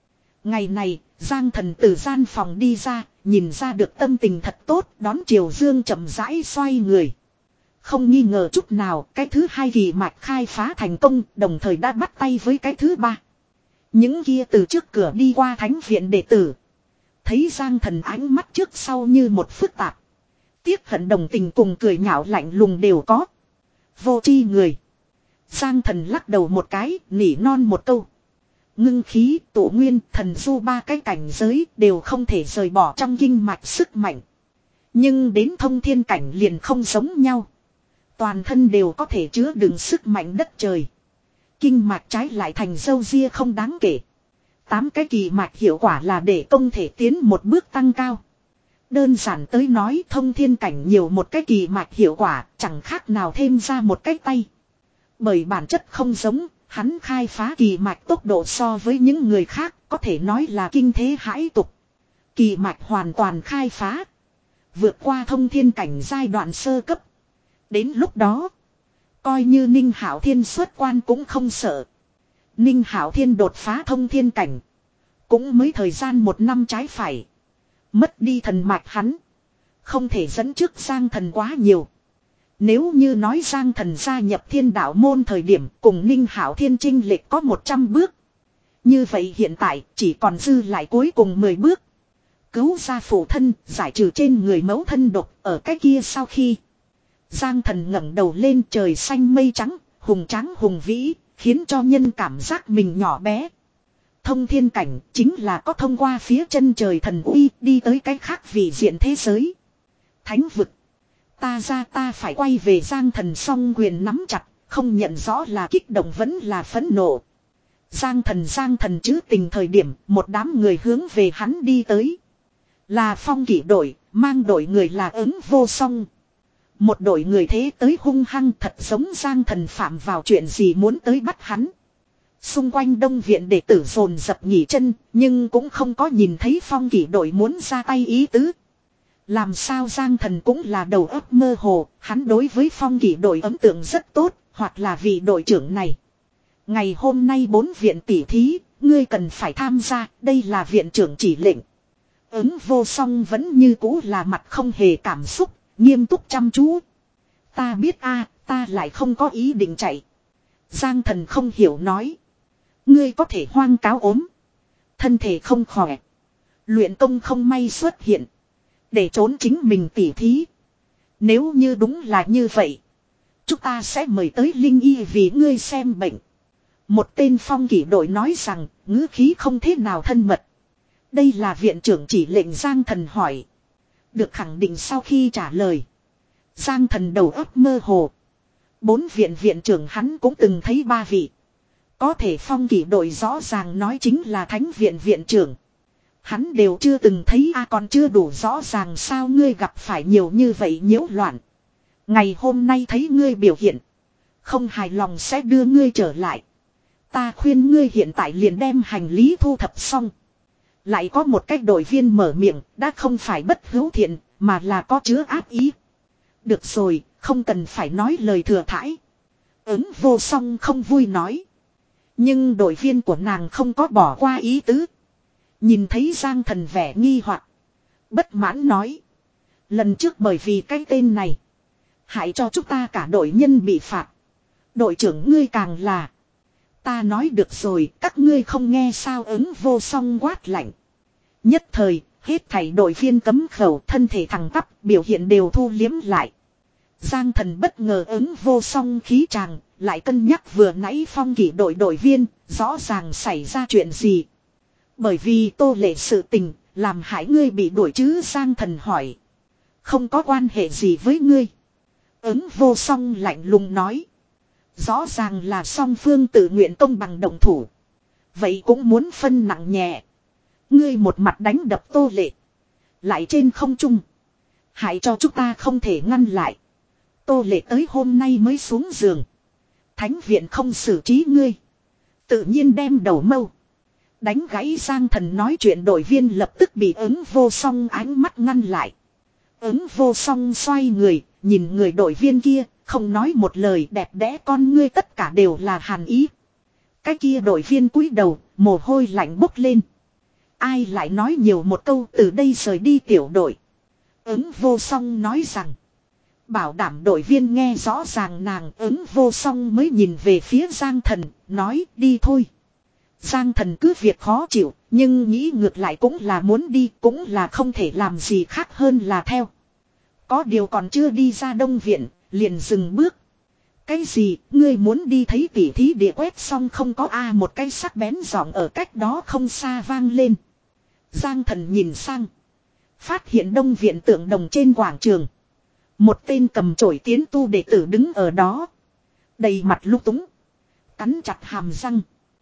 S1: Ngày này, Giang Thần từ gian phòng đi ra, nhìn ra được tâm tình thật tốt, đón Triều Dương chậm rãi xoay người. Không nghi ngờ chút nào, cái thứ hai kỳ mạch khai phá thành công, đồng thời đã bắt tay với cái thứ ba. Những kia từ trước cửa đi qua thánh viện đệ tử. Thấy Giang Thần ánh mắt trước sau như một phức tạp. Tiếc hận đồng tình cùng cười nhạo lạnh lùng đều có. Vô tri người. Giang Thần lắc đầu một cái, nỉ non một câu. Ngưng khí, tổ nguyên, thần du ba cái cảnh giới đều không thể rời bỏ trong kinh mạch sức mạnh. Nhưng đến thông thiên cảnh liền không giống nhau. Toàn thân đều có thể chứa đựng sức mạnh đất trời. Kinh mạch trái lại thành râu ria không đáng kể. Tám cái kỳ mạch hiệu quả là để công thể tiến một bước tăng cao. Đơn giản tới nói thông thiên cảnh nhiều một cái kỳ mạch hiệu quả chẳng khác nào thêm ra một cái tay. Bởi bản chất không giống, hắn khai phá kỳ mạch tốc độ so với những người khác có thể nói là kinh thế hãi tục. Kỳ mạch hoàn toàn khai phá. Vượt qua thông thiên cảnh giai đoạn sơ cấp. Đến lúc đó, coi như Ninh Hạo Thiên xuất quan cũng không sợ. Ninh Hạo Thiên đột phá thông thiên cảnh. Cũng mới thời gian một năm trái phải. Mất đi thần mạch hắn. Không thể dẫn trước Giang Thần quá nhiều. Nếu như nói Giang Thần gia nhập thiên đạo môn thời điểm cùng Ninh Hạo Thiên chênh lệch có một trăm bước. Như vậy hiện tại chỉ còn dư lại cuối cùng mười bước. Cứu ra phụ thân, giải trừ trên người mẫu thân độc ở cái kia sau khi. Giang Thần ngẩng đầu lên trời xanh mây trắng, hùng tráng hùng vĩ, khiến cho nhân cảm giác mình nhỏ bé. Thông thiên cảnh chính là có thông qua phía chân trời thần uy đi tới cái khác vì diện thế giới. Thánh vực. Ta ra ta phải quay về Giang Thần song quyền nắm chặt, không nhận rõ là kích động vẫn là phẫn nộ. Giang Thần Giang Thần chứ tình thời điểm một đám người hướng về hắn đi tới. Là phong kỷ đội, mang đội người là ứng vô song. Một đội người thế tới hung hăng thật giống Giang Thần phạm vào chuyện gì muốn tới bắt hắn. Xung quanh đông viện đệ tử dồn dập nghỉ chân, nhưng cũng không có nhìn thấy phong kỷ đội muốn ra tay ý tứ. Làm sao Giang Thần cũng là đầu óc mơ hồ, hắn đối với phong kỷ đội ấn tượng rất tốt, hoặc là vị đội trưởng này. Ngày hôm nay bốn viện tỉ thí, ngươi cần phải tham gia, đây là viện trưởng chỉ lệnh. Ứng vô song vẫn như cũ là mặt không hề cảm xúc, nghiêm túc chăm chú. Ta biết a, ta lại không có ý định chạy. Giang Thần không hiểu nói. Ngươi có thể hoang cáo ốm. Thân thể không khỏe. Luyện công không may xuất hiện. Để trốn chính mình tỉ thí. Nếu như đúng là như vậy. Chúng ta sẽ mời tới Linh Y vì ngươi xem bệnh. Một tên phong kỷ đội nói rằng ngữ khí không thế nào thân mật. Đây là viện trưởng chỉ lệnh Giang Thần hỏi. Được khẳng định sau khi trả lời. Giang Thần đầu óc mơ hồ. Bốn viện viện trưởng hắn cũng từng thấy ba vị. Có thể phong kỷ đội rõ ràng nói chính là thánh viện viện trưởng. Hắn đều chưa từng thấy a à, còn chưa đủ rõ ràng sao ngươi gặp phải nhiều như vậy nhiễu loạn. Ngày hôm nay thấy ngươi biểu hiện. Không hài lòng sẽ đưa ngươi trở lại. Ta khuyên ngươi hiện tại liền đem hành lý thu thập xong. Lại có một cách đội viên mở miệng, đã không phải bất hữu thiện, mà là có chứa ác ý. Được rồi, không cần phải nói lời thừa thãi. Ứng vô song không vui nói. Nhưng đội viên của nàng không có bỏ qua ý tứ. Nhìn thấy Giang Thần vẻ nghi hoặc, bất mãn nói. Lần trước bởi vì cái tên này, hại cho chúng ta cả đội nhân bị phạt. Đội trưởng ngươi càng là. Ta nói được rồi, các ngươi không nghe sao ứng vô song quát lạnh. Nhất thời, hết thảy đội viên cấm khẩu thân thể thẳng tắp, biểu hiện đều thu liếm lại. Giang Thần bất ngờ ứng vô song khí tràng, lại cân nhắc vừa nãy phong kỷ đội đội viên, rõ ràng xảy ra chuyện gì. Bởi vì Tô Lệ sự tình, làm hại ngươi bị đuổi chứ Giang Thần hỏi. Không có quan hệ gì với ngươi. Ứng vô song lạnh lùng nói. Rõ ràng là song phương tự nguyện công bằng động thủ. Vậy cũng muốn phân nặng nhẹ. Ngươi một mặt đánh đập Tô Lệ. Lại trên không trung. Hại cho chúng ta không thể ngăn lại. Tô Lệ tới hôm nay mới xuống giường. Thánh viện không xử trí ngươi. Tự nhiên đem đầu mâu. Đánh gãy Giang Thần nói chuyện đội viên lập tức bị ứng vô song ánh mắt ngăn lại. Ứng vô song xoay người, nhìn người đội viên kia, không nói một lời đẹp đẽ con ngươi tất cả đều là hàn ý. Cái kia đội viên cúi đầu, mồ hôi lạnh bốc lên. ai lại nói nhiều một câu từ đây rời đi tiểu đội. Ứng vô song nói rằng. Bảo đảm đội viên nghe rõ ràng nàng ứng vô song mới nhìn về phía Giang Thần, nói đi thôi. Giang Thần cứ việc khó chịu, nhưng nghĩ ngược lại cũng là muốn đi, cũng là không thể làm gì khác hơn là theo. Có điều còn chưa đi ra Đông Viện, liền dừng bước. Cái gì, ngươi muốn đi thấy tỉ thí địa quét xong không có a một cái sắc bén giọng ở cách đó không xa vang lên. Giang Thần nhìn sang. Phát hiện Đông Viện tượng đồng trên quảng trường. Một tên cầm chổi tiến tu đệ tử đứng ở đó. Đầy mặt lúc túng. Cắn chặt hàm răng.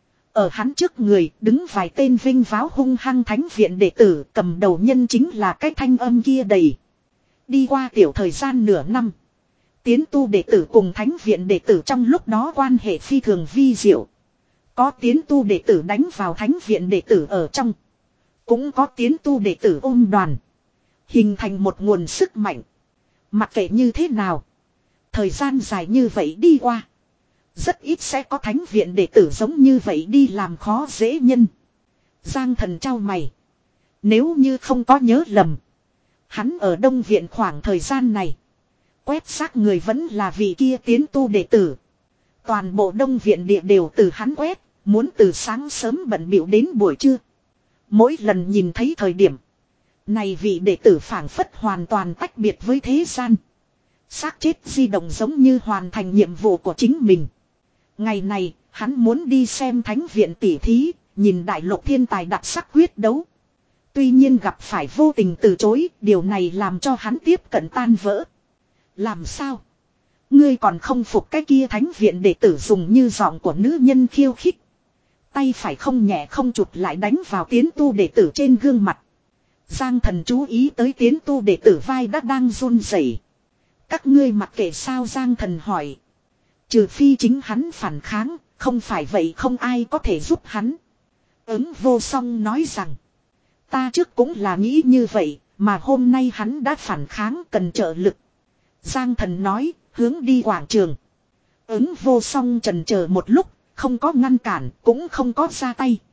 S1: Ở hắn trước người đứng vài tên vinh váo hung hăng thánh viện đệ tử, cầm đầu nhân chính là cái thanh âm kia đầy. Đi qua tiểu thời gian nửa năm. Tiến tu đệ tử cùng thánh viện đệ tử trong lúc đó quan hệ phi thường vi diệu. Có tiến tu đệ tử đánh vào thánh viện đệ tử ở trong. Cũng có tiến tu đệ tử ôm đoàn. Hình thành một nguồn sức mạnh. Mặc kệ như thế nào. Thời gian dài như vậy đi qua. Rất ít sẽ có thánh viện đệ tử giống như vậy đi làm khó dễ nhân. Giang Thần trao mày. Nếu như không có nhớ lầm. Hắn ở Đông Viện khoảng thời gian này. Quét xác người vẫn là vị kia tiến tu đệ tử. Toàn bộ Đông Viện địa đều từ hắn quét. Muốn từ sáng sớm bận bịu đến buổi trưa. Mỗi lần nhìn thấy thời điểm. Này vị đệ tử phảng phất hoàn toàn tách biệt với thế gian. Xác chết di động giống như hoàn thành nhiệm vụ của chính mình. Ngày này, hắn muốn đi xem thánh viện tỉ thí, nhìn đại lục thiên tài đặc sắc quyết đấu. Tuy nhiên gặp phải vô tình từ chối, điều này làm cho hắn tiếp cận tan vỡ. Làm sao? Ngươi còn không phục cái kia thánh viện đệ tử dùng như giọng của nữ nhân khiêu khích. Tay phải không nhẹ không chụp lại đánh vào tiến tu đệ tử trên gương mặt. Giang Thần chú ý tới tiến tu đệ tử vai đã đang run rẩy. Các ngươi mặc kệ sao? Giang Thần hỏi. Trừ phi chính hắn phản kháng, không phải vậy không ai có thể giúp hắn. Ứng vô song nói rằng. Ta trước cũng là nghĩ như vậy, mà hôm nay hắn đã phản kháng cần trợ lực. Giang Thần nói, hướng đi quảng trường. Ứng vô song chần chờ một lúc, không có ngăn cản, cũng không có ra tay.